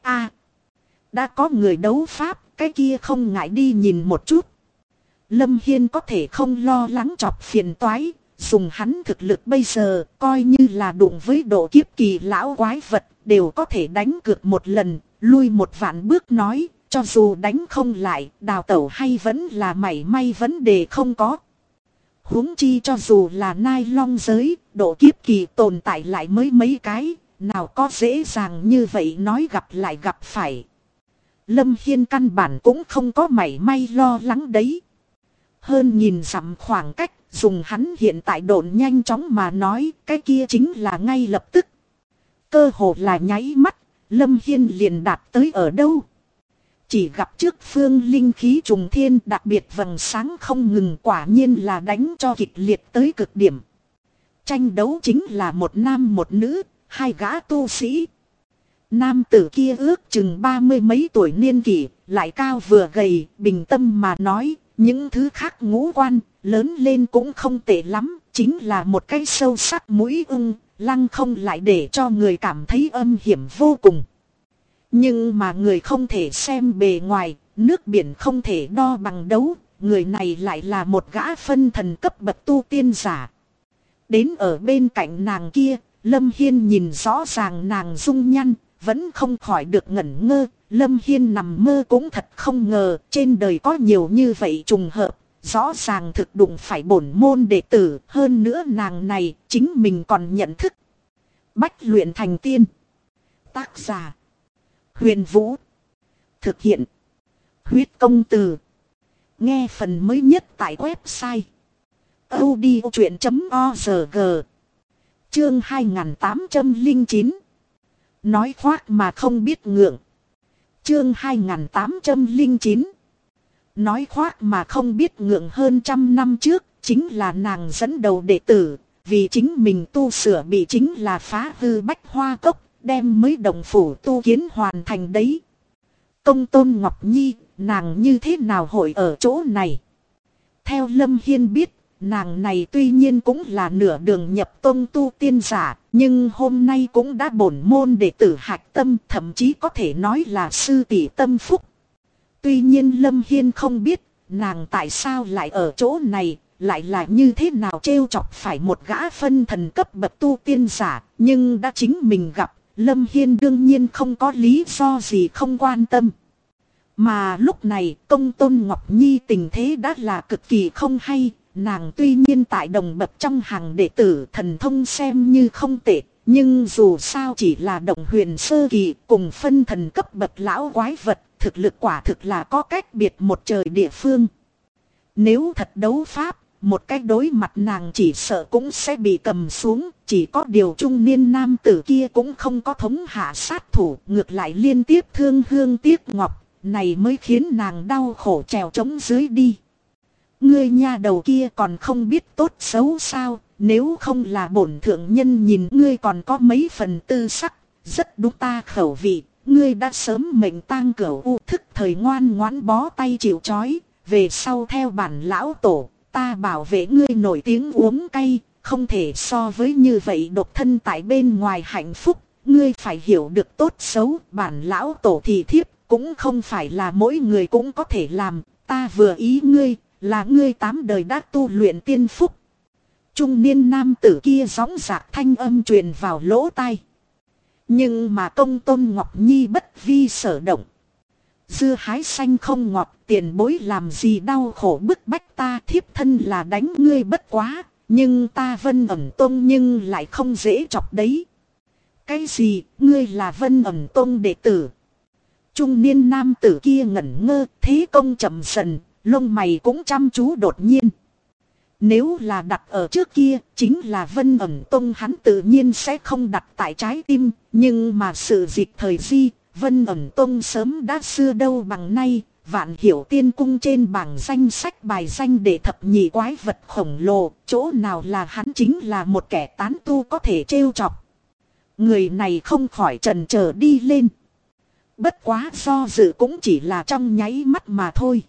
A: đã có người đấu pháp, cái kia không ngại đi nhìn một chút. Lâm Hiên có thể không lo lắng chọc phiền toái, dùng hắn thực lực bây giờ, coi như là đụng với độ kiếp kỳ lão quái vật, đều có thể đánh cược một lần, lui một vạn bước nói, cho dù đánh không lại, đào tẩu hay vẫn là mảy may vấn đề không có. Huống chi cho dù là nai long giới, độ kiếp kỳ tồn tại lại mới mấy cái, nào có dễ dàng như vậy nói gặp lại gặp phải. Lâm Hiên căn bản cũng không có mảy may lo lắng đấy. Hơn nhìn dặm khoảng cách, dùng hắn hiện tại độn nhanh chóng mà nói, cái kia chính là ngay lập tức. Cơ hồ là nháy mắt, Lâm Hiên liền đạt tới ở đâu. Chỉ gặp trước phương linh khí trùng thiên, đặc biệt vầng sáng không ngừng, quả nhiên là đánh cho kịch liệt tới cực điểm. Tranh đấu chính là một nam một nữ, hai gã tu sĩ. Nam tử kia ước chừng 30 mấy tuổi niên kỷ, lại cao vừa gầy, bình tâm mà nói, những thứ khác ngũ quan, lớn lên cũng không tệ lắm, chính là một cái sâu sắc mũi ưng, lăng không lại để cho người cảm thấy âm hiểm vô cùng. Nhưng mà người không thể xem bề ngoài, nước biển không thể đo bằng đấu, người này lại là một gã phân thần cấp bậc tu tiên giả. Đến ở bên cạnh nàng kia, Lâm Hiên nhìn rõ ràng nàng dung nhan, vẫn không khỏi được ngẩn ngơ. Lâm Hiên nằm mơ cũng thật không ngờ, trên đời có nhiều như vậy trùng hợp, rõ ràng thực đụng phải bổn môn đệ tử, hơn nữa nàng này chính mình còn nhận thức. Bách luyện thành tiên. Tác giả Huyền Vũ. Thực hiện Huyết Công Từ. Nghe phần mới nhất tại website audiochuyện.org. Chương 2809. Nói khoác mà không biết ngượng. Chương 2809. Nói khoác mà không biết ngượng. Hơn 100 năm trước, chính là nàng dẫn đầu đệ tử, vì chính mình tu sửa bị chính là phá hư Bách Hoa Cốc, đem mới đồng phủ tu kiến hoàn thành đấy. Công Tôn Ngọc Nhi, nàng như thế nào hội ở chỗ này? Theo Lâm Hiên biết, nàng này tuy nhiên cũng là nửa đường nhập tông tu tiên giả, nhưng hôm nay cũng đã bổn môn đệ tử hạch tâm, thậm chí có thể nói là sư tỷ tâm phúc. Tuy nhiên Lâm Hiên không biết, nàng tại sao lại ở chỗ này, lại là như thế nào trêu chọc phải một gã phân thần cấp bậc tu tiên giả, nhưng đã chính mình gặp, Lâm Hiên đương nhiên không có lý do gì không quan tâm. Mà lúc này Công Tôn Ngọc Nhi tình thế đã là cực kỳ không hay, nàng tuy nhiên tại đồng bậc trong hàng đệ tử thần thông xem như không tệ, nhưng dù sao chỉ là động huyền sơ kỳ cùng phân thần cấp bậc lão quái vật, thực lực quả thực là có cách biệt một trời địa phương. Nếu thật đấu pháp, một cách đối mặt nàng chỉ sợ cũng sẽ bị cầm xuống, chỉ có điều trung niên nam tử kia cũng không có thống hạ sát thủ, ngược lại liên tiếp thương hương tiếc ngọc, này mới khiến nàng đau khổ trèo trống dưới đi. Ngươi nha đầu kia còn không biết tốt xấu sao, nếu không là bổn thượng nhân nhìn ngươi còn có mấy phần tư sắc, rất đúng ta khẩu vị, ngươi đã sớm mệnh tang cửu u, thức thời ngoan ngoãn bó tay chịu trói, về sau theo bản lão tổ, ta bảo vệ ngươi nổi tiếng uống cay, không thể so với như vậy độc thân tại bên ngoài hạnh phúc, ngươi phải hiểu được tốt xấu, bản lão tổ thì thiếp, cũng không phải là mỗi người cũng có thể làm, ta vừa ý ngươi, là ngươi 8 đời đã tu luyện tiên phúc. Trung niên nam tử kia gióng giạc thanh âm truyền vào lỗ tai. Nhưng mà Công Tôn Ngọc Nhi bất vi sở động. Dưa hái xanh không ngọt, tiền bối làm gì đau khổ bức bách ta, thiếp thân là đánh ngươi bất quá, nhưng ta Vân Ẩn Tông nhưng lại không dễ chọc đấy. Cái gì, ngươi là Vân Ẩn Tông đệ tử? Trung niên nam tử kia ngẩn ngơ, thế công chậm dần, lông mày cũng chăm chú đột nhiên. Nếu là đặt ở trước kia, chính là Vân Ẩn Tông hắn tự nhiên sẽ không đặt tại trái tim, nhưng mà sự dịch thời di, Vân Ẩn Tông sớm đã xưa đâu bằng nay, Vạn Hiểu Tiên Cung trên bảng danh sách bài danh để thập nhị quái vật khổng lồ, chỗ nào là hắn chính là một kẻ tán tu có thể trêu chọc. Người này không khỏi chần chờ đi lên. Bất quá do dự cũng chỉ là trong nháy mắt mà thôi.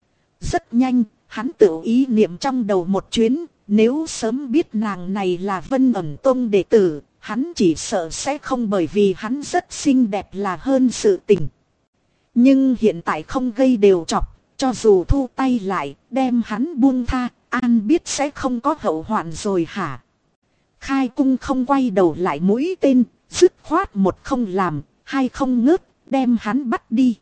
A: Rất nhanh, hắn tự ý niệm trong đầu một chuyến, nếu sớm biết nàng này là Vân Ẩn Tông đệ tử, hắn chỉ sợ sẽ không bởi vì hắn rất xinh đẹp là hơn sự tình. Nhưng hiện tại không gây đều chọc, cho dù thu tay lại, đem hắn buông tha, an biết sẽ không có hậu hoạn rồi hả? Khai cung không quay đầu lại mũi tên, dứt khoát một không làm, hai không ngớt, đem hắn bắt đi.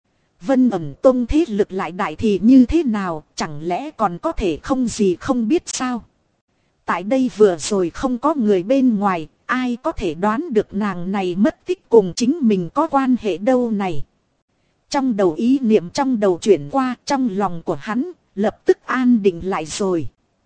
A: Vân Ẩn Tông thế lực lại đại thì như thế nào, chẳng lẽ còn có thể không gì không biết sao? Tại đây vừa rồi không có người bên ngoài, ai có thể đoán được nàng này mất tích cùng chính mình có quan hệ đâu này. Trong đầu ý niệm trong đầu chuyển qua, trong lòng của hắn, lập tức an định lại rồi.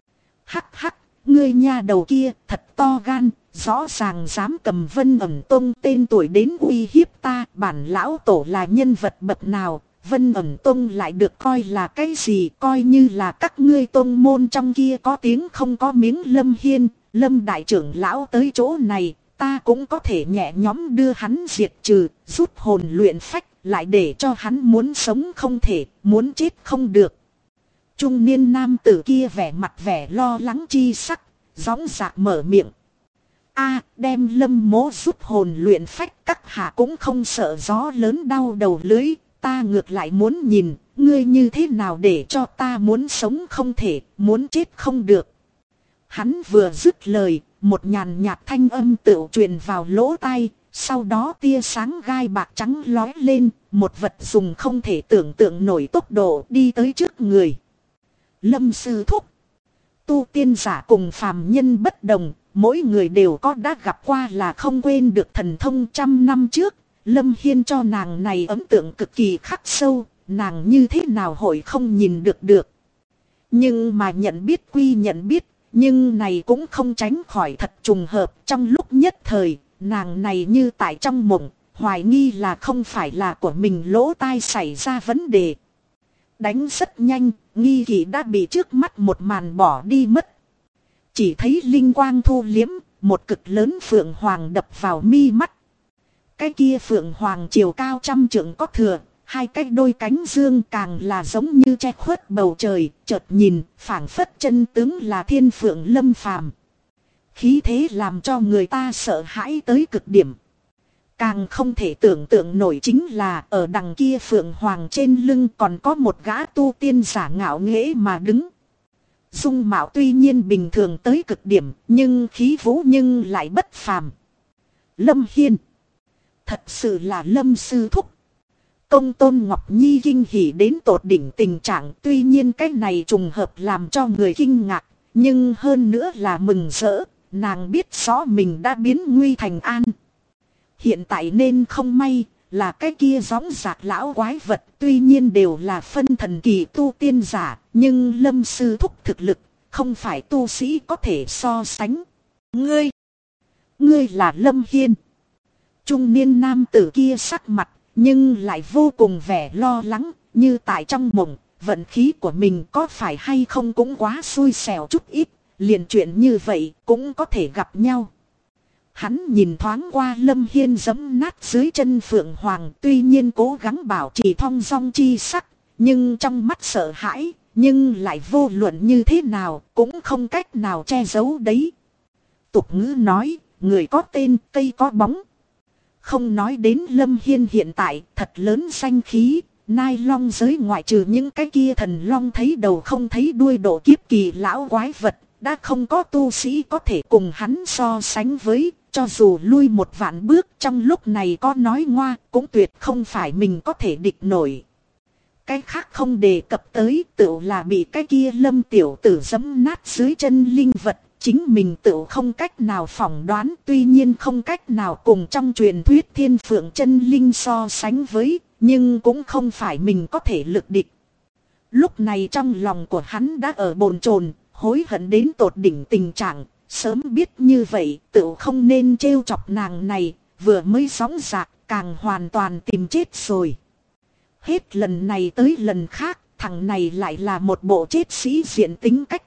A: Hắc hắc, ngươi nha đầu kia thật to gan, rõ ràng dám cầm Vân Ẩn Tông tên tuổi đến uy hiếp ta. Bản lão tổ là nhân vật bậc nào, Vân Ẩn Tông lại được coi là cái gì, coi như là các ngươi tông môn trong kia có tiếng không có miếng. Lâm Hiên, Lâm đại trưởng lão tới chỗ này, ta cũng có thể nhẹ nhõm đưa hắn diệt trừ, rút hồn luyện phách, lại để cho hắn muốn sống không thể, muốn chết không được. Trung niên nam tử kia vẻ mặt vẻ lo lắng chi sắc, dõng dạc mở miệng. A, đem Lâm mỗ rút hồn luyện phách, các hạ cũng không sợ gió lớn đau đầu lưới, ta ngược lại muốn nhìn, ngươi như thế nào để cho ta muốn sống không thể, muốn chết không được. Hắn vừa dứt lời, một nhàn nhạt thanh âm tựu truyền vào lỗ tai, sau đó tia sáng gai bạc trắng lói lên, một vật dùng không thể tưởng tượng nổi tốc độ đi tới trước người. Lâm sư thúc. Tu tiên giả cùng phàm nhân bất đồng, mỗi người đều có đã gặp qua là không quên được thần thông trăm năm trước. Lâm Hiên cho nàng này ấn tượng cực kỳ khắc sâu, nàng như thế nào hội không nhìn được. Nhưng mà nhận biết quy nhận biết, nhưng này cũng không tránh khỏi thật trùng hợp. Trong lúc nhất thời, nàng này như tại trong mộng, hoài nghi là không phải là của mình lỗ tai xảy ra vấn đề. Đánh rất nhanh, nghi kỵ đã bị trước mắt một màn bỏ đi mất. Chỉ thấy linh quang thu liếm, một cực lớn phượng hoàng đập vào mi mắt. Cái kia phượng hoàng chiều cao 100 trượng có thừa, hai cái đôi cánh dương càng là giống như che khuất bầu trời, chợt nhìn, phảng phất chân tướng là thiên phượng lâm phàm. Khí thế làm cho người ta sợ hãi tới cực điểm. Càng không thể tưởng tượng nổi chính là ở đằng kia phượng hoàng trên lưng còn có một gã tu tiên giả ngạo nghễ mà đứng. Dung mạo tuy nhiên bình thường tới cực điểm, nhưng khí vũ nhưng lại bất phàm. Lâm Hiên. Thật sự là Lâm sư thúc. Công Tôn Ngọc Nhi kinh hỉ đến tột đỉnh tình trạng, tuy nhiên cái này trùng hợp làm cho người kinh ngạc, nhưng hơn nữa là mừng rỡ, nàng biết rõ mình đã biến nguy thành an. Hiện tại nên không may là cái kia gióng giạc lão quái vật, tuy nhiên đều là phân thần kỳ tu tiên giả, nhưng Lâm sư thúc thực lực không phải tu sĩ có thể so sánh. Ngươi là Lâm Hiên. Trung niên nam tử kia sắc mặt nhưng lại vô cùng vẻ lo lắng, như tại trong mộng, vận khí của mình có phải hay không cũng quá xui xẻo chút ít, liền chuyện như vậy cũng có thể gặp nhau. Hắn nhìn thoáng qua Lâm Hiên giẫm nát dưới chân phượng hoàng, tuy nhiên cố gắng bảo trì thong dong chi sắc, nhưng trong mắt sợ hãi, nhưng lại vô luận như thế nào cũng không cách nào che giấu đấy. Tục ngữ nói, người có tên, cây có bóng. Không nói đến Lâm Hiên hiện tại thật lớn danh khí, Nai Long giới ngoại trừ những cái kia thần long thấy đầu không thấy đuôi độ kiếp kỳ lão quái vật, đã không có tu sĩ có thể cùng hắn so sánh với, cho dù lui một vạn bước trong lúc này có nói ngoa cũng tuyệt không phải mình có thể địch nổi. Cái khác không đề cập tới, tựu là bị cái kia Lâm tiểu tử giẫm nát dưới chân linh vật. Chính mình tự không cách nào phỏng đoán, tuy nhiên không cách nào cùng trong truyền thuyết thiên phượng chân linh so sánh với, nhưng cũng không phải mình có thể lực địch. Lúc này trong lòng của hắn đã ở bồn chồn, hối hận đến tột đỉnh tình trạng. Sớm biết như vậy tự không nên trêu chọc nàng này, vừa mới sóng dạc càng hoàn toàn tìm chết rồi. Hết lần này tới lần khác, thằng này lại là một bộ chết sĩ diện tính cách.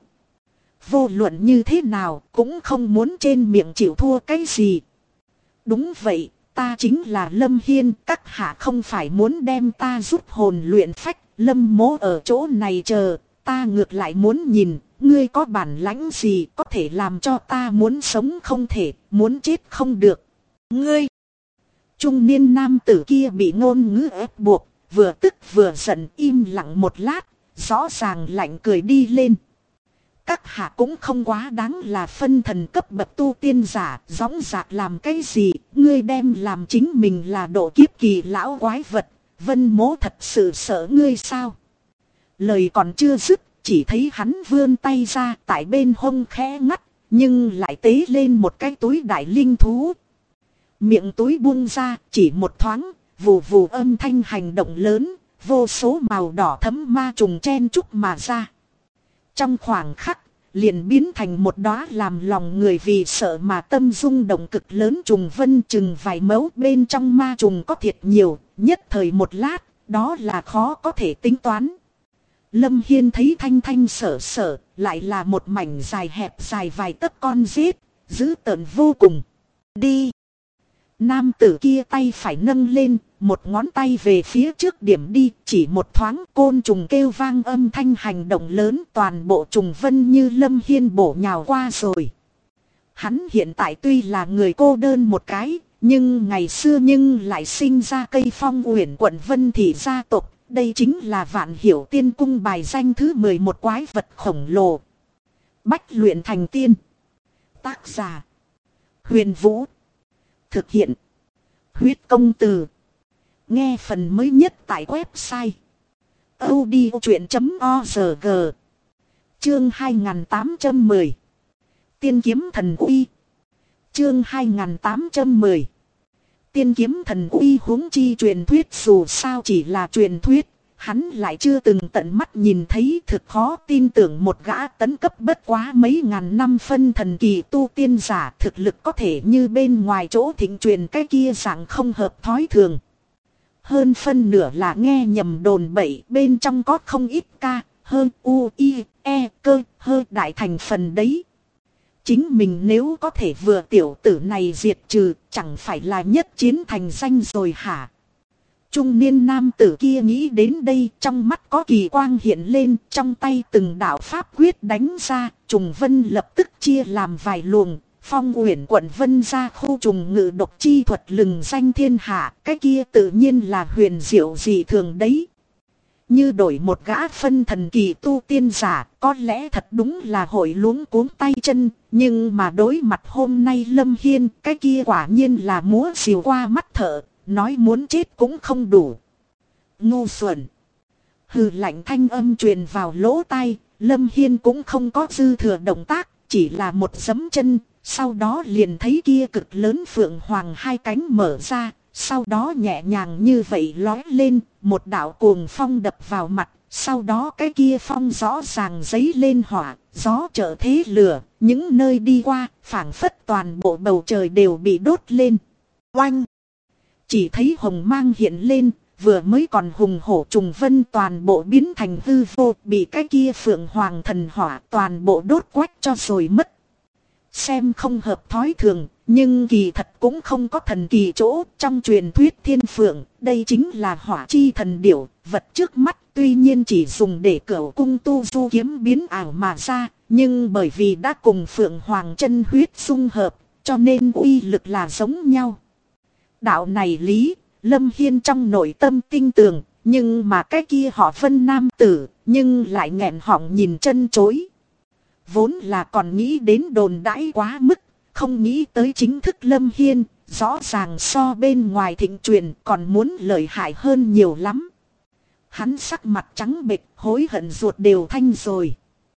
A: Vô luận như thế nào cũng không muốn trên miệng chịu thua cái gì. Đúng vậy, ta chính là Lâm Hiên, các hạ không phải muốn đem ta giúp hồn luyện phách. Lâm mố ở chỗ này chờ, ta ngược lại muốn nhìn, ngươi có bản lãnh gì có thể làm cho ta muốn sống không thể, muốn chết không được. Ngươi! Trung niên nam tử kia bị ngôn ngữ ép buộc, vừa tức vừa giận im lặng một lát, rõ ràng lạnh cười đi lên. Các hạ cũng không quá đáng là phân thần cấp bậc tu tiên giả, dõng dạc làm cái gì, ngươi đem làm chính mình là độ kiếp kỳ lão quái vật, Vân mố thật sự sợ ngươi sao? Lời còn chưa dứt, chỉ thấy hắn vươn tay ra tại bên hông khẽ ngắt, nhưng lại tế lên một cái túi đại linh thú. Miệng túi buông ra, chỉ một thoáng, vù vù âm thanh hành động lớn, vô số màu đỏ thẫm ma trùng chen chúc mà ra. Trong khoảng khắc, liền biến thành một đóa làm lòng người vì sợ mà tâm rung động cực lớn trùng vân, chừng vài mẫu, bên trong ma trùng có thiệt nhiều, nhất thời một lát, đó là khó có thể tính toán. Lâm Hiên thấy thanh thanh sở sở, lại là một mảnh dài hẹp dài vài tấc con rết, dữ tợn vô cùng. Đi! Nam tử kia tay phải nâng lên, một ngón tay về phía trước điểm đi, chỉ một thoáng côn trùng kêu vang âm thanh hành động lớn, toàn bộ trùng vân như Lâm Hiên bổ nhào qua rồi. Hắn hiện tại tuy là người cô đơn một cái, nhưng ngày xưa nhưng lại sinh ra cây phong uyển quận Vân Thị gia tộc, đây chính là Vạn Hiểu Tiên Cung bài danh thứ 11 quái vật khổng lồ. Bách luyện thành tiên. Tác giả: Huyền Vũ. Thực hiện: Huyết Công Từ. Nghe phần mới nhất tại website audiochuyện.org. Chương 2810 Tiên kiếm thần uy. Chương 2810 Tiên kiếm thần uy. Huống chi truyền thuyết dù sao chỉ là truyền thuyết, hắn lại chưa từng tận mắt nhìn thấy, thực khó tin tưởng một gã tấn cấp bất quá mấy ngàn năm phân thần kỳ tu tiên giả thực lực có thể như bên ngoài chỗ thịnh truyền cái kia dạng không hợp thói thường. Hơn phân nửa là nghe nhầm đồn bậy, bên trong có không ít ca, hơn u, i, e, cơ, hơi đại thành phần đấy. Chính mình nếu có thể vừa tiểu tử này diệt trừ, chẳng phải là nhất chiến thành danh rồi hả? Trung niên nam tử kia nghĩ đến đây, trong mắt có kỳ quang hiện lên, trong tay từng đạo pháp quyết đánh ra, trùng vân lập tức chia làm vài luồng. Phong uyển quận Vân ra khu trùng ngự độc chi thuật lừng danh thiên hạ, cái kia tự nhiên là huyền diệu dị thường đấy. Như đổi một gã phân thần kỳ tu tiên giả, có lẽ thật đúng là hội luống cuống tay chân, nhưng mà đối mặt hôm nay Lâm Hiên, cái kia quả nhiên là múa xìu qua mắt thợ, nói muốn chết cũng không đủ. Ngu xuẩn! Hừ lạnh thanh âm truyền vào lỗ tai, Lâm Hiên cũng không có dư thừa động tác, chỉ là một giẫm chân. Sau đó liền thấy kia cực lớn phượng hoàng hai cánh mở ra, sau đó nhẹ nhàng như vậy lói lên, một đạo cuồng phong đập vào mặt, sau đó cái kia phong rõ ràng giấy lên hỏa, gió trở thế lửa, những nơi đi qua, phảng phất toàn bộ bầu trời đều bị đốt lên. Oanh! Chỉ thấy hồng mang hiện lên, vừa mới còn hùng hổ trùng vân toàn bộ biến thành hư vô, bị cái kia phượng hoàng thần hỏa toàn bộ đốt quách cho rồi mất. Xem không hợp thói thường, nhưng kỳ thật cũng không có thần kỳ chỗ. Trong truyền thuyết thiên phượng, đây chính là hỏa chi thần điểu, vật trước mắt tuy nhiên chỉ dùng để cửu cung tu du kiếm biến ảo mà ra, nhưng bởi vì đã cùng phượng hoàng chân huyết xung hợp, cho nên uy lực là giống nhau. Đạo này lý, Lâm Hiên trong nội tâm tinh tường, nhưng mà cái kia họ Vân nam tử, nhưng lại nghẹn họng nhìn chân chối. Vốn là còn nghĩ đến đồn đãi quá mức, không nghĩ tới chính thức Lâm Hiên, rõ ràng so bên ngoài thịnh truyền còn muốn lợi hại hơn nhiều lắm. Hắn sắc mặt trắng bệch, hối hận ruột đều thanh rồi.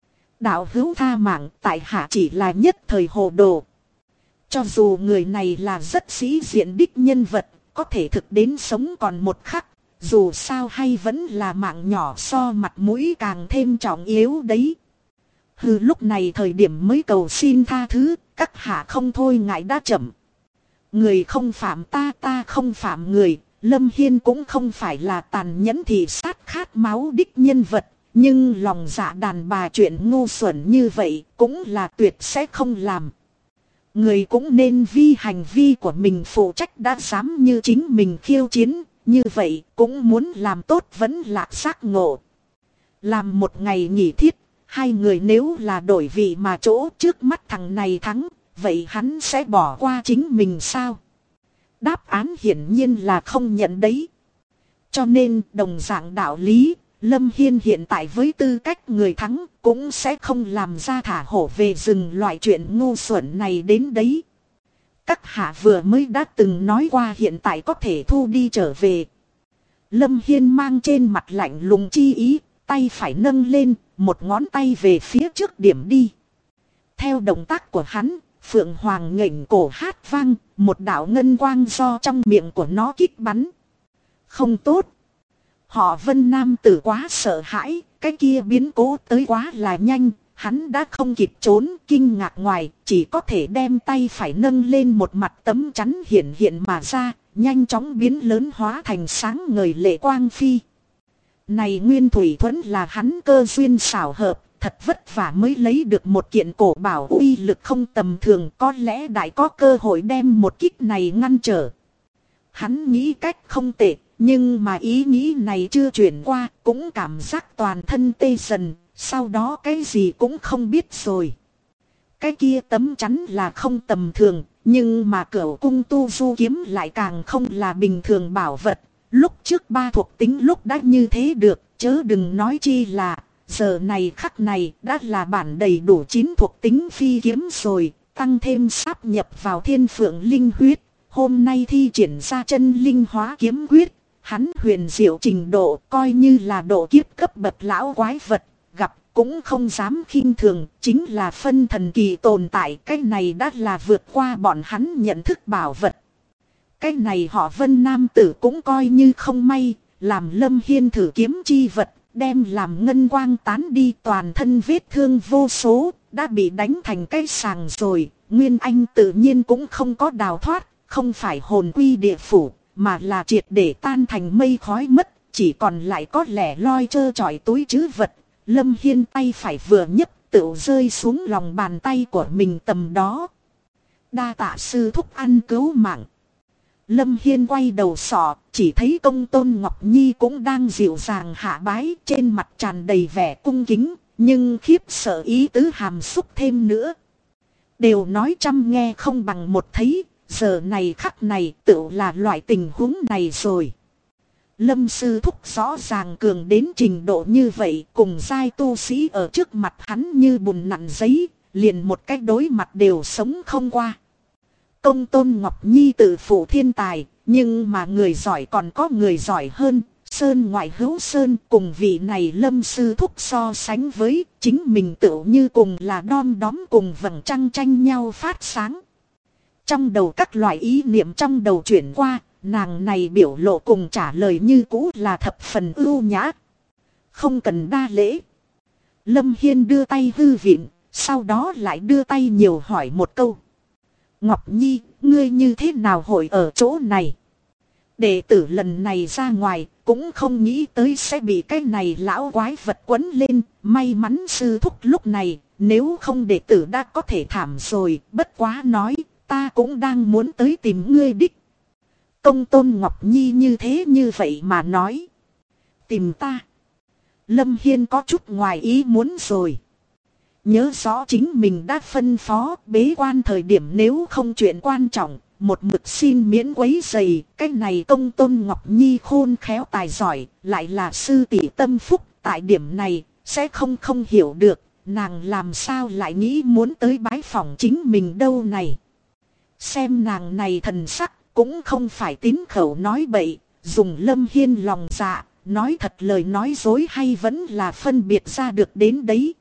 A: Đạo hữu tha mạng, tại hạ chỉ là nhất thời hồ đồ. Cho dù người này là rất sĩ diện đích nhân vật, có thể thực đến sống còn một khắc, dù sao hay vẫn là mạng nhỏ so mặt mũi càng thêm trọng yếu đấy. Hừ, lúc này thời điểm mới cầu xin tha thứ, các hạ không thôi ngại đã chậm. Người không phạm ta, ta không phạm người. Lâm Hiên cũng không phải là tàn nhẫn thị sát khát máu đích nhân vật. Nhưng lòng dạ đàn bà chuyện ngu xuẩn như vậy cũng là tuyệt sẽ không làm. Người cũng nên vì hành vi của mình phụ trách, đã dám như chính mình khiêu chiến. Như vậy cũng muốn làm tốt vẫn lạc giác ngộ. Làm một ngày nghỉ thiết, hai người nếu là đổi vị mà chỗ trước mắt thằng này thắng, vậy hắn sẽ bỏ qua chính mình sao? Đáp án hiển nhiên là không nhận đấy. Cho nên đồng dạng đạo lý, Lâm Hiên hiện tại với tư cách người thắng cũng sẽ không làm ra thả hổ về rừng loại chuyện ngu xuẩn này đến đấy. Các hạ vừa mới đã từng nói qua hiện tại có thể thu đi trở về. Lâm Hiên mang trên mặt lạnh lùng chi ý, tay phải nâng lên, một ngón tay về phía trước điểm đi. Theo động tác của hắn, Phượng Hoàng nghênh cổ hát vang, một đạo ngân quang do trong miệng của nó kích bắn. Không tốt. Họ Vân nam tử quá sợ hãi, cái kia biến cố tới quá là nhanh, hắn đã không kịp trốn, kinh ngạc ngoài, chỉ có thể đem tay phải nâng lên, một mặt tấm chắn hiện hiện mà ra, nhanh chóng biến lớn hóa thành sáng ngời lệ quang phi. Này Nguyên Thủy Thuẫn là hắn cơ duyên xảo hợp, thật vất vả mới lấy được một kiện cổ bảo uy lực không tầm thường, có lẽ đại có cơ hội đem một kích này ngăn trở. Hắn nghĩ cách không tệ, nhưng mà ý nghĩ này chưa chuyển qua, cũng cảm giác toàn thân tê dần, sau đó cái gì cũng không biết rồi. Cái kia tấm chắn là không tầm thường, nhưng mà Cửu Cung Tu Du kiếm lại càng không là bình thường bảo vật. Lúc trước ba thuộc tính lúc đã như thế được, chớ đừng nói chi là giờ này khắc này đã là bản đầy đủ 9 thuộc tính phi kiếm rồi, tăng thêm sáp nhập vào Thiên Phượng Linh Huyết. Hôm nay thi triển ra chân linh hóa kiếm quyết, hắn huyền diệu trình độ coi như là độ kiếp cấp bậc lão quái vật, gặp cũng không dám khinh thường, chính là phân thần kỳ tồn tại, cái này đã là vượt qua bọn hắn nhận thức bảo vật. Cái này họ Vân nam tử cũng coi như không may, làm Lâm Hiên thử kiếm chi vật, đem làm ngân quang tán đi, toàn thân vết thương vô số, đã bị đánh thành cái sàng rồi. Nguyên Anh tự nhiên cũng không có đào thoát, không phải hồn quy địa phủ, mà là triệt để tan thành mây khói mất, chỉ còn lại có lẻ loi trơ trọi túi trữ vật. Lâm Hiên tay phải vừa nhấc, tựu rơi xuống lòng bàn tay của mình tầm đó. Đa tạ sư thúc ăn cứu mạng. Lâm Hiên quay đầu sọ, chỉ thấy Công Tôn Ngọc Nhi cũng đang dịu dàng hạ bái, trên mặt tràn đầy vẻ cung kính, nhưng khiếp sợ ý tứ hàm xúc thêm nữa. Đều nói trăm nghe không bằng một thấy, giờ này khắc này tựu là loại tình huống này rồi. Lâm sư thúc rõ ràng cường đến trình độ như vậy, cùng giai tu sĩ ở trước mặt hắn như bùn nặn giấy, liền một cách đối mặt đều sống không qua. Công Tôn Ngọc Nhi tự phụ thiên tài, nhưng mà người giỏi còn có người giỏi hơn. Sơn ngoại hữu sơn, cùng vị này Lâm sư thúc so sánh với chính mình tựu như cùng là đom đóm cùng vầng trăng tranh nhau phát sáng. Trong đầu các loại ý niệm trong đầu chuyển qua, nàng này biểu lộ cùng trả lời như cũ là thập phần ưu nhã. Không cần đa lễ. Lâm Hiên đưa tay hư vịn, sau đó lại đưa tay nhiều hỏi một câu. Ngọc Nhi, ngươi như thế nào hội ở chỗ này? Đệ tử lần này ra ngoài, cũng không nghĩ tới sẽ bị cái này lão quái vật quấn lên. May mắn sư thúc lúc này, nếu không đệ tử đã có thể thảm rồi. Bất quá nói, ta cũng đang muốn tới tìm ngươi đích. Công Tôn Ngọc Nhi như thế như vậy mà nói. Tìm ta. Lâm Hiên có chút ngoài ý muốn rồi. Nhớ rõ chính mình đã phân phó bế quan thời điểm nếu không chuyện quan trọng, một mực xin miễn quấy rầy. Cái này Công Tôn Ngọc Nhi khôn khéo tài giỏi, lại là sư tỷ tâm phúc, tại điểm này sẽ không hiểu được, nàng làm sao lại nghĩ muốn tới bái phỏng chính mình đâu này. Xem nàng này thần sắc, cũng không phải tín khẩu nói bậy, dùng Lâm Hiên lòng dạ, nói thật lời nói dối hay vẫn là phân biệt ra được đến đấy.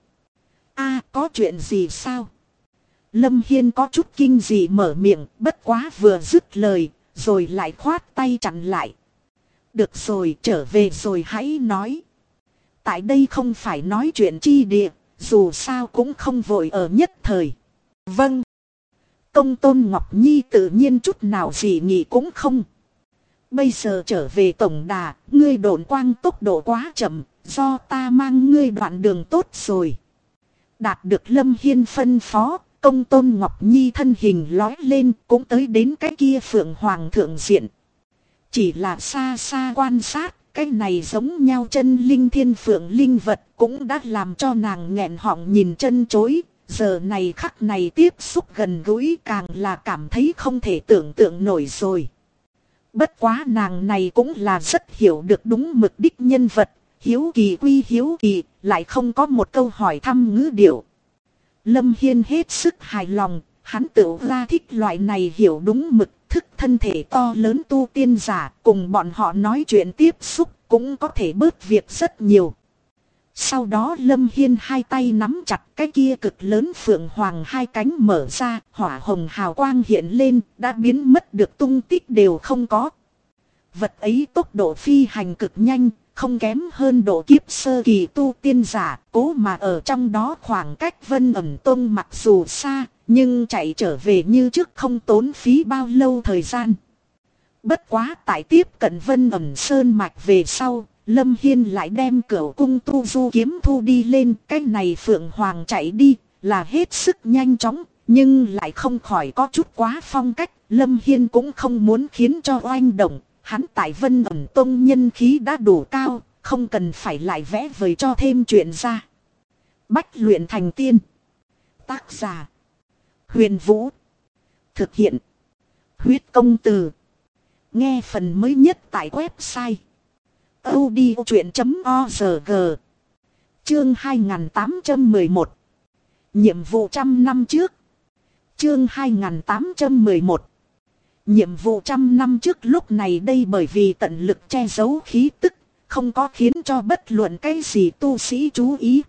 A: Có chuyện gì sao? Lâm Hiên có chút kinh dị mở miệng, bất quá vừa dứt lời, rồi lại khoát tay chặn lại. Được rồi, trở về rồi hãy nói. Tại đây không phải nói chuyện chi địa, dù sao cũng không vội ở nhất thời.
B: Vâng.
A: Công Tôn Ngọc Nhi tự nhiên chút nào gì nghĩ cũng không. Bây giờ trở về tổng đà, ngươi độn quang tốc độ quá chậm, do ta mang ngươi đoạn đường tốt rồi. Đạt được Lâm Hiên phân phó, Công Tôn Ngọc Nhi thân hình lói lên cũng tới đến cái kia Phượng Hoàng thượng diện. Chỉ là xa xa quan sát, cái này giống nhau chân linh thiên phượng linh vật cũng đã làm cho nàng nghẹn họng nhìn chân chối. Giờ này khắc này tiếp xúc gần gũi càng là cảm thấy không thể tưởng tượng nổi rồi. Bất quá nàng này cũng là rất hiểu được đúng mực đích nhân vật, hiếu kỳ quy hiếu kỳ, lại không có một câu hỏi thăm ngữ điệu. Lâm Hiên hết sức hài lòng, hắn tự ra thích loại này hiểu đúng mực, thức thân thể to lớn tu tiên giả, cùng bọn họ nói chuyện tiếp xúc cũng có thể bớt việc rất nhiều. Sau đó Lâm Hiên hai tay nắm chặt cái kia cực lớn phượng hoàng, hai cánh mở ra, hỏa hồng hào quang hiện lên, đã biến mất được tung tích đều không có. Vật ấy tốc độ phi hành cực nhanh, không kém hơn độ kiếp sơ kỳ tu tiên giả, cố mà ở trong đó khoảng cách Vân Ẩm Tông mặc dù xa, nhưng chạy trở về như trước không tốn phí bao lâu thời gian. Bất quá tại tiếp cận Vân Ẩm Sơn mạch về sau, Lâm Hiên lại đem Cửu Cung Tu Du kiếm thu đi lên, cái này Phượng Hoàng chạy đi là hết sức nhanh chóng, nhưng lại không khỏi có chút quá phong cách. Lâm Hiên cũng không muốn khiến cho oanh động, hắn tại Vân Ẩm Tông nhân khí đã đủ cao, không cần phải lại vẽ vời cho thêm chuyện ra. Bách luyện thành tiên. Tác giả Huyền Vũ. Thực hiện Huyết Công Từ. Nghe phần mới nhất tại website audiochuyện.org. Chương 2811. Nhiệm vụ trăm năm trước. Chương 2811. Nhiệm vụ trăm năm trước lúc này đây bởi vì tận lực che giấu khí tức, không có khiến cho bất luận cái gì tu sĩ chú ý.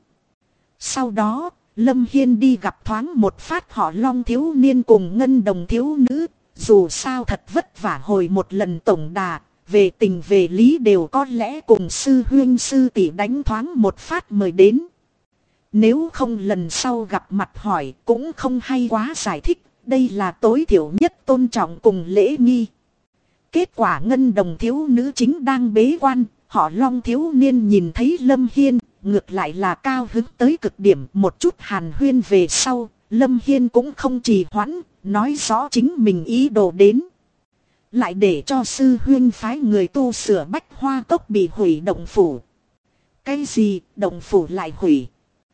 A: Sau đó, Lâm Hiên đi gặp thoáng một phát họ Long thiếu niên cùng Ngân Đồng thiếu nữ, dù sao thật vất vả hồi một lần tổng đà, về tình về lý đều có lẽ cùng sư huynh sư tỷ đánh thoáng một phát mời đến. Nếu không lần sau gặp mặt hỏi cũng không hay quá giải thích, đây là tối thiểu nhất tôn trọng cùng lễ nghi. Kết quả Ngân Đồng thiếu nữ chính đang bế quan, họ Long thiếu niên nhìn thấy Lâm Hiên, ngược lại là cao hứng tới cực điểm. Một chút hàn huyên về sau, Lâm Hiên cũng không trì hoãn, nói rõ chính mình ý đồ đến. Lại để cho sư huynh phái người tu sửa Bách Hoa Cốc bị hủy động phủ. Cái gì động phủ lại hủy?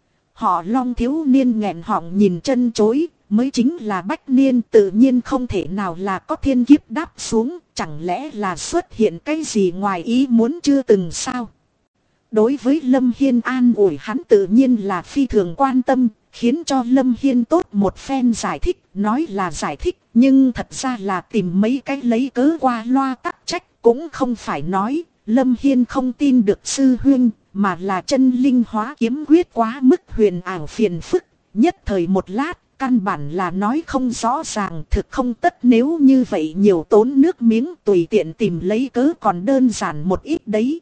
A: Họ Long thiếu niên nghẹn họng nhìn chân chối, mới chính là Bách Niên, tự nhiên không thể nào là có thiên kiếp đáp xuống, chẳng lẽ là xuất hiện cái gì ngoài ý muốn chưa từng sao? Đối với Lâm Hiên an ủi hắn tự nhiên là phi thường quan tâm, khiến cho Lâm Hiên tốt một phen giải thích, nói là giải thích, nhưng thật ra là tìm mấy cái lấy cớ qua loa tắc trách, cũng không phải nói Lâm Hiên không tin được sư huynh, mà là chân linh hóa kiếm quyết quá mức huyền ảo phiền phức, nhất thời một lát, căn bản là nói không rõ ràng, thực không tất, nếu như vậy nhiều tốn nước miếng tùy tiện tìm lấy cớ còn đơn giản một ít đấy.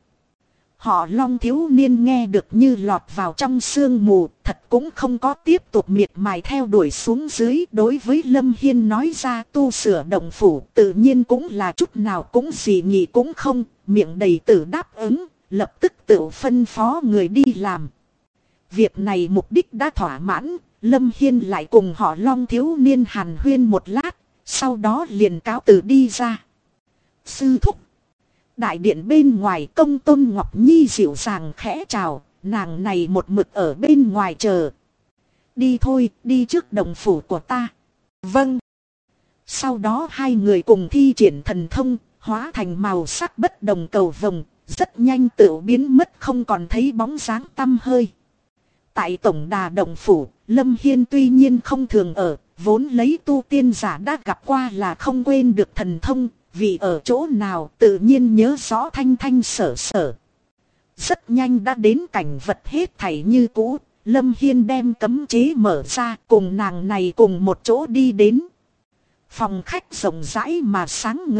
A: Họ Long thiếu niên nghe được như lọt vào trong sương mù, thật cũng không có tiếp tục miệt mài theo đuổi xuống dưới. Đối với Lâm Hiên nói ra tu sửa động phủ, tự nhiên cũng là chút nào cũng gì nghĩ cũng không, miệng đầy tử đáp ứng, lập tức tự phân phó người đi làm. Việc này mục đích đã thỏa mãn, Lâm Hiên lại cùng họ Long thiếu niên hàn huyên một lát, sau đó liền cáo từ đi ra. Sư thúc. Đại điện bên ngoài Công Tôn Ngọc Nhi dịu dàng khẽ chào, nàng này một mực ở bên ngoài chờ. Đi thôi, đi trước đồng phủ của ta. Vâng. Sau đó hai người cùng thi triển thần thông, hóa thành màu sắc bất đồng cầu vồng, rất nhanh tự biến mất không còn thấy bóng dáng tăm hơi. Tại tổng đà động phủ, Lâm Hiên tuy nhiên không thường ở, vốn lấy tu tiên giả đã gặp qua là không quên được thần thông. Vì ở chỗ nào tự nhiên nhớ rõ thanh thanh sở sở. Rất nhanh đã đến cảnh vật hết thảy như cũ. Lâm Hiên đem cấm chế mở ra, cùng nàng này cùng một chỗ đi đến. Phòng khách rộng rãi mà sáng ngời.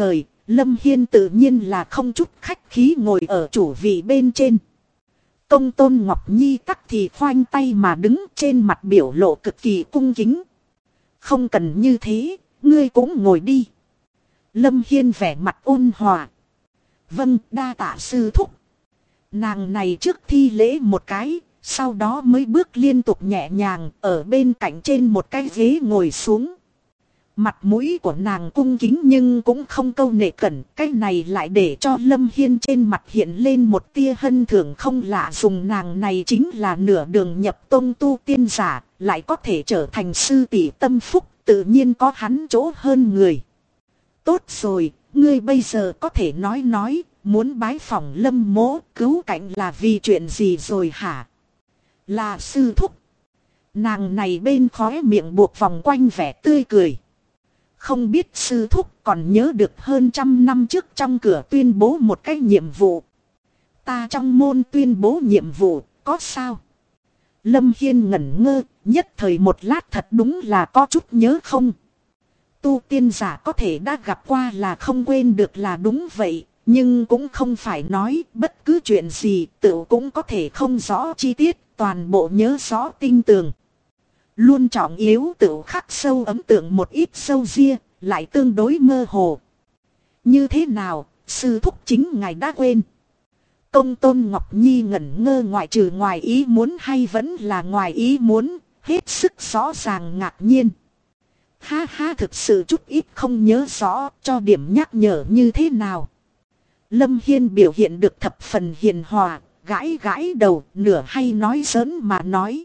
A: Lâm Hiên tự nhiên là không chút khách khí ngồi ở chủ vị bên trên. Công Tôn Ngọc Nhi tắc thì khoanh tay mà đứng, trên mặt biểu lộ cực kỳ cung kính. Không cần như thế, ngươi cũng ngồi đi. Lâm Hiên vẻ mặt ôn hòa. Vâng, đa tạ sư thúc. Nàng này trước thi lễ một cái, sau đó mới bước liên tục nhẹ nhàng ở bên cạnh trên một cái ghế ngồi xuống. Mặt mũi của nàng cung kính nhưng cũng không câu nệ cẩn. Cái này lại để cho Lâm Hiên trên mặt hiện lên một tia hân thưởng không lạ, dùng nàng này chính là nửa đường nhập tông tu tiên giả, lại có thể trở thành sư tỷ tâm phúc, tự nhiên có hắn chỗ hơn người. Tốt rồi, ngươi bây giờ có thể nói, muốn bái phỏng Lâm mỗ cứu cảnh là vì chuyện gì rồi hả? Là sư thúc. Nàng này bên khóe miệng buộc vòng quanh vẻ tươi cười. Không biết sư thúc còn nhớ được hơn 100 năm trước trong cửa tuyên bố một cái nhiệm vụ. Ta trong môn tuyên bố nhiệm vụ, có sao? Lâm Hiên ngẩn ngơ, nhất thời một lát thật đúng là có chút nhớ không. Tu tiên giả có thể đã gặp qua là không quên được là đúng vậy, nhưng cũng không phải nói bất cứ chuyện gì tự cũng có thể không rõ chi tiết, toàn bộ nhớ rõ tinh tường. Luôn trọng yếu tự khắc sâu ấn tượng một ít sâu ria, lại tương đối mơ hồ. Như thế nào, sư thúc chính ngài đã quên? Công Tôn Ngọc Nhi ngẩn ngơ, ngoại trừ ngoài ý muốn hay vẫn là ngoài ý muốn, hết sức rõ ràng ngạc nhiên. Ha ha, thực sự chút ít không nhớ rõ, cho điểm nhắc nhở như thế nào? Lâm Hiên biểu hiện được thập phần hiền hòa, gãi gãi đầu, nửa hay nói giỡn mà nói.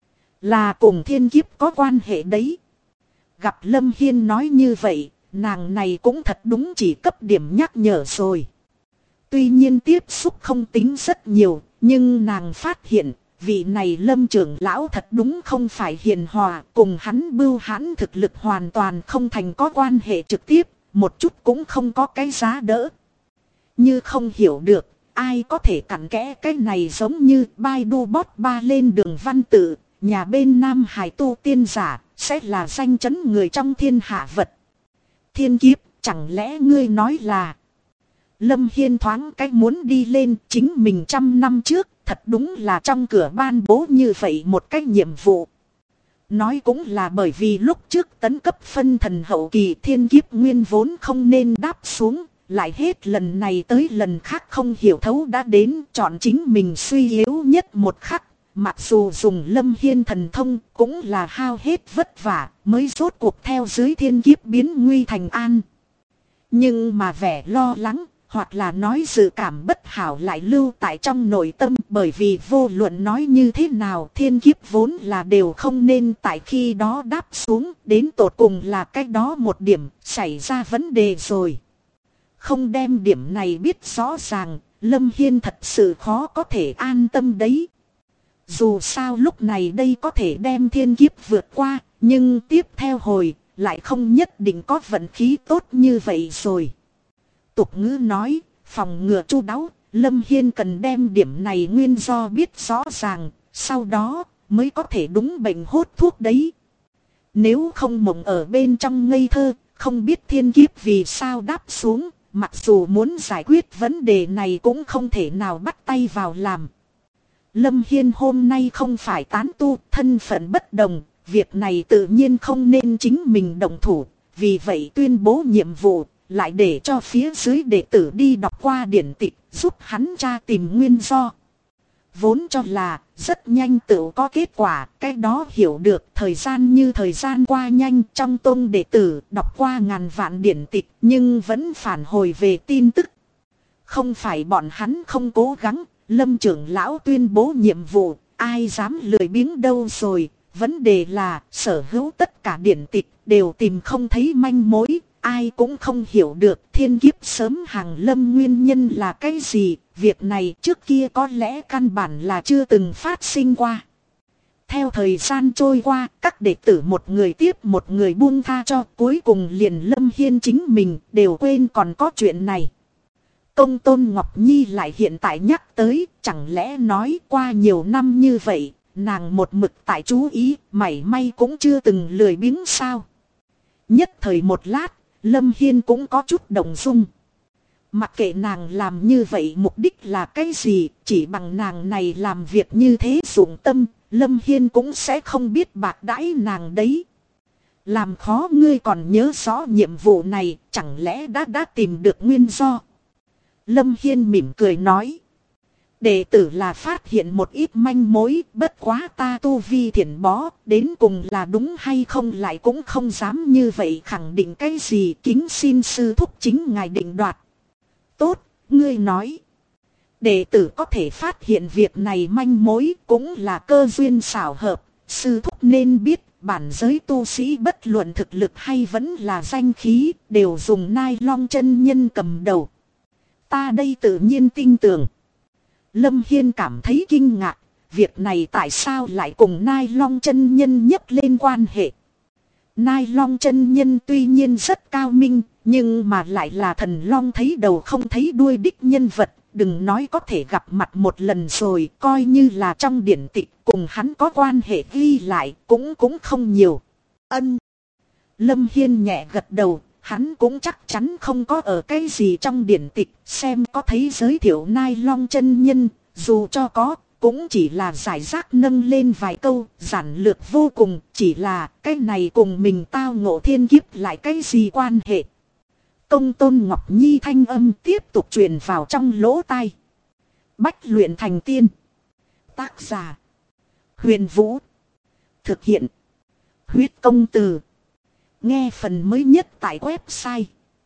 A: Là cùng thiên kiếp có quan hệ đấy. Gặp Lâm Hiên nói như vậy, nàng này cũng thật đúng chỉ cấp điểm nhắc nhở rồi. Tuy nhiên tiếp xúc không tính rất nhiều, nhưng nàng phát hiện, vị này Lâm trưởng lão thật đúng không phải hiền hòa, cùng hắn bưu hãn thực lực hoàn toàn không thành có quan hệ trực tiếp, một chút cũng không có cái giá đỡ. Như không hiểu được, ai có thể cặn kẽ cái này giống như Baidu bot ba lên đường văn tự, nhà bên Nam Hải tu tiên giả, sẽ là danh chấn người trong thiên hạ vật. Thiên kiếp, chẳng lẽ ngươi nói là... Lâm Hiên thoáng cách muốn đi lên, chính mình 100 năm trước, thật đúng là trong cửa ban bố như vậy một cách nhiệm vụ. Nói cũng là bởi vì lúc trước tấn cấp phân thần hậu kỳ thiên kiếp nguyên vốn không nên đáp xuống, lại hết lần này tới lần khác không hiểu thấu đã đến, chọn chính mình suy yếu nhất một khắc. Mặc dù dùng Lâm Hiên thần thông cũng là hao hết vất vả mới rốt cuộc theo dưới thiên kiếp biến nguy thành an. Nhưng mà vẻ lo lắng, hoặc là nói dự cảm bất hảo lại lưu tại trong nội tâm, bởi vì vô luận nói như thế nào thiên kiếp vốn là đều không nên tại khi đó đáp xuống, đến tột cùng là cái đó một điểm xảy ra vấn đề rồi. Không đem điểm này biết rõ ràng, Lâm Hiên thật sự khó có thể an tâm đấy. Dù sao lúc này đây có thể đem thiên kiếp vượt qua, nhưng tiếp theo hồi lại không nhất định có vận khí tốt như vậy rồi. Tục ngữ nói, phòng ngừa chu đáo, Lâm Hiên cần đem điểm này nguyên do biết rõ ràng, sau đó mới có thể đúng bệnh hốt thuốc đấy. Nếu không mộng ở bên trong ngây thơ, không biết thiên kiếp vì sao đáp xuống, mặc dù muốn giải quyết vấn đề này cũng không thể nào bắt tay vào làm. Lâm Hiên hôm nay không phải tán tu, thân phận bất đồng, việc này tự nhiên không nên chính mình động thủ, vì vậy tuyên bố nhiệm vụ, lại để cho phía dưới đệ tử đi đọc qua điển tịch, giúp hắn tra tìm nguyên do. Vốn cho là rất nhanh tự có kết quả, cái đó hiểu được thời gian như thời gian qua nhanh, trong tông đệ tử đọc qua ngàn vạn điển tịch nhưng vẫn phản hồi về tin tức. Không phải bọn hắn không cố gắng, Lâm trưởng lão tuyên bố nhiệm vụ, ai dám lười biếng đâu rồi, vấn đề là sở hữu tất cả điển tịch đều tìm không thấy manh mối. Ai cũng không hiểu được thiên kiếp sớm hàng lâm nguyên nhân là cái gì, việc này trước kia có lẽ căn bản là chưa từng phát sinh qua. Theo thời gian trôi qua, các đệ tử một người tiếp một người buông tha cho, cuối cùng liền Lâm Hiên chính mình đều quên còn có chuyện này. Công Tôn Ngọc Nhi lại hiện tại nhắc tới, chẳng lẽ nói qua nhiều năm như vậy, nàng một mực tại chú ý, mảy may cũng chưa từng lười biếng sao. Nhất thời một lát, Lâm Hiên cũng có chút động dung. Mặc kệ nàng làm như vậy mục đích là cái gì, chỉ bằng nàng này làm việc như thế dụng tâm, Lâm Hiên cũng sẽ không biết bạc đãi nàng đấy. Làm khó ngươi còn nhớ rõ nhiệm vụ này, chẳng lẽ đã tìm được nguyên do? Lâm Hiên mỉm cười nói. Đệ tử là phát hiện một ít manh mối, bất quá ta tu vi thiện bó, đến cùng là đúng hay không lại cũng không dám như vậy khẳng định cái gì, kính xin sư thúc chính ngài định đoạt. Tốt, ngươi nói. Đệ tử có thể phát hiện việc này manh mối cũng là cơ duyên xảo hợp, sư thúc nên biết bản giới tu sĩ bất luận thực lực hay vẫn là danh khí, đều dùng Nai Long chân nhân cầm đầu. Ta đây tự nhiên tin tưởng. Lâm Hiên cảm thấy kinh ngạc, việc này tại sao lại cùng Nai Long chân nhân nhắc lên quan hệ. Nai Long chân nhân tuy nhiên rất cao minh, nhưng mà lại là thần long thấy đầu không thấy đuôi đích nhân vật, đừng nói có thể gặp mặt một lần rồi, coi như là trong điển tịch cùng hắn có quan hệ ghi lại cũng không nhiều. Ân. Lâm Hiên nhẹ gật đầu, hắn cũng chắc chắn không có ở cái gì trong điển tịch, xem có thấy giới thiệu Nai Long chân nhân, dù cho có, cũng chỉ là giải rác nâng lên vài câu, giản lược vô cùng, chỉ là cái này cùng mình tao ngộ thiên kiếp lại cái gì quan hệ. Công Tôn Ngọc Nhi thanh âm tiếp tục truyền vào trong lỗ tai. Bách luyện thành tiên. Tác giả. Huyền Vũ. Thực hiện. Huyết công từ. Nghe phần mới nhất tại website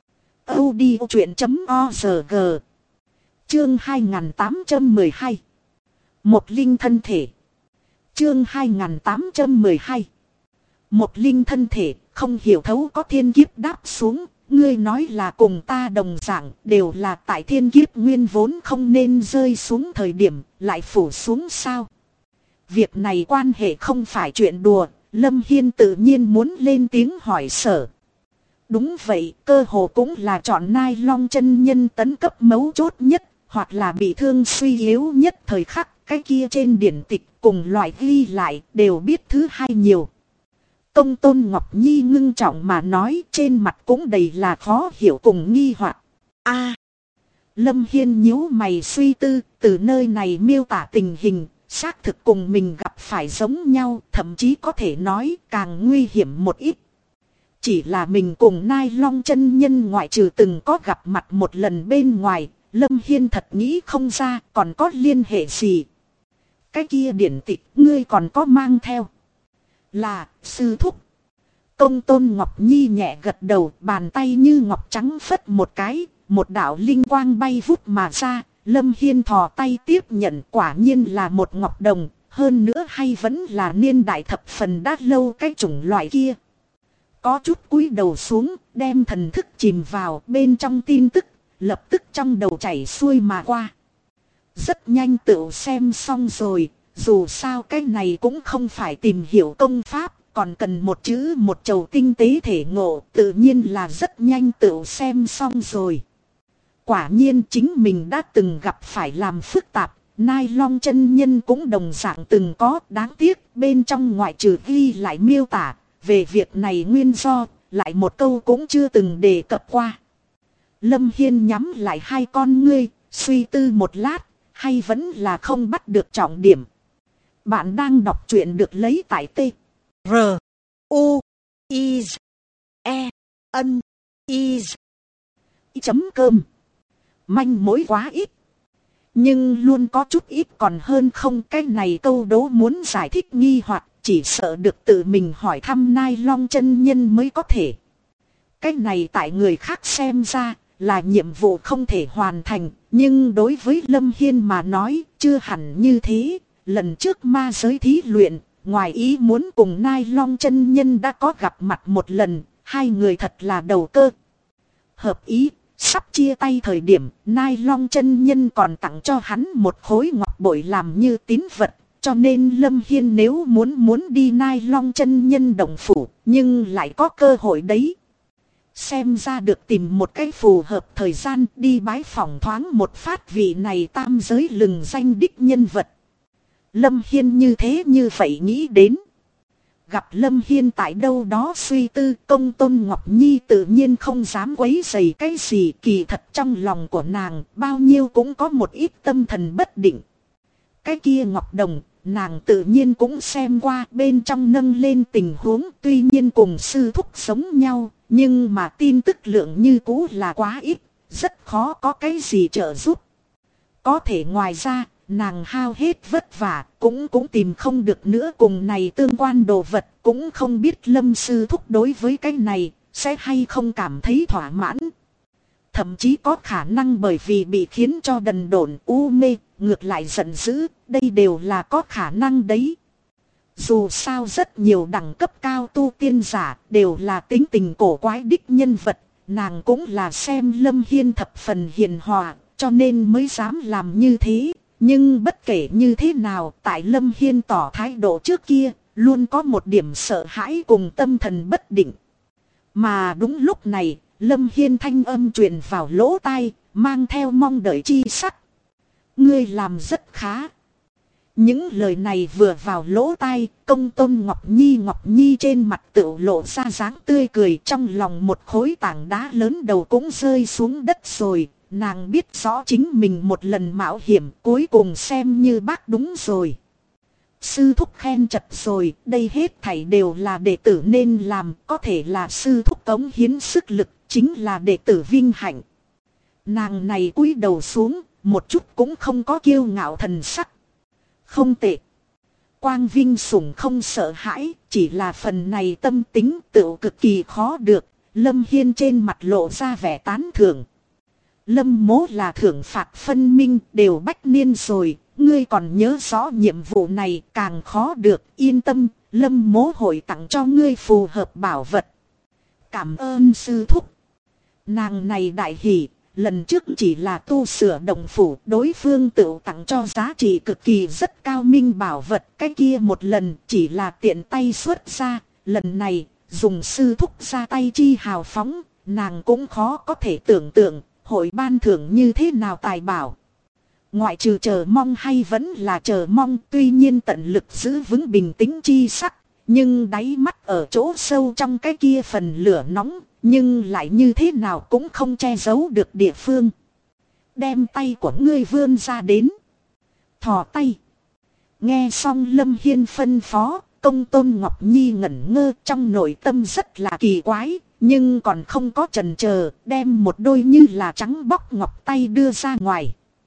A: audiochuyện.org. Chương 2812. Một linh thân thể. Chương 2812. Một linh thân thể, không hiểu thấu có thiên kiếp đáp xuống. Ngươi nói là cùng ta đồng dạng, đều là tại thiên kiếp nguyên vốn không nên rơi xuống thời điểm, lại phủ xuống sao? Việc này quan hệ không phải chuyện đùa, Lâm Hiên tự nhiên muốn lên tiếng hỏi sở. Đúng vậy, cơ hồ cũng là chọn Nai Long chân nhân tấn cấp mấu chốt nhất, hoặc là bị thương suy yếu nhất thời khắc, cái kia trên điển tịch cùng loại ghi lại đều biết thứ hai nhiều. Công Tôn Ngọc Nhi ngưng trọng mà nói, trên mặt cũng đầy là khó hiểu cùng nghi hoặc. A. Lâm Hiên nhíu mày suy tư, từ nơi này miêu tả tình hình, xác thực cùng mình gặp phải giống nhau, thậm chí có thể nói càng nguy hiểm một ít. Chỉ là mình cùng Nai Long chân nhân ngoại trừ từng có gặp mặt một lần bên ngoài, Lâm Hiên thật nghĩ không ra còn có liên hệ gì. Cái kia điển tịch ngươi còn có mang theo. Là, sư thúc. Công Tôn Ngọc Nhi nhẹ gật đầu, bàn tay như ngọc trắng phất một cái, một đạo linh quang bay vút mà ra. Lâm Hiên thò tay tiếp nhận, quả nhiên là một ngọc đồng, hơn nữa hay vẫn là niên đại thập phần đã lâu cái chủng loại kia. Có chút cúi đầu xuống, đem thần thức chìm vào bên trong tin tức, lập tức trong đầu chảy xuôi mà qua. Rất nhanh tự xem xong rồi, dù sao cái này cũng không phải tìm hiểu công pháp, còn cần một chữ một chầu tinh tế thể ngộ, tự nhiên là rất nhanh tự xem xong rồi. Quả nhiên chính mình đã từng gặp phải làm phức tạp, Nai Long chân nhân cũng đồng dạng từng có, đáng tiếc bên trong ngoại trừ ghi lại miêu tả, về việc này nguyên do, lại một câu cũng chưa từng đề cập qua. Lâm Hiên nhắm lại hai con ngươi, suy tư một lát, hay vẫn là không bắt được trọng điểm. Bạn đang đọc truyện được lấy tại T. R. U. I. E. N. I. Chấm cơm. Manh mối quá ít. Nhưng luôn có chút ít còn hơn không, cái này câu đố muốn giải thích nghi hoặc chỉ sợ được tự mình hỏi thăm Nai Long chân nhân mới có thể. Cái này tại người khác xem ra là nhiệm vụ không thể hoàn thành, nhưng đối với Lâm Hiên mà nói chưa hẳn như thế. Lần trước ma giới thí luyện, ngoài ý muốn cùng Nai Long chân nhân đã có gặp mặt một lần, hai người thật là đầu cơ. Hợp ý, sắp chia tay thời điểm, Nai Long chân nhân còn tặng cho hắn một khối ngọc bội làm như tín vật, cho nên Lâm Hiên nếu muốn đi Nai Long chân nhân đồng phủ, nhưng lại có cơ hội đấy. Xem ra được tìm một cái phù hợp thời gian đi bái phỏng thoáng một phát vị này tam giới lừng danh đích nhân vật. Lâm Hiên như thế như vậy nghĩ đến. gặp Lâm Hiên tại đâu đó suy tư, Công Tôn Ngọc Nhi tự nhiên không dám quấy rầy cái gì. Kỳ thật trong lòng của nàng bao nhiêu cũng có một ít tâm thần bất định. Cái kia ngọc đồng, nàng tự nhiên cũng xem qua, bên trong nâng lên tình huống tuy nhiên cùng sư thúc giống nhau, nhưng mà tin tức lượng như cũ là quá ít, rất khó có cái gì trợ giúp. Có thể ngoài ra, nàng hao hết vất vả, cũng tìm không được nữa cùng này tương quan đồ vật, cũng không biết Lâm sư thúc đối với cái này, sẽ hay không cảm thấy thỏa mãn. Thậm chí có khả năng bởi vì bị khiến cho đần độn u mê, ngược lại giận dữ, đây đều là có khả năng đấy. Dù sao rất nhiều đẳng cấp cao tu tiên giả đều là tính tình cổ quái đích nhân vật, nàng cũng là xem Lâm Hiên thập phần hiền hòa, cho nên mới dám làm như thế. Nhưng bất kể như thế nào, tại Lâm Hiên tỏ thái độ trước kia, luôn có một điểm sợ hãi cùng tâm thần bất định. Mà đúng lúc này, Lâm Hiên thanh âm truyền vào lỗ tai, mang theo mong đợi chi sắc. Ngươi làm rất khá. Những lời này vừa vào lỗ tai, Công Tôn Ngọc Nhi trên mặt tựu lộ ra dáng tươi cười, trong lòng một khối tảng đá lớn đầu cũng rơi xuống đất rồi. Nàng biết rõ chính mình một lần mạo hiểm cuối cùng xem như bác đúng rồi. Sư thúc khen chật rồi, đây hết thảy đều là đệ tử nên làm, có thể là sư thúc cống hiến sức lực, chính là đệ tử vinh hạnh. Nàng này cúi đầu xuống, một chút cũng không có kiêu ngạo thần sắc. Không tệ. Quang vinh sủng không sợ hãi, chỉ là phần này tâm tính tựu cực kỳ khó được. Lâm Hiên trên mặt lộ ra vẻ tán thưởng. Lâm mố là thưởng phạt phân minh, đều bách niên rồi, ngươi còn nhớ rõ nhiệm vụ này càng khó được, yên tâm, Lâm mố hội tặng cho ngươi phù hợp bảo vật. Cảm ơn sư thúc. Nàng này đại hỷ, lần trước chỉ là tu sửa động phủ, đối phương tự tặng cho giá trị cực kỳ rất cao minh bảo vật, cái kia một lần chỉ là tiện tay xuất ra, lần này dùng sư thúc ra tay chi hào phóng, nàng cũng khó có thể tưởng tượng hội ban thưởng như thế nào tài bảo. Ngoại trừ chờ mong hay vẫn là chờ mong, tuy nhiên tận lực giữ vững bình tĩnh chi sắc, nhưng đáy mắt ở chỗ sâu trong cái kia phần lửa nóng, nhưng lại như thế nào cũng không che giấu được địa phương. Đem tay của ngươi vươn ra đến. Thò tay. Nghe xong Lâm Hiên phân phó, Công Tôn Ngọc Nhi ngẩn ngơ, trong nội tâm rất là kỳ quái, nhưng còn không có chần chờ, đem một đôi như là trắng bóc ngọc tay đưa ra ngoài.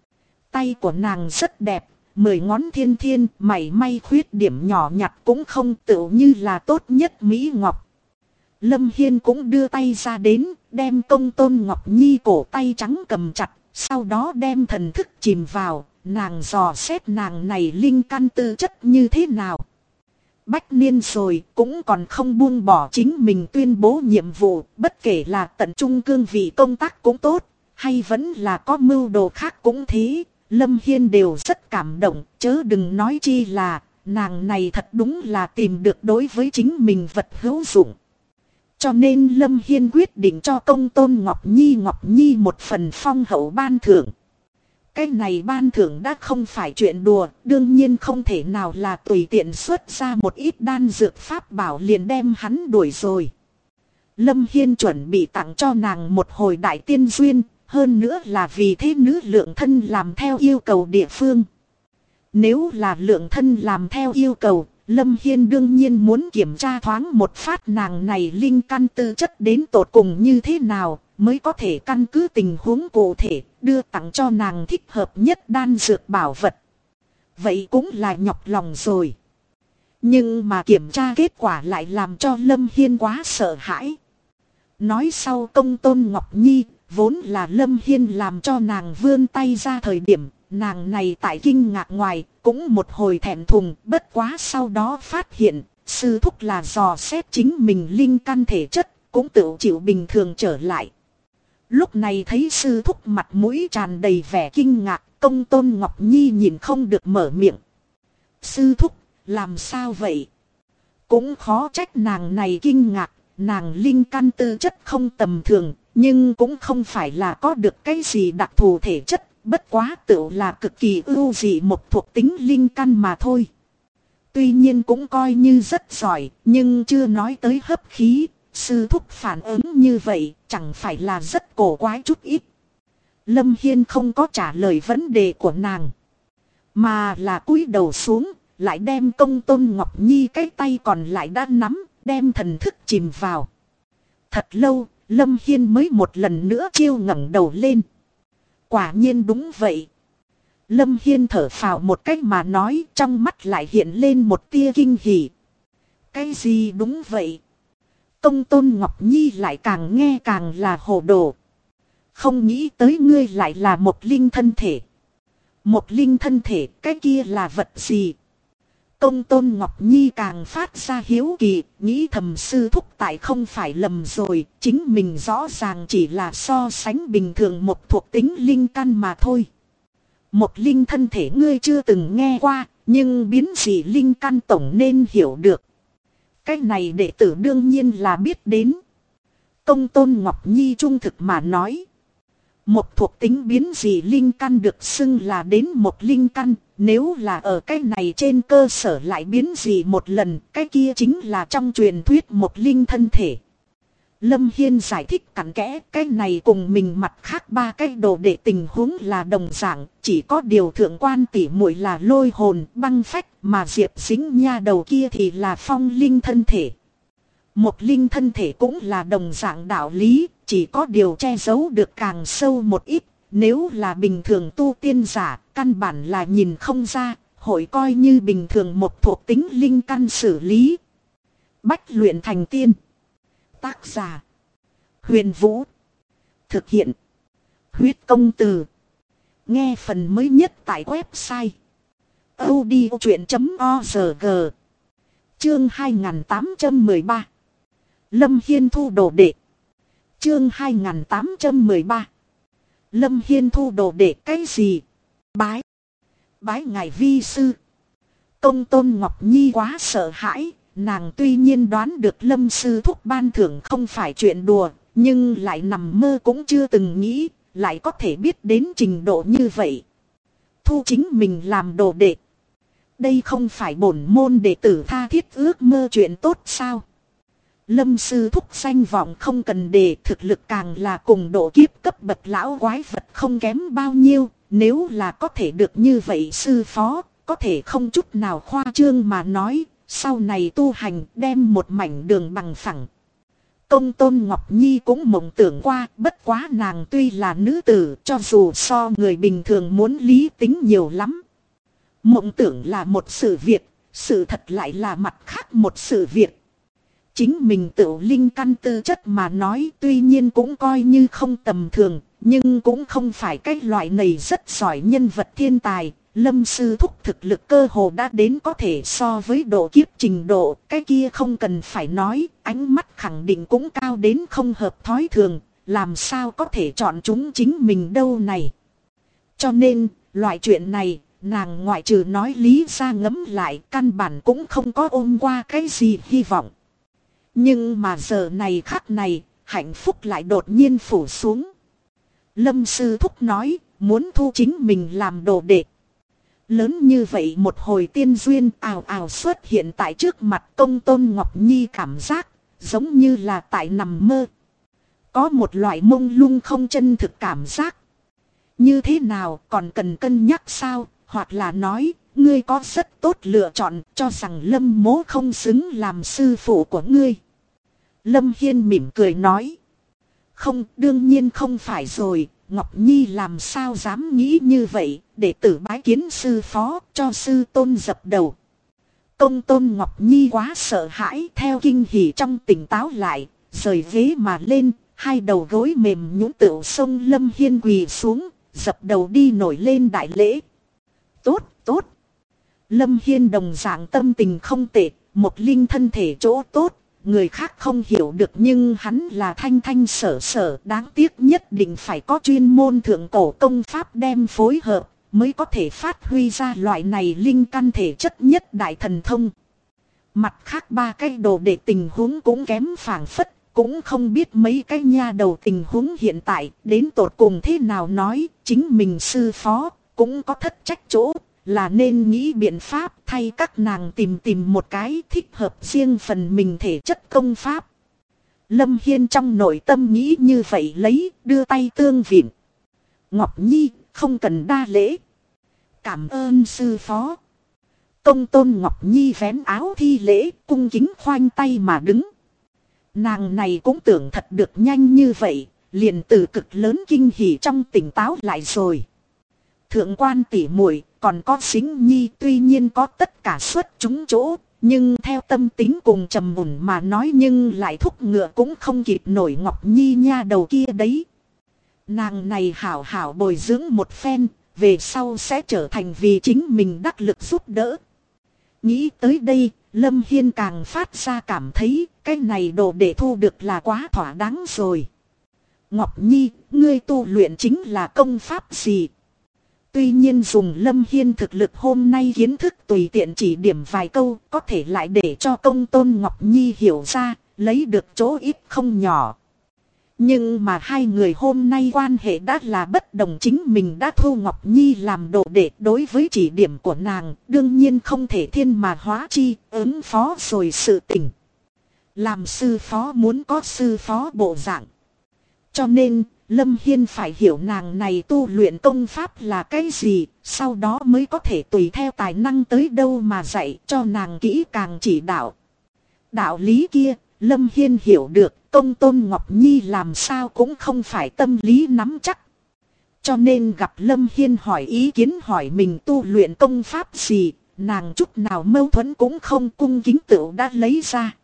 A: Tay của nàng rất đẹp, 10 ngón thiên thiên, mảy may khuyết điểm nhỏ nhặt cũng không, tựu như là tốt nhất mỹ ngọc. Lâm Hiên cũng đưa tay ra đến, đem Công Tôn Ngọc Nhi cổ tay trắng cầm chặt, sau đó đem thần thức chìm vào, nàng dò xét nàng này linh căn tư chất như thế nào. Bách niên rồi cũng còn không buông bỏ chính mình tuyên bố nhiệm vụ, bất kể là tận trung cương vị công tác cũng tốt, hay vẫn là có mưu đồ khác cũng thế, Lâm Hiên đều rất cảm động, chớ đừng nói chi là nàng này thật đúng là tìm được đối với chính mình vật hữu dụng. Cho nên Lâm Hiên quyết định cho Công Tôn Ngọc Nhi một phần phong hậu ban thưởng. Cái này ban thưởng đã không phải chuyện đùa, đương nhiên không thể nào là tùy tiện xuất ra một ít đan dược pháp bảo liền đem hắn đuổi rồi. Lâm Hiên chuẩn bị tặng cho nàng một hồi đại tiên duyên, hơn nữa là vì thế nữ lượng thân làm theo yêu cầu địa phương. Nếu là lượng thân làm theo yêu cầu, Lâm Hiên đương nhiên muốn kiểm tra thoáng một phát nàng này linh căn tư chất đến tột cùng như thế nào, mới có thể căn cứ tình huống cụ thể, đưa tặng cho nàng thích hợp nhất đan dược bảo vật. Vậy cũng là nhọc lòng rồi. Nhưng mà kiểm tra kết quả lại làm cho Lâm Hiên quá sợ hãi. Nói sau Công Tôn Ngọc Nhi, vốn là Lâm Hiên làm cho nàng vươn tay ra thời điểm, nàng này tại kinh ngạc ngoài, cũng một hồi thẹn thùng, bất quá sau đó phát hiện, sư thúc là dò xét chính mình linh căn thể chất, cũng tự chịu bình thường trở lại. Lúc này thấy sư thúc mặt mũi tràn đầy vẻ kinh ngạc, Công Tôn Ngọc Nhi nhìn không được mở miệng. Sư thúc, làm sao vậy? Cũng khó trách nàng này kinh ngạc, nàng linh căn tư chất không tầm thường, nhưng cũng không phải là có được cái gì đặc thù thể chất, bất quá tựu là cực kỳ ưu dị một thuộc tính linh căn mà thôi. tuy nhiên cũng coi như rất giỏi, nhưng chưa nói tới hấp khí. Sư thúc phản ứng như vậy, chẳng phải là rất cổ quái chút ít. Lâm Hiên không có trả lời vấn đề của nàng, mà là cúi đầu xuống, lại đem Công Tôn Ngọc Nhi cái tay còn lại đã nắm, đem thần thức chìm vào. Thật lâu, Lâm Hiên mới một lần nữa chiêu ngẩng đầu lên. Quả nhiên đúng vậy. Lâm Hiên thở phào một cách mà nói, trong mắt lại hiện lên một tia kinh hỉ. Cái gì đúng vậy? Công Tôn Ngọc Nhi lại càng nghe càng là hồ đồ. Không nghĩ tới ngươi lại là một linh thân thể. Một linh thân thể, cái kia là vật gì? Công Tôn Ngọc Nhi càng phát ra hiếu kỳ, nghĩ thầm sư thúc tại không phải lầm rồi, chính mình rõ ràng chỉ là so sánh bình thường một thuộc tính linh căn mà thôi. Một linh thân thể ngươi chưa từng nghe qua, nhưng biến dị linh căn tổng nên hiểu được. Cái này đệ tử đương nhiên là biết đến. Công Tôn Ngọc Nhi trung thực mà nói. Một thuộc tính biến dị linh căn được xưng là đến một linh căn, nếu là ở cái này trên cơ sở lại biến dị một lần, cái kia chính là trong truyền thuyết một linh thân thể. Lâm Hiên giải thích cặn kẽ, cái này cùng mình mặt khác ba cái đồ đệ tình huống là đồng dạng, chỉ có điều thượng quan tỷ muội là lôi hồn, băng phách, mà Diệp Dính nha đầu kia thì là phong linh thân thể. Một linh thân thể cũng là đồng dạng đạo lý, chỉ có điều che giấu được càng sâu một ít, nếu là bình thường tu tiên giả, căn bản là nhìn không ra, hội coi như bình thường một thuộc tính linh căn xử lý. Bách luyện thành tiên. Tác giả Huyền Vũ. Thực hiện Huyết Công Từ. Nghe phần mới nhất tại website audiochuyện.org. Chương 2813. Lâm Hiên thu đồ đệ. Chương 2813. Lâm Hiên thu đồ đệ cái gì? Bái ngài vi sư. Công Tôn Ngọc Nhi quá sợ hãi. Nàng tuy nhiên đoán được Lâm sư thúc ban thưởng không phải chuyện đùa, nhưng lại nằm mơ cũng chưa từng nghĩ, lại có thể biết đến trình độ như vậy. Thu chính mình làm đồ đệ. Đây không phải bổn môn đệ tử tha thiết ước mơ chuyện tốt sao? Lâm sư thúc danh vọng không cần đề, thực lực càng là cùng độ kiếp cấp bậc lão quái vật không kém bao nhiêu, nếu là có thể được như vậy sư phó, có thể không chút nào khoa trương mà nói. Sau này tu hành đem một mảnh đường bằng phẳng. Công Tôn Ngọc Nhi cũng mộng tưởng qua, bất quá nàng tuy là nữ tử, cho dù so người bình thường muốn lý tính nhiều lắm. Mộng tưởng là một sự việc, sự thật lại là mặt khác một sự việc. Chính mình tự linh căn tư chất mà nói tuy nhiên cũng coi như không tầm thường, nhưng cũng không phải cái loại này rất giỏi nhân vật thiên tài. Lâm sư thúc thực lực cơ hồ đã đến có thể so với độ kiếp trình độ, cái kia không cần phải nói, ánh mắt khẳng định cũng cao đến không hợp thói thường, làm sao có thể chọn chúng chính mình đâu này. Cho nên, loại chuyện này, nàng ngoại trừ nói lý ra ngẫm lại, căn bản cũng không có ôm qua cái gì hy vọng. Nhưng mà giờ này khắc này, hạnh phúc lại đột nhiên phủ xuống. Lâm sư thúc nói, muốn thu chính mình làm đồ đệ. Lớn như vậy một hồi tiên duyên ào ào xuất hiện tại trước mặt Công Tôn Ngọc Nhi, cảm giác giống như là tại nằm mơ. Có một loại mông lung không chân thực cảm giác. Như thế nào còn cần cân nhắc sao? Hoặc là nói, ngươi có rất tốt lựa chọn, cho rằng Lâm mố không xứng làm sư phụ của ngươi. Lâm Hiên mỉm cười nói. Không, đương nhiên không phải rồi. Ngọc Nhi làm sao dám nghĩ như vậy, để tử bái kiến sư phó, cho sư tôn dập đầu. Công Tôn Ngọc Nhi quá sợ hãi, theo kinh hỉ trong tỉnh táo lại, rời ghế mà lên, hai đầu gối mềm nhũn tựu sông Lâm Hiên quỳ xuống, dập đầu đi nổi lên đại lễ. Tốt, tốt. Lâm Hiên đồng dạng tâm tình không tệ, một linh thân thể chỗ tốt. Người khác không hiểu được nhưng hắn là thanh thanh sở sở, đáng tiếc nhất định phải có chuyên môn thượng cổ công pháp đem phối hợp mới có thể phát huy ra loại này linh căn thể chất nhất đại thần thông. Mặt khác ba cái đồ đệ tình huống cũng kém phảng phất, cũng không biết mấy cái nha đầu tình huống hiện tại đến tột cùng thế nào nói, chính mình sư phó cũng có thất trách chỗ, là nên nghĩ biện pháp thay các nàng tìm một cái thích hợp riêng phần mình thể chất công pháp. Lâm Hiên trong nội tâm nghĩ như vậy lấy, đưa tay tương vịn. Ngọc Nhi, không cần đa lễ. Cảm ơn sư phó. Công tôn Ngọc Nhi vén áo thi lễ, cung kính khoanh tay mà đứng. Nàng này cũng tưởng thật được nhanh như vậy, liền từ cực lớn kinh hỉ trong tỉnh táo lại rồi. Thượng quan tỷ muội còn có Sính Nhi tuy nhiên có tất cả xuất chúng chỗ, nhưng theo tâm tính cùng trầm mùn mà nói nhưng lại thúc ngựa cũng không kịp nổi Ngọc Nhi nha đầu kia đấy. Nàng này hảo hảo bồi dưỡng một phen, về sau sẽ trở thành vì chính mình đắc lực giúp đỡ. Nghĩ tới đây, Lâm Hiên càng phát ra cảm thấy cái này đồ để thu được là quá thỏa đáng rồi. Ngọc Nhi, ngươi tu luyện chính là công pháp gì? Tuy nhiên dùng Lâm Hiên thực lực hôm nay kiến thức tùy tiện chỉ điểm vài câu có thể lại để cho công tôn Ngọc Nhi hiểu ra, lấy được chỗ ít không nhỏ. Nhưng mà hai người hôm nay quan hệ đã là bất đồng, chính mình đã thu Ngọc Nhi làm đồ đệ, đối với chỉ điểm của nàng đương nhiên không thể thiên mà hóa chi, ứng phó rồi sự tình. Làm sư phó muốn có sư phó bộ dạng. Cho nên Lâm Hiên phải hiểu nàng này tu luyện công pháp là cái gì, sau đó mới có thể tùy theo tài năng tới đâu mà dạy cho nàng kỹ càng chỉ đạo. Đạo lý kia, Lâm Hiên hiểu được, công tôn Ngọc Nhi làm sao cũng không phải tâm lý nắm chắc. Cho nên gặp Lâm Hiên hỏi ý kiến hỏi mình tu luyện công pháp gì, nàng chút nào mâu thuẫn cũng không, cung kính tựu đã lấy ra.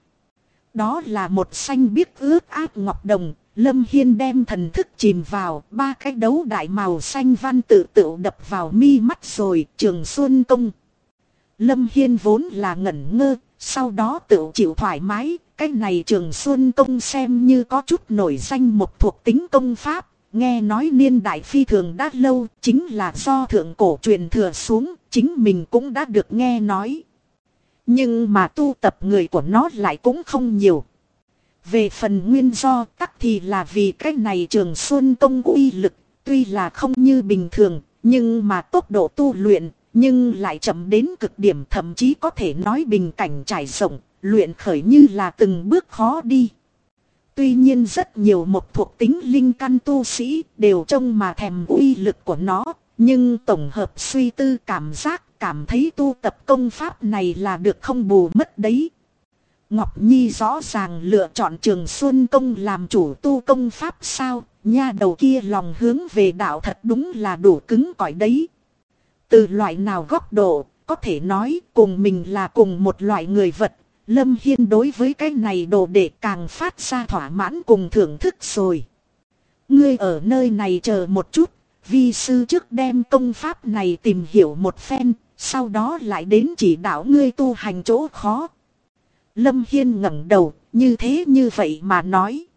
A: Đó là một xanh biếc ướt át ngọc đồng. Lâm Hiên đem thần thức chìm vào, ba cái đấu đại màu xanh văn tự tự đập vào mi mắt rồi, Trường Xuân Công. Lâm Hiên vốn là ngẩn ngơ, sau đó tự chịu thoải mái, cái này Trường Xuân Công xem như có chút nổi danh một thuộc tính công pháp, nghe nói niên đại phi thường đã lâu, chính là do thượng cổ truyền thừa xuống, chính mình cũng đã được nghe nói. Nhưng mà tu tập người của nó lại cũng không nhiều. Về phần nguyên do tắc thì là vì cái này Trường Xuân Công uy lực, tuy là không như bình thường, nhưng mà tốc độ tu luyện, nhưng lại chậm đến cực điểm, thậm chí có thể nói bình cảnh trải rộng, luyện khởi như là từng bước khó đi. Tuy nhiên rất nhiều một thuộc tính linh căn tu sĩ đều trông mà thèm uy lực của nó, nhưng tổng hợp suy tư cảm thấy tu tập công pháp này là được không bù mất đấy. Ngọc Nhi rõ ràng lựa chọn Trường Xuân Công làm chủ tu công pháp sao, nha đầu kia lòng hướng về đạo thật đúng là đủ cứng cỏi đấy. Từ loại nào góc độ, có thể nói cùng mình là cùng một loại người vật, Lâm Hiên đối với cái này đồ đệ càng phát ra thỏa mãn cùng thưởng thức rồi. Ngươi ở nơi này chờ một chút, vi sư trước đem công pháp này tìm hiểu một phen, sau đó lại đến chỉ đạo ngươi tu hành chỗ khó. Lâm Hiên ngẩng đầu, như thế như vậy mà nói.